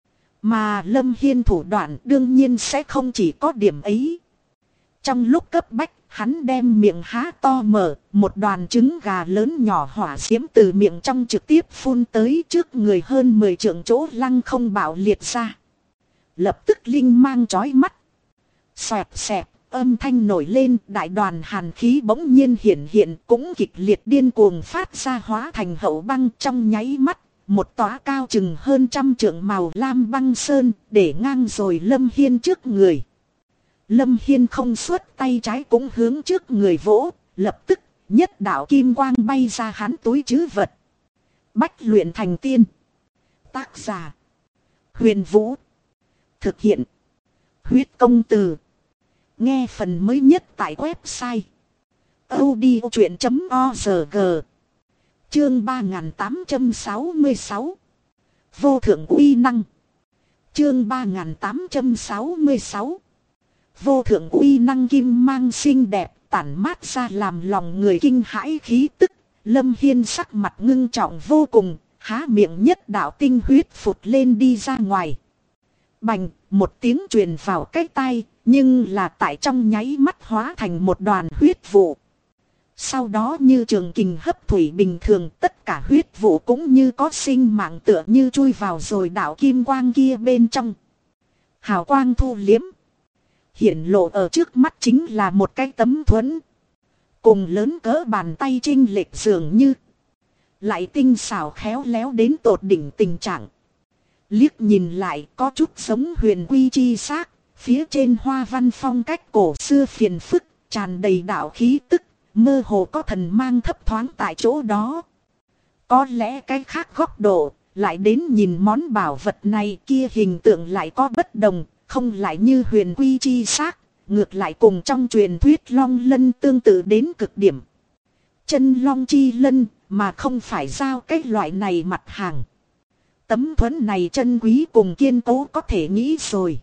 Mà Lâm Hiên thủ đoạn đương nhiên sẽ không chỉ có điểm ấy. Trong lúc cấp bách, hắn đem miệng há to mở, một đoàn trứng gà lớn nhỏ hỏa diễm từ miệng trong trực tiếp phun tới trước người hơn 10 trượng chỗ lăng không bạo liệt ra. Lập tức linh mang chói mắt. Xoẹt xẹt, âm thanh nổi lên, đại đoàn hàn khí bỗng nhiên hiện cũng kịch liệt điên cuồng phát ra hóa thành hậu băng trong nháy mắt. Một tòa cao chừng hơn 100 trượng màu lam băng sơn để ngang rồi Lâm Hiên trước người. Lâm Hiên không xuất tay trái cũng hướng trước người vỗ, lập tức nhất đạo kim quang bay ra hắn túi trữ vật. Bách luyện thành tiên. Tác giả Huyền Vũ. Thực hiện. Huyết công từ. Nghe phần mới nhất tại website audiochuyện.org. Chương 3866. Vô thượng uy năng. Chương 3866. Vô thượng uy năng kim mang xinh đẹp tản mát ra làm lòng người kinh hãi khí tức. Lâm Hiên sắc mặt ngưng trọng vô cùng, há miệng nhất đạo tinh huyết phụt lên đi ra ngoài. Bành, một tiếng truyền vào cái tai, nhưng là tại trong nháy mắt hóa thành một đoàn huyết vụ. Sau đó như trường kình hấp thủy bình thường, tất cả huyết vụ cũng như có sinh mạng tựa như chui vào rồi đạo kim quang kia bên trong. Hào quang thu liếm. Hiển lộ ở trước mắt chính là một cái tấm thuẫn. Cùng lớn cỡ bàn tay chênh lệch dường như. Lại tinh xảo khéo léo đến tột đỉnh tình trạng. Liếc nhìn lại có chút giống huyền quy chi xác. Phía trên hoa văn phong cách cổ xưa phiền phức, tràn đầy đạo khí tức. Mơ hồ có thần mang thấp thoáng tại chỗ đó. Có lẽ cái khác góc độ, lại đến nhìn món bảo vật này kia hình tượng lại có bất đồng, không lại như huyền quy chi xác, ngược lại cùng trong truyền thuyết long lân tương tự đến cực điểm. Chân long chi lân, mà không phải giao cái loại này mặt hàng. Tấm thuẫn này chân quý cùng kiên cố có thể nghĩ rồi.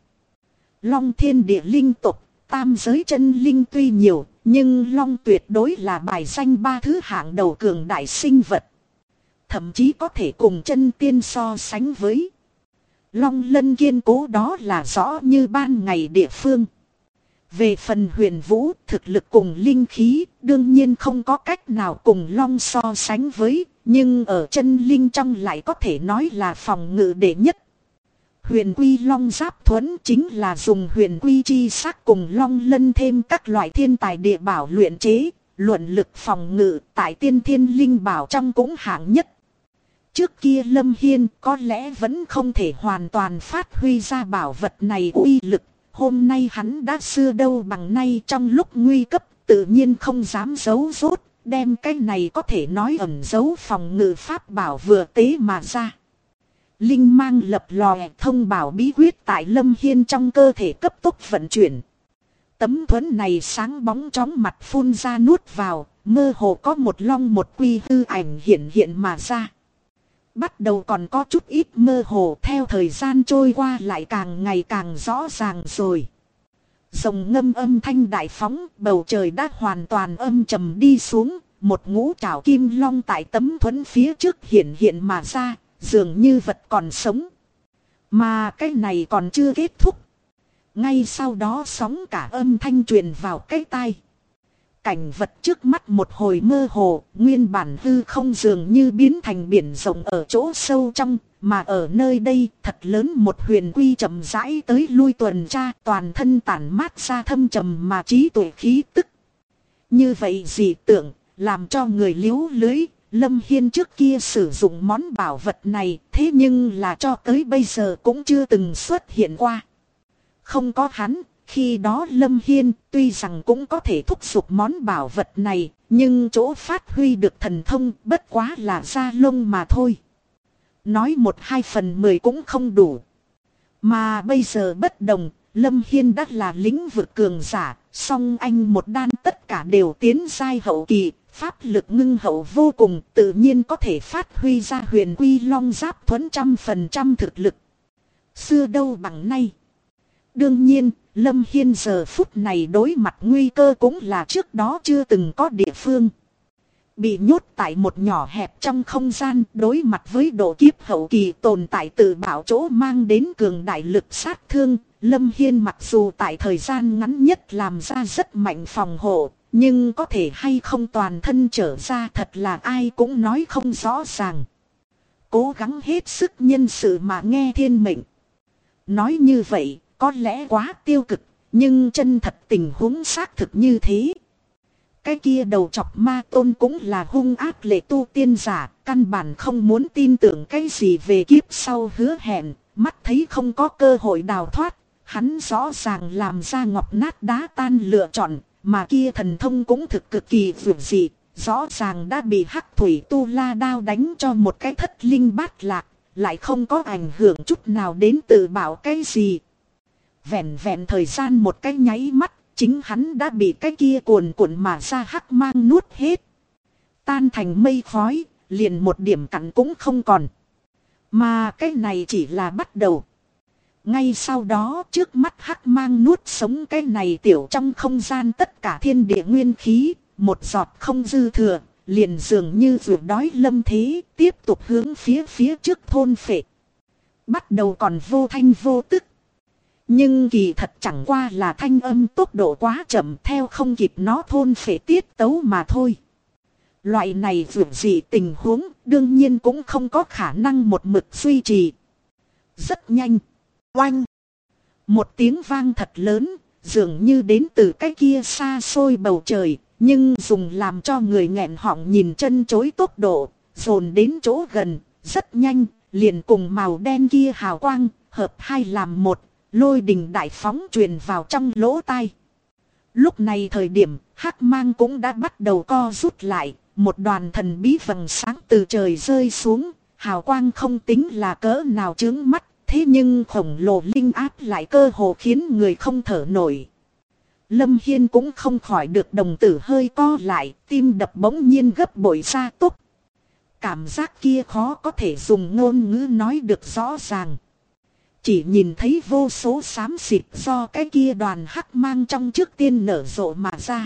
Long thiên địa linh tục, tam giới chân linh tuy nhiều, nhưng long tuyệt đối là bài danh ba thứ hạng đầu cường đại sinh vật. Thậm chí có thể cùng chân tiên so sánh với. Long lân kiên cố đó là rõ như ban ngày địa phương. Về phần huyền vũ, thực lực cùng linh khí, đương nhiên không có cách nào cùng long so sánh với, nhưng ở chân linh trong lại có thể nói là phòng ngự đệ nhất. Huyền quy long giáp thuẫn chính là dùng huyền quy chi sắc cùng long lân thêm các loại thiên tài địa bảo luyện chế, luận lực phòng ngự tại tiên thiên linh bảo trong cũng hạng nhất. Trước kia Lâm Hiên có lẽ vẫn không thể hoàn toàn phát huy ra bảo vật này uy lực, hôm nay hắn đã xưa đâu bằng nay trong lúc nguy cấp tự nhiên không dám giấu rốt, đem cái này có thể nói ẩn giấu phòng ngự pháp bảo vừa tế mà ra. Linh mang lập lòe thông bảo bí quyết tại Lâm Hiên trong cơ thể cấp tốc vận chuyển. Tấm thuẫn này sáng bóng chóng mặt phun ra nuốt vào, mơ hồ có một long một quy hư ảnh hiện mà ra. Bắt đầu còn có chút ít mơ hồ, theo thời gian trôi qua lại càng ngày càng rõ ràng rồi. Rồng ngâm âm thanh đại phóng, bầu trời đã hoàn toàn âm trầm đi xuống, một ngũ trảo kim long tại tấm thuẫn phía trước hiện mà ra. Dường như vật còn sống. Mà cái này còn chưa kết thúc. Ngay sau đó sóng cả âm thanh truyền vào cái tai. Cảnh vật trước mắt một hồi mơ hồ, nguyên bản hư không dường như biến thành biển rộng ở chỗ sâu trong, mà ở nơi đây thật lớn một huyền quy chậm rãi tới lui tuần tra, toàn thân tản mát ra thâm trầm mà trí tuệ khí tức. Như vậy dị tượng, làm cho người liếu lưới. Lâm Hiên trước kia sử dụng món bảo vật này, thế nhưng là cho tới bây giờ cũng chưa từng xuất hiện qua. Không có hắn, khi đó Lâm Hiên tuy rằng cũng có thể thúc giục món bảo vật này, nhưng chỗ phát huy được thần thông bất quá là da lông mà thôi. Nói 1/2/10 cũng không đủ. Mà bây giờ bất đồng, Lâm Hiên đã là lĩnh vực cường giả, song anh một đan tất cả đều tiến giai hậu kỳ. Pháp lực ngưng hậu vô cùng, tự nhiên có thể phát huy ra huyền quy long giáp thuẫn 100% thực lực. Xưa đâu bằng nay. Đương nhiên, Lâm Hiên giờ phút này đối mặt nguy cơ cũng là trước đó chưa từng có địa phương. Bị nhốt tại một nhỏ hẹp trong không gian, đối mặt với độ kiếp hậu kỳ tồn tại tự bảo chỗ mang đến cường đại lực sát thương. Lâm Hiên mặc dù tại thời gian ngắn nhất làm ra rất mạnh phòng hộ, nhưng có thể hay không toàn thân trở ra thật là ai cũng nói không rõ ràng. Cố gắng hết sức nhân sự mà nghe thiên mệnh. Nói như vậy có lẽ quá tiêu cực, nhưng chân thật tình huống xác thực như thế. Cái kia đầu chọc ma tôn cũng là hung ác lệ tu tiên giả, căn bản không muốn tin tưởng cái gì về kiếp sau hứa hẹn, mắt thấy không có cơ hội đào thoát, hắn rõ ràng làm ra ngọc nát đá tan lựa chọn. Mà kia thần thông cũng thực cực kỳ vượt dị, rõ ràng đã bị hắc thủy tu la đao đánh cho một cái thất linh bát lạc, lại không có ảnh hưởng chút nào đến tự bảo cái gì. Vẹn vẹn thời gian một cái nháy mắt, chính hắn đã bị cái kia cuồn cuộn mà ra hắc mang nuốt hết. Tan thành mây khói, liền một điểm cặn cũng không còn. Mà cái này chỉ là bắt đầu. Ngay sau đó trước mắt hắc mang nuốt sống cái này tiểu trong không gian tất cả thiên địa nguyên khí, một giọt không dư thừa, liền dường như vừa đói lâm thế, tiếp tục hướng phía trước thôn phệ. Bắt đầu còn vô thanh vô tức. Nhưng kỳ thật chẳng qua là thanh âm tốc độ quá chậm theo không kịp nó thôn phệ tiết tấu mà thôi. Loại này vượt dị tình huống đương nhiên cũng không có khả năng một mực duy trì. Rất nhanh. Oanh. Một tiếng vang thật lớn, dường như đến từ cái kia xa xôi bầu trời, nhưng dùng làm cho người nghẹn họng nhìn chân chối tốc độ, dồn đến chỗ gần, rất nhanh, liền cùng màu đen kia hào quang, hợp hai làm một, lôi đình đại phóng truyền vào trong lỗ tai. Lúc này thời điểm, hắc mang cũng đã bắt đầu co rút lại, một đoàn thần bí vầng sáng từ trời rơi xuống, hào quang không tính là cỡ nào chướng mắt, thế nhưng khổng lồ linh áp lại cơ hồ khiến người không thở nổi. Lâm Hiên cũng không khỏi được đồng tử hơi co lại, tim đập bỗng nhiên gấp bội gia tốc. Cảm giác kia khó có thể dùng ngôn ngữ nói được rõ ràng. Chỉ nhìn thấy vô số xám xịt do cái kia đoàn hắc mang trong trước tiên nở rộ mà ra.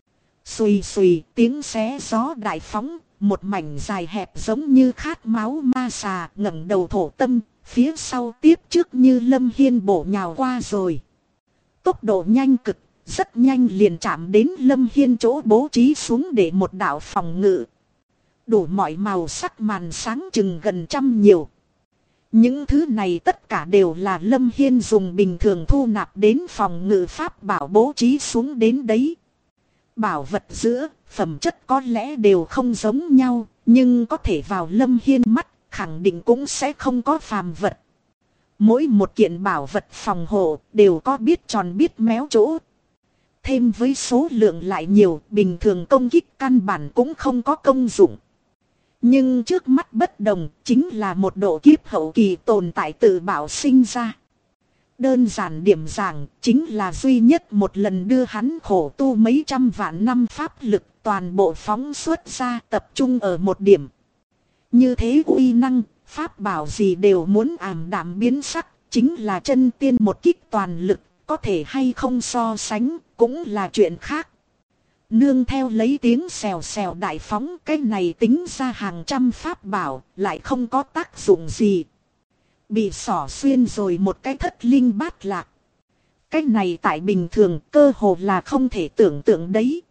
Xùy xùy tiếng xé gió đại phóng, một mảnh dài hẹp giống như khát máu ma xà ngẩng đầu thổ tâm, phía sau tiếp trước như Lâm Hiên bổ nhào qua rồi. Tốc độ nhanh cực, rất nhanh liền chạm đến Lâm Hiên chỗ bố trí xuống để một đạo phòng ngự. Đủ mọi màu sắc màn sáng chừng gần trăm nhiều. Những thứ này tất cả đều là Lâm Hiên dùng bình thường thu nạp đến phòng ngự pháp bảo bố trí xuống đến đấy. Bảo vật giữa, phẩm chất có lẽ đều không giống nhau, nhưng có thể vào Lâm Hiên mắt, khẳng định cũng sẽ không có phàm vật. Mỗi một kiện bảo vật phòng hộ đều có biết tròn biết méo chỗ. Thêm với số lượng lại nhiều, bình thường công kích căn bản cũng không có công dụng. Nhưng trước mắt bất đồng, chính là một độ kiếp hậu kỳ tồn tại tự bảo sinh ra. Đơn giản điểm giảng, chính là duy nhất một lần đưa hắn khổ tu mấy trăm vạn năm pháp lực toàn bộ phóng xuất ra tập trung ở một điểm. Như thế uy năng, pháp bảo gì đều muốn ảm đạm biến sắc, chính là chân tiên một kích toàn lực, có thể hay không so sánh, cũng là chuyện khác. Nương theo lấy tiếng xèo xèo đại phóng, cái này tính ra hàng trăm pháp bảo, lại không có tác dụng gì. Bị xỏ xuyên rồi một cái thất linh bát lạc. Cái này tại bình thường cơ hồ là không thể tưởng tượng đấy.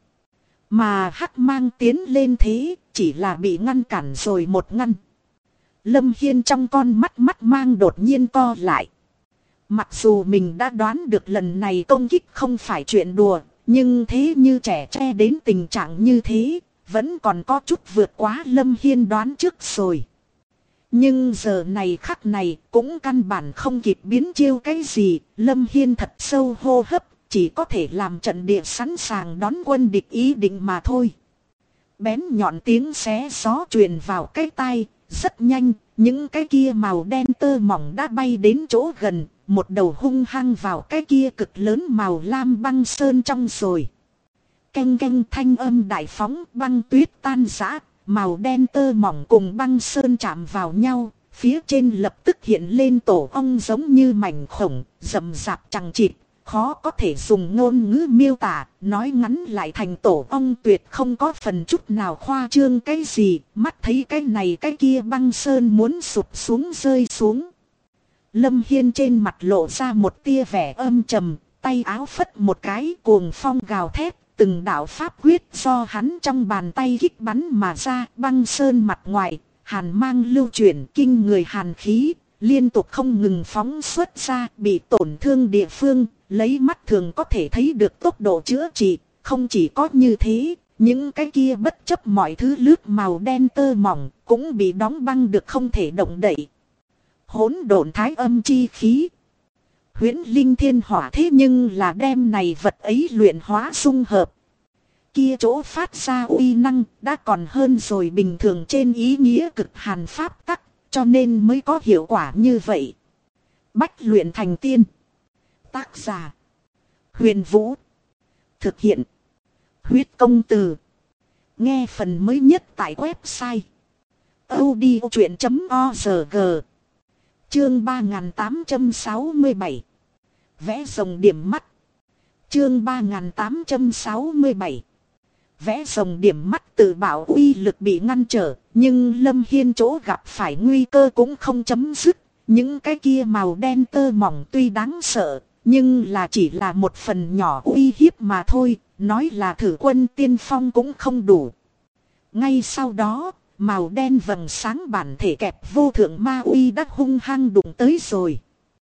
Mà hắc mang tiến lên thế, chỉ là bị ngăn cản rồi một ngăn. Lâm Hiên trong con mắt mang đột nhiên co lại. Mặc dù mình đã đoán được lần này công kích không phải chuyện đùa, nhưng thế như trẻ tre đến tình trạng như thế, vẫn còn có chút vượt quá Lâm Hiên đoán trước rồi. Nhưng giờ này khắc này cũng căn bản không kịp biến chiêu cái gì, Lâm Hiên thật sâu hô hấp, chỉ có thể làm trận địa sẵn sàng đón quân địch ý định mà thôi. Bén nhọn tiếng xé gió truyền vào cái tai, rất nhanh, những cái kia màu đen tơ mỏng đã bay đến chỗ gần, một đầu hung hăng vào cái kia cực lớn màu lam băng sơn trong rồi. Canh canh thanh âm đại phóng, băng tuyết tan rã, màu đen tơ mỏng cùng băng sơn chạm vào nhau, phía trên lập tức hiện lên tổ ong giống như mảnh khổng, rậm rạp chằng chịt, khó có thể dùng ngôn ngữ miêu tả, nói ngắn lại thành tổ ong tuyệt không có phần chút nào khoa trương cái gì, mắt thấy cái này cái kia băng sơn muốn sụp xuống rơi xuống. Lâm Hiên trên mặt lộ ra một tia vẻ âm trầm, tay áo phất một cái cuồng phong gào thét, từng đạo pháp quyết do hắn trong bàn tay kích bắn mà ra, băng sơn mặt ngoài, hàn mang lưu chuyển kinh người hàn khí, liên tục không ngừng phóng xuất ra, bị tổn thương địa phương, lấy mắt thường có thể thấy được tốc độ chữa trị, không chỉ có như thế, những cái kia bất chấp mọi thứ lướt màu đen tơ mỏng, cũng bị đóng băng được không thể động đậy. Hỗn độn thái âm chi khí. Huyễn linh thiên hỏa thế nhưng là đem này vật ấy luyện hóa dung hợp. Kia chỗ phát ra uy năng đã còn hơn rồi bình thường trên ý nghĩa cực hàn pháp tắc, cho nên mới có hiệu quả như vậy. Bách luyện thành tiên. Tác giả Huyền Vũ. Thực hiện Huyết Công Từ. Nghe phần mới nhất tại website audiochuyện.org. Chương 3867. Vẽ rồng điểm mắt. Chương 3867. Vẽ rồng điểm mắt tự bảo uy lực bị ngăn trở, nhưng Lâm Hiên chỗ gặp phải nguy cơ cũng không chấm dứt. Những cái kia màu đen tơ mỏng tuy đáng sợ, nhưng là chỉ là một phần nhỏ uy hiếp mà thôi, nói là thử quân tiên phong cũng không đủ. Ngay sau đó, màu đen vầng sáng bản thể kẹp vô thượng ma uy đã hung hăng đụng tới rồi.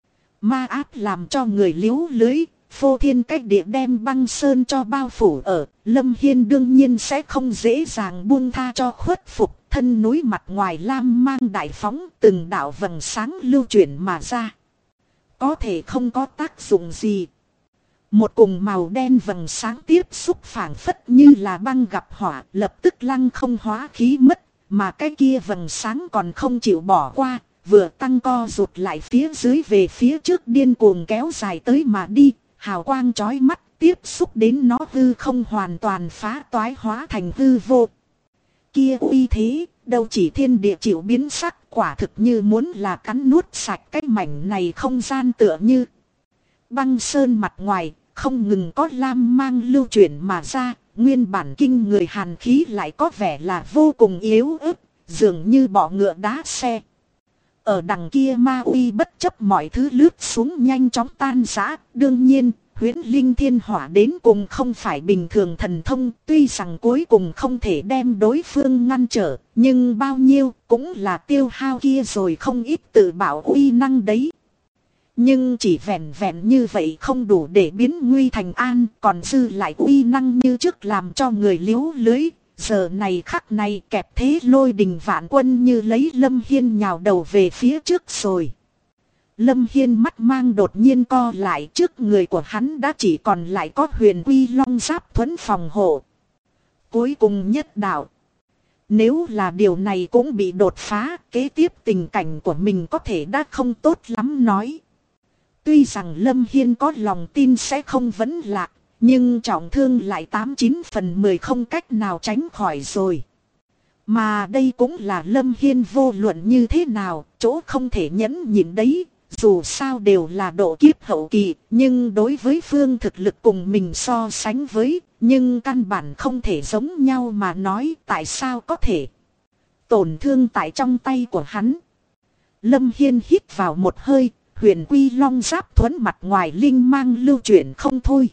Ma áp làm cho người liếu lưới, phô thiên cách địa đem băng sơn cho bao phủ ở. Lâm Hiên đương nhiên sẽ không dễ dàng buông tha cho khuất phục. Thân núi mặt ngoài lam mang đại phóng, từng đạo vầng sáng lưu chuyển mà ra. Có thể không có tác dụng gì. Một cùng màu đen vầng sáng tiếp xúc phảng phất như là băng gặp hỏa, lập tức lăng không hóa khí mất. Mà cái kia vầng sáng còn không chịu bỏ qua, vừa tăng co rụt lại phía dưới về phía trước điên cuồng kéo dài tới mà đi. Hào quang chói mắt tiếp xúc đến nó hư không hoàn toàn phá toái hóa thành hư vô. Kia uy thế, đâu chỉ thiên địa chịu biến sắc, quả thực như muốn là cắn nuốt sạch cái mảnh này không gian tựa như. Băng sơn mặt ngoài, không ngừng có lam mang lưu chuyển mà ra, nguyên bản kinh người hàn khí lại có vẻ là vô cùng yếu ớt, dường như bọ ngựa đá xe. Ở đằng kia ma uy bất chấp mọi thứ lướt xuống nhanh chóng tan rã, đương nhiên. Huyễn linh thiên hỏa đến cùng không phải bình thường thần thông, tuy rằng cuối cùng không thể đem đối phương ngăn trở, nhưng bao nhiêu cũng là tiêu hao kia rồi không ít tự bảo uy năng đấy. Nhưng chỉ vẹn vẹn như vậy không đủ để biến nguy thành an, còn dư lại uy năng như trước làm cho người liếu lưới. Giờ này khắc này kẹp thế lôi đình vạn quân như lấy Lâm Hiên nhào đầu về phía trước rồi. Lâm Hiên mắt mang đột nhiên co lại, trước người của hắn đã chỉ còn lại có huyền quy long giáp thuẫn phòng hộ. Cuối cùng nhất đạo. Nếu là điều này cũng bị đột phá, kế tiếp tình cảnh của mình có thể đã không tốt lắm nói. Tuy rằng Lâm Hiên có lòng tin sẽ không vấn lạc, nhưng trọng thương lại 89/10 không cách nào tránh khỏi rồi. Mà đây cũng là Lâm Hiên vô luận như thế nào, chỗ không thể nhẫn nhịn đấy. Dù sao đều là độ kiếp hậu kỳ, nhưng đối với phương thực lực cùng mình so sánh với, nhưng căn bản không thể giống nhau mà nói tại sao có thể. Tổn thương tại trong tay của hắn. Lâm Hiên hít vào một hơi, huyền quy long giáp thuẫn mặt ngoài linh mang lưu chuyển không thôi.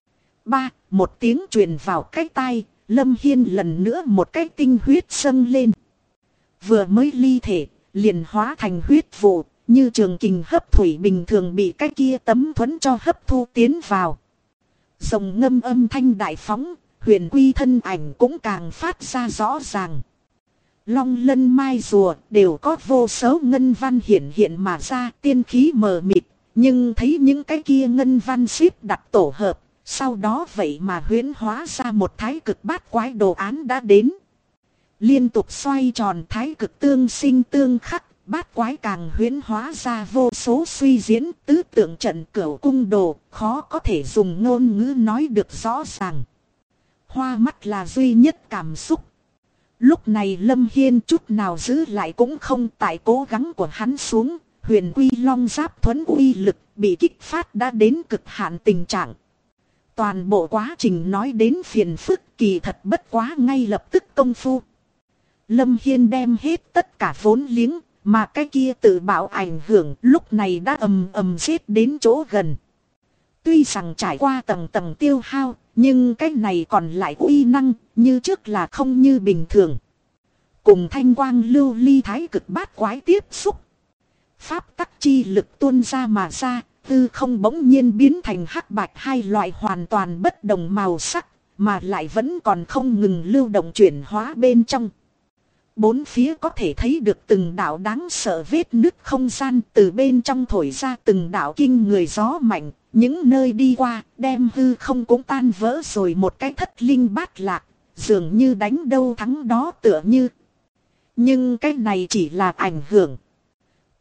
Một tiếng truyền vào cái tai, Lâm Hiên lần nữa một cái tinh huyết dâng lên. Vừa mới ly thể, liền hóa thành huyết vụ. Như trường kình hấp thủy bình thường bị cái kia tấm thuẫn cho hấp thu tiến vào. Rồng ngâm âm thanh đại phóng, huyền quy thân ảnh cũng càng phát ra rõ ràng. Long lân mai rùa đều có vô số ngân văn hiện hiện mà ra, tiên khí mờ mịt. Nhưng thấy những cái kia ngân văn xếp đặt tổ hợp, sau đó vậy mà huyễn hóa ra một thái cực bát quái đồ án đã đến. Liên tục xoay tròn thái cực tương sinh tương khắc. Bát quái càng huyễn hóa ra vô số suy diễn tứ tượng trận cửu cung đồ, khó có thể dùng ngôn ngữ nói được rõ ràng. Hoa mắt là duy nhất cảm xúc. Lúc này Lâm Hiên chút nào giữ lại cũng không, tại cố gắng của hắn xuống, huyền quy long giáp thuẫn uy lực bị kích phát đã đến cực hạn tình trạng. Toàn bộ quá trình nói đến phiền phức kỳ thật bất quá ngay lập tức công phu. Lâm Hiên đem hết tất cả vốn liếng. Mà cái kia tự bảo ảnh hưởng lúc này đã ầm ầm giết đến chỗ gần. Tuy rằng trải qua tầng tầng tiêu hao, nhưng cái này còn lại uy năng, như trước là không như bình thường. Cùng thanh quang lưu ly thái cực bát quái tiếp xúc. Pháp tắc chi lực tuôn ra mà ra, tư không bỗng nhiên biến thành hắc bạch hai loại hoàn toàn bất đồng màu sắc, mà lại vẫn còn không ngừng lưu động chuyển hóa bên trong. Bốn phía có thể thấy được từng đạo đáng sợ vết nứt không gian, từ bên trong thổi ra từng đạo kinh người gió mạnh, những nơi đi qua đem hư không cũng tan vỡ rồi một cái thất linh bát lạc, dường như đánh đâu thắng đó tựa như. Nhưng cái này chỉ là ảnh hưởng.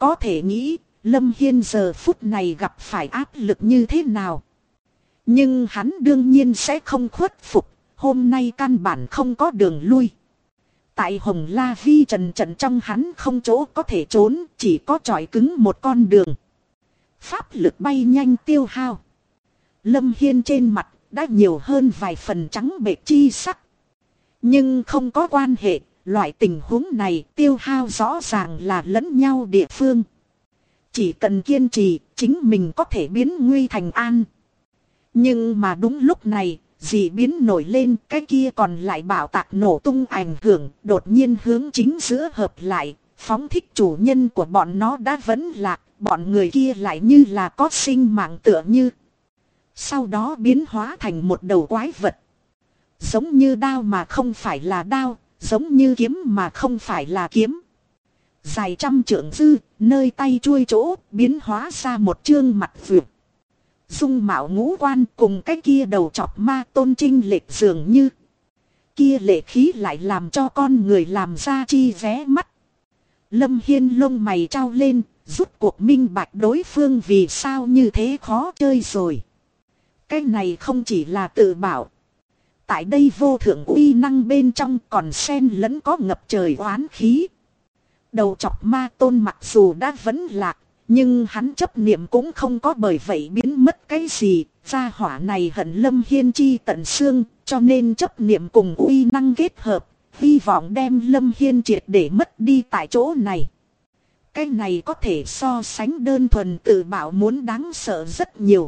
Có thể nghĩ, Lâm Hiên giờ phút này gặp phải áp lực như thế nào. Nhưng hắn đương nhiên sẽ không khuất phục, hôm nay căn bản không có đường lui. Tại Hồng La Vi trần trận trong hắn không chỗ có thể trốn, chỉ có chọi cứng một con đường. Pháp lực bay nhanh tiêu hao. Lâm Hiên trên mặt đã nhiều hơn vài phần trắng bệch chi sắc. Nhưng không có quan hệ, loại tình huống này tiêu hao rõ ràng là lẫn nhau địa phương. Chỉ cần kiên trì, chính mình có thể biến nguy thành an. Nhưng mà đúng lúc này, dị biến nổi lên, cái kia còn lại bạo tạc nổ tung ảnh hưởng, đột nhiên hướng chính giữa hợp lại, phóng thích chủ nhân của bọn nó đã vẫn lạc, bọn người kia lại như là có sinh mạng tựa như. Sau đó biến hóa thành một đầu quái vật. Giống như đao mà không phải là đao, giống như kiếm mà không phải là kiếm. Dài trăm trượng dư, nơi tay chuôi chỗ, biến hóa ra một trương mặt vượt. Dung mạo ngũ quan cùng cái kia đầu chọc ma tôn trinh lệch dường như. Kia lệ khí lại làm cho con người làm ra chi vé mắt. Lâm Hiên lông mày trao lên, rút cuộc minh bạch đối phương vì sao như thế khó chơi rồi. Cái này không chỉ là tự bảo. Tại đây vô thượng uy năng bên trong còn xen lẫn có ngập trời oán khí. Đầu chọc ma tôn mặc dù đã vẫn lạc, nhưng hắn chấp niệm cũng không có bởi vậy biến mất cái gì. Gia hỏa này hận Lâm Hiên chi tận xương, cho nên chấp niệm cùng uy năng kết hợp, hy vọng đem Lâm Hiên triệt để mất đi tại chỗ này. Cái này có thể so sánh đơn thuần tự bảo muốn đáng sợ rất nhiều.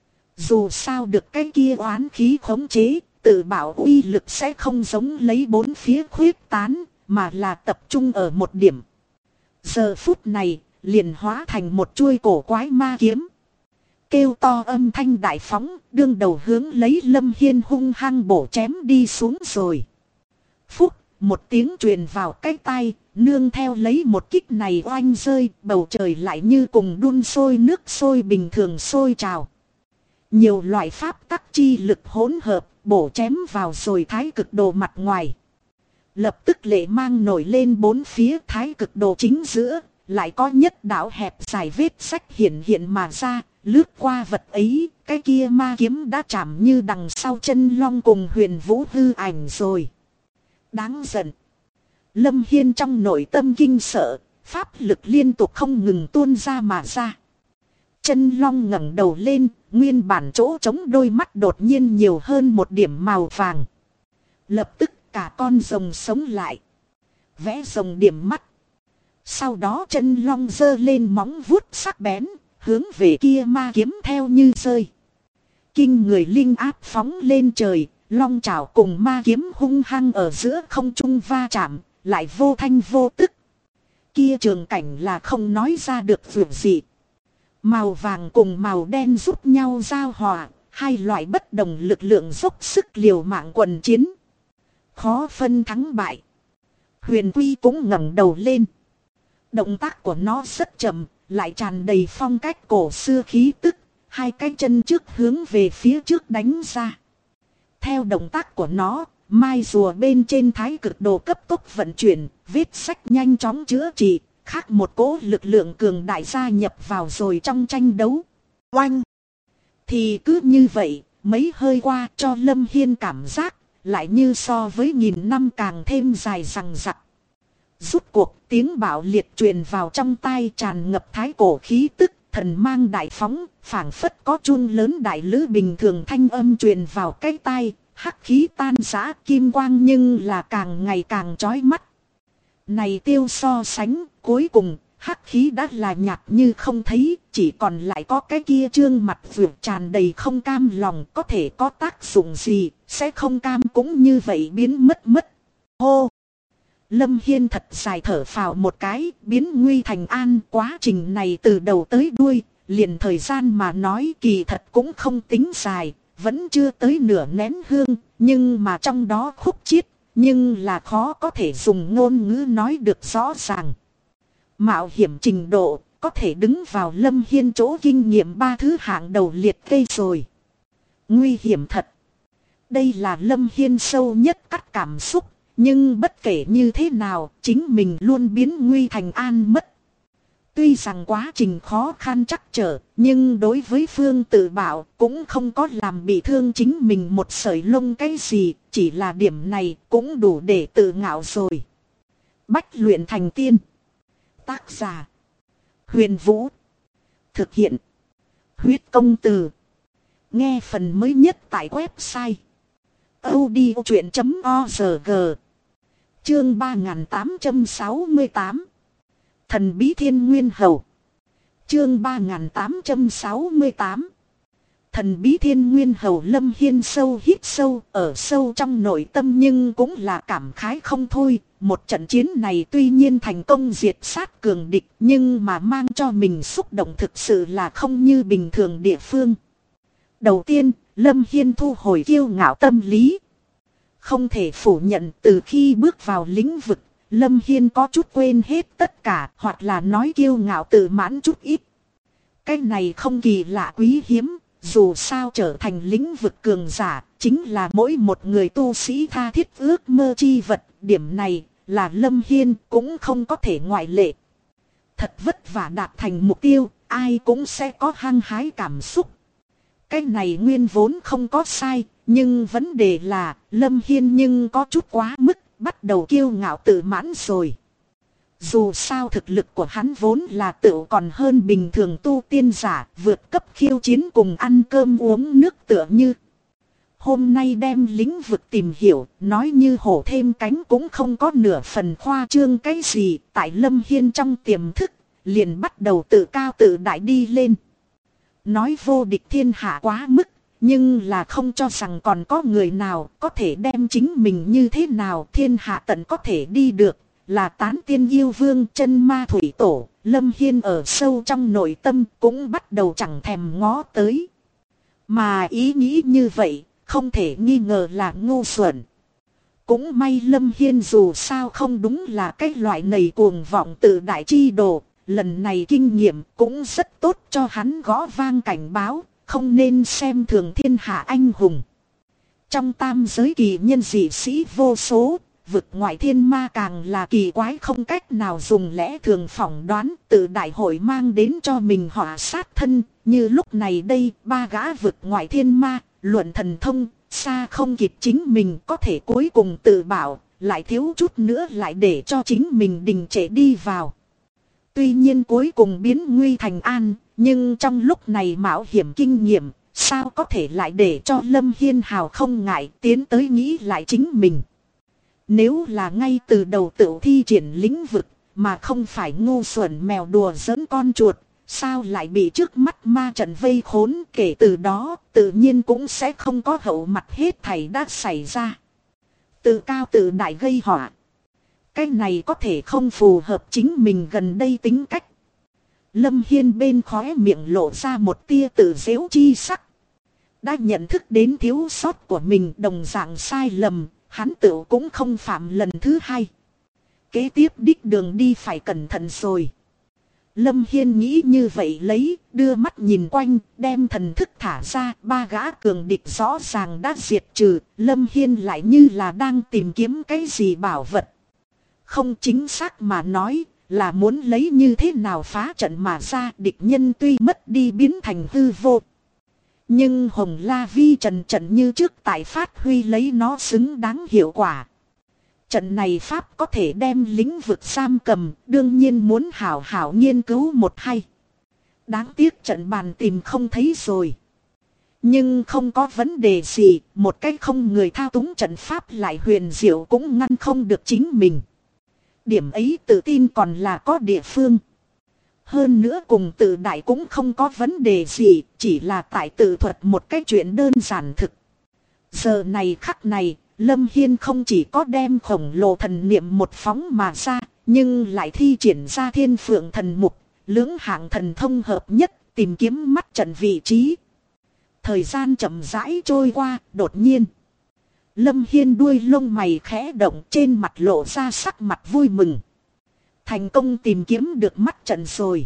Dù sao được cái kia oán khí khống chế, tự bảo uy lực sẽ không giống lấy bốn phía khuyết tán, mà là tập trung ở một điểm. Giờ phút này, liền hóa thành một chuôi cổ quái ma kiếm. Kêu to âm thanh đại phóng, đương đầu hướng lấy Lâm Hiên hung hăng bổ chém đi xuống rồi. Phúc, một tiếng truyền vào cái tai, nương theo lấy một kích này oanh rơi, bầu trời lại như cùng đun sôi nước sôi bình thường sôi trào. Nhiều loại pháp tắc chi lực hỗn hợp, bổ chém vào rồi thái cực đồ mặt ngoài. Lập tức lệ mang nổi lên bốn phía thái cực đồ chính giữa, lại có nhất đạo hẹp dài vết sách hiện hiện mà ra, lướt qua vật ấy, cái kia ma kiếm đã chạm như đằng sau chân long cùng huyền vũ hư ảnh rồi. Đáng giận. Lâm Hiên trong nội tâm kinh sợ, pháp lực liên tục không ngừng tuôn ra mà ra. Chân long ngẩng đầu lên, nguyên bản chỗ trống đôi mắt đột nhiên nhiều hơn một điểm màu vàng. Lập tức cả con rồng sống lại. Vẽ rồng điểm mắt. Sau đó chân long giơ lên móng vuốt sắc bén, hướng về kia ma kiếm theo như rơi. Kinh người linh áp phóng lên trời, long chảo cùng ma kiếm hung hăng ở giữa không trung va chạm, lại vô thanh vô tức. Kia trường cảnh là không nói ra được vượt gì. Màu vàng cùng màu đen giúp nhau giao hòa, hai loại bất đồng lực lượng dốc sức liều mạng quần chiến. Khó phân thắng bại. Huyền Quy cũng ngẩng đầu lên. Động tác của nó rất chậm, lại tràn đầy phong cách cổ xưa khí tức, hai cái chân trước hướng về phía trước đánh ra. Theo động tác của nó, mai rùa bên trên thái cực đồ cấp tốc vận chuyển, vết sách nhanh chóng chữa trị, khác một cỗ lực lượng cường đại gia nhập vào rồi trong tranh đấu. Oanh! Thì cứ như vậy, mấy hơi qua cho Lâm Hiên cảm giác, lại như so với nghìn năm càng thêm dài dằng dặc. Rút cuộc tiếng bạo liệt truyền vào trong tai tràn ngập thái cổ khí tức, thần mang đại phóng, phảng phất có chuông lớn đại lữ bình thường thanh âm truyền vào cái tai, hắc khí tan rã kim quang nhưng là càng ngày càng chói mắt. Này tiêu so sánh, cuối cùng, hắc khí đã là nhạt như không thấy, chỉ còn lại có cái kia trương mặt vượt tràn đầy không cam lòng, có thể có tác dụng gì, sẽ không cam cũng như vậy biến mất. Hô! Lâm Hiên thật dài thở phào một cái, biến nguy thành an, quá trình này từ đầu tới đuôi, liền thời gian mà nói kỳ thật cũng không tính dài, vẫn chưa tới nửa nén hương, nhưng mà trong đó khúc chiết, nhưng là khó có thể dùng ngôn ngữ nói được rõ ràng. Mạo hiểm trình độ, có thể đứng vào Lâm Hiên chỗ kinh nghiệm ba thứ hạng đầu liệt kê rồi. Nguy hiểm thật. Đây là Lâm Hiên sâu nhất cắt cảm xúc. Nhưng bất kể như thế nào, chính mình luôn biến nguy thành an mất. Tuy rằng quá trình khó khăn trắc trở, nhưng đối với Phương Tự Bảo cũng không có làm bị thương chính mình một sợi lông cái gì, chỉ là điểm này cũng đủ để tự ngạo rồi. Bách luyện thành tiên. Tác giả: Huyền Vũ. Thực hiện: Huyết Công Từ. Nghe phần mới nhất tại website audiochuyện.org. Chương 3868. Thần bí Thiên Nguyên Hầu. Chương 3868. Thần bí Thiên Nguyên Hầu. Lâm Hiên sâu hít sâu, ở sâu trong nội tâm nhưng cũng là cảm khái không thôi. Một trận chiến này tuy nhiên thành công diệt sát cường địch, nhưng mà mang cho mình xúc động thực sự là không như bình thường địa phương. Đầu tiên, Lâm Hiên thu hồi kiêu ngạo tâm lý. Không thể phủ nhận, từ khi bước vào lĩnh vực, Lâm Hiên có chút quên hết tất cả, hoặc là nói kiêu ngạo tự mãn chút ít. Cái này không kỳ lạ quý hiếm, dù sao trở thành lĩnh vực cường giả, chính là mỗi một người tu sĩ tha thiết ước mơ chi vật. Điểm này là Lâm Hiên cũng không có thể ngoại lệ. Thật vất vả đạt thành mục tiêu, ai cũng sẽ có hăng hái cảm xúc. Cái này nguyên vốn không có sai, nhưng vấn đề là Lâm Hiên nhưng có chút quá mức, bắt đầu kiêu ngạo tự mãn rồi. Dù sao thực lực của hắn vốn là tựu còn hơn bình thường tu tiên giả, vượt cấp khiêu chiến cùng ăn cơm uống nước tựa như. Hôm nay đem lĩnh vực tìm hiểu, nói như hổ thêm cánh cũng không có nửa phần khoa trương cái gì, tại Lâm Hiên trong tiềm thức, liền bắt đầu tự cao tự đại đi lên. Nói vô địch thiên hạ quá mức, nhưng là không cho rằng còn có người nào có thể đem chính mình như thế nào thiên hạ tận có thể đi được, là Tán Tiên Yêu Vương Chân Ma Thủy Tổ. Lâm Hiên ở sâu trong nội tâm cũng bắt đầu chẳng thèm ngó tới. Mà ý nghĩ như vậy, không thể nghi ngờ là ngu xuẩn. Cũng may Lâm Hiên dù sao không đúng là cái loại nầy cuồng vọng tự đại chi đồ. Lần này kinh nghiệm cũng rất tốt cho hắn gõ vang cảnh báo, không nên xem thường thiên hạ anh hùng. Trong tam giới kỳ nhân dị sĩ vô số, vực ngoại thiên ma càng là kỳ quái không cách nào dùng lẽ thường phỏng đoán, tự đại hội mang đến cho mình họa sát thân. Như lúc này đây, ba gã vực ngoại thiên ma, luận thần thông, xa không kịp chính mình, có thể cuối cùng tự bảo, lại thiếu chút nữa lại để cho chính mình đình trệ đi vào. Tuy nhiên cuối cùng biến nguy thành an, nhưng trong lúc này mạo hiểm kinh nghiệm, sao có thể lại để cho Lâm Hiên hào không ngại tiến tới nghĩ lại chính mình. Nếu là ngay từ đầu tự thi triển lĩnh vực, mà không phải ngu xuẩn mèo đùa giỡn con chuột, sao lại bị trước mắt ma trận vây khốn, kể từ đó tự nhiên cũng sẽ không có hậu mặt hết thảy đã xảy ra. Tự cao tự đại gây họa. Cái này có thể không phù hợp chính mình gần đây tính cách. Lâm Hiên bên khóe miệng lộ ra một tia tự giễu chi sắc. Đã nhận thức đến thiếu sót của mình, đồng dạng sai lầm, hắn tự cũng không phạm lần thứ hai. Kế tiếp đích đường đi phải cẩn thận rồi. Lâm Hiên nghĩ như vậy lấy, đưa mắt nhìn quanh, đem thần thức thả ra, ba gã cường địch rõ ràng đã diệt trừ. Lâm Hiên lại như là đang tìm kiếm cái gì bảo vật. Không, chính xác mà nói là muốn lấy như thế nào phá trận mà ra. Địch nhân tuy mất đi biến thành hư vô, nhưng Hồng La Vi trận như trước tại phát huy lấy nó xứng đáng hiệu quả. Trận này pháp có thể đem lĩnh vực giam cầm, đương nhiên muốn hảo hảo nghiên cứu một hay. Đáng tiếc trận bàn tìm không thấy rồi. Nhưng không có vấn đề gì, một cách không người thao túng trận pháp lại huyền diệu cũng ngăn không được chính mình. Điểm ấy tự tin còn là có địa phương. Hơn nữa cùng tự đại cũng không có vấn đề gì, chỉ là tại tự thuật một cái chuyện đơn giản thực. Giờ này khắc này, Lâm Hiên không chỉ có đem khổng lồ thần niệm một phóng mà ra, nhưng lại thi triển ra Thiên Phượng thần mục, lưỡng hạng thần thông hợp nhất, tìm kiếm mắt trận vị trí. Thời gian chậm rãi trôi qua, đột nhiên Lâm Hiên đuôi lông mày khẽ động, trên mặt lộ ra sắc mặt vui mừng. Thành công tìm kiếm được mắt trận rồi.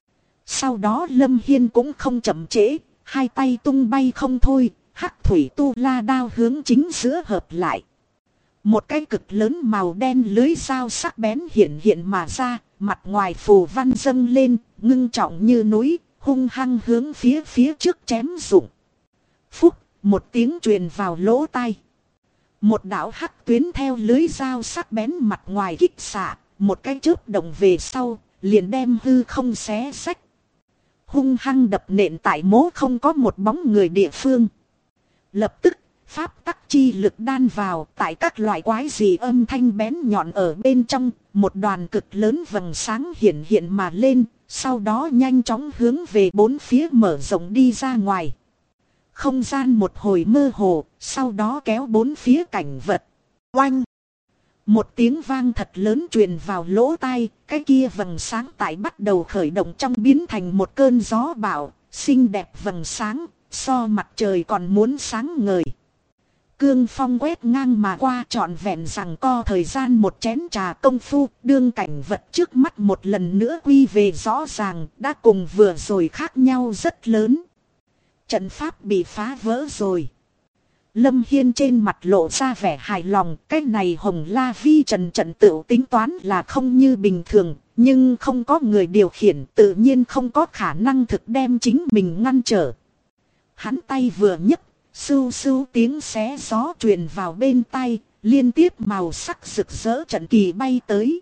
Sau đó Lâm Hiên cũng không chậm trễ, hai tay tung bay không thôi, hắc thủy tu la đao hướng chính giữa hợp lại. Một cái cực lớn màu đen lưới dao sắc bén hiện hiện mà ra, mặt ngoài phù văn dâng lên, ngưng trọng như núi, hung hăng hướng phía trước chém rụng. Phúc, một tiếng truyền vào lỗ tai. Một đạo hắc tuyến theo lưới dao sắc bén mặt ngoài kích xạ, một cái chớp động về sau, liền đem hư không xé xách. Hung hăng đập nện tại mố không có một bóng người địa phương. Lập tức, pháp tắc chi lực đan vào tại các loại quái dị âm thanh bén nhọn ở bên trong, một đoàn cực lớn vầng sáng hiện hiện mà lên, sau đó nhanh chóng hướng về bốn phía mở rộng đi ra ngoài. Không gian một hồi mơ hồ, sau đó kéo bốn phía cảnh vật. Oanh! Một tiếng vang thật lớn truyền vào lỗ tai, cái kia vầng sáng tại bắt đầu khởi động trong biến thành một cơn gió bão, xinh đẹp vầng sáng, so mặt trời còn muốn sáng ngời. Cương phong quét ngang mà qua trọn vẹn rằng co thời gian một chén trà công phu, đương cảnh vật trước mắt một lần nữa quy về rõ ràng, đã cùng vừa rồi khác nhau rất lớn. Trận pháp bị phá vỡ rồi. Lâm Hiên trên mặt lộ ra vẻ hài lòng, cái này Hồng La Vi trận tự tính toán là không như bình thường, nhưng không có người điều khiển tự nhiên không có khả năng thực đem chính mình ngăn trở. Hắn tay vừa nhấc, sưu sưu tiếng xé gió truyền vào bên tai, liên tiếp màu sắc rực rỡ trận kỳ bay tới.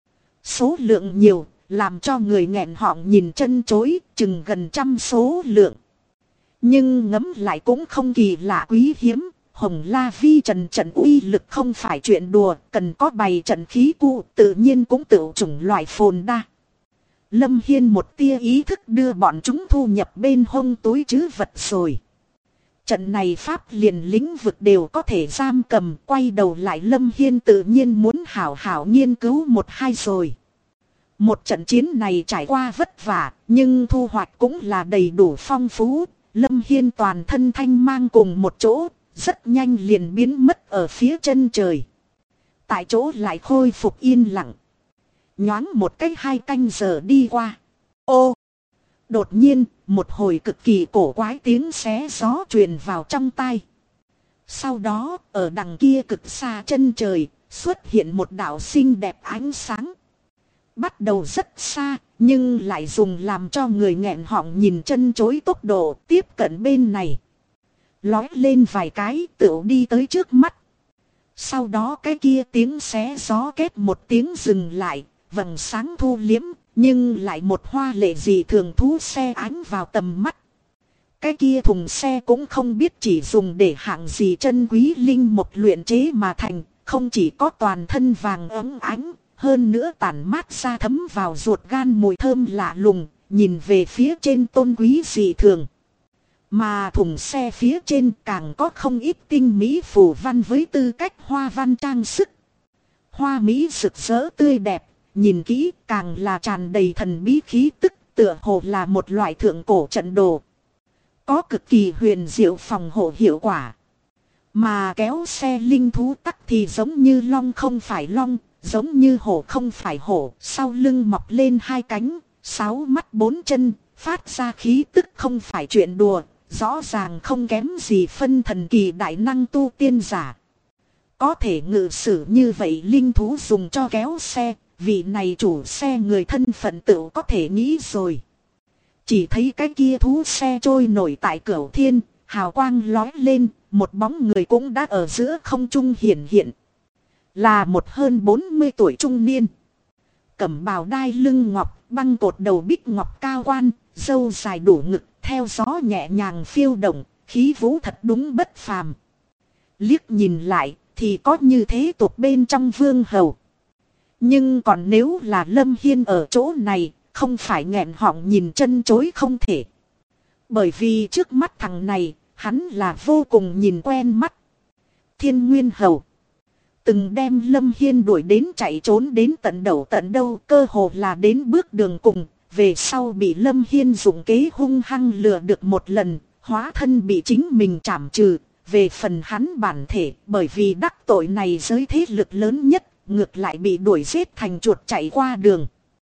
Số lượng nhiều, làm cho người nghẹn họng nhìn chân chối, chừng gần 100 số lượng. Nhưng ngẫm lại cũng không kỳ lạ quý hiếm, Hồng La Vi trận uy lực không phải chuyện đùa, cần có bày trận khí cụ tự nhiên cũng tự chủng loại phồn đa. Lâm Hiên một tia ý thức đưa bọn chúng thu nhập bên hông túi trữ vật rồi. Trận này pháp liền lĩnh vực đều có thể giam cầm, quay đầu lại Lâm Hiên tự nhiên muốn hảo hảo nghiên cứu một hai rồi. Một trận chiến này trải qua vất vả, nhưng thu hoạch cũng là đầy đủ phong phú. Lâm Hiên toàn thân thanh mang cùng một chỗ, rất nhanh liền biến mất ở phía chân trời. Tại chỗ lại khôi phục yên lặng. Nhoáng một cái 2 canh giờ đi qua. Ô! Đột nhiên, một hồi cực kỳ cổ quái tiếng xé gió truyền vào trong tai. Sau đó, ở đằng kia cực xa chân trời, xuất hiện một đạo xinh đẹp ánh sáng. Bắt đầu rất xa, nhưng lại dùng làm cho người nghẹn họng nhìn chân chối tốc độ tiếp cận bên này. Lói lên vài cái tựu đi tới trước mắt. Sau đó cái kia tiếng xé gió kết một tiếng dừng lại, vầng sáng thu liếm, nhưng lại một hoa lệ gì thường thú xe ánh vào tầm mắt. Cái kia thùng xe cũng không biết chỉ dùng để hạng gì chân quý linh mục luyện chế mà thành, không chỉ có toàn thân vàng óng ánh, hơn nữa tản mát ra thấm vào ruột gan mùi thơm lạ lùng, nhìn về phía trên tôn quý dị thường. Mà thùng xe phía trên càng có không ít tinh mỹ phù văn với tư cách hoa văn trang sức. Hoa mỹ rực rỡ tươi đẹp, nhìn kỹ càng là tràn đầy thần bí khí tức, tựa hồ là một loại thượng cổ trận đồ. Có cực kỳ huyền diệu phòng hộ hiệu quả. Mà kéo xe linh thú tắc thì giống như long không phải long, giống như hổ không phải hổ, sau lưng mọc lên 2 cánh, 6 mắt 4 chân, phát ra khí tức không phải chuyện đùa, rõ ràng không kém gì phân thần kỳ đại năng tu tiên giả. Có thể ngự sử như vậy linh thú dùng cho kéo xe, vị này chủ xe người thân phận tự có thể nghĩ rồi. Chỉ thấy cái kia thú xe trôi nổi tại cửu thiên, hào quang lói lên, một bóng người cũng đã ở giữa không trung hiển hiện. Là một hơn 40 tuổi trung niên. Cẩm bào đai lưng ngọc, băng cột đầu bích ngọc cao quan, râu dài đủ ngực, theo gió nhẹ nhàng phiêu động, khí vũ thật đúng bất phàm. Liếc nhìn lại, thì có như thế tục bên trong vương hầu. Nhưng còn nếu là Lâm Hiên ở chỗ này, không phải nghẹn họng nhìn chân chối không thể. Bởi vì trước mắt thằng này, hắn là vô cùng nhìn quen mắt. Thiên Nguyên Hầu. Từng đem Lâm Hiên đuổi đến chạy trốn đến tận đầu tận đâu, cơ hồ là đến bước đường cùng. Về sau bị Lâm Hiên dùng kế hung hăng lừa được một lần, hóa thân bị chính mình trảm trừ. Về phần hắn bản thể, bởi vì đắc tội này giới thế lực lớn nhất, ngược lại bị đuổi giết thành chuột chạy qua đường.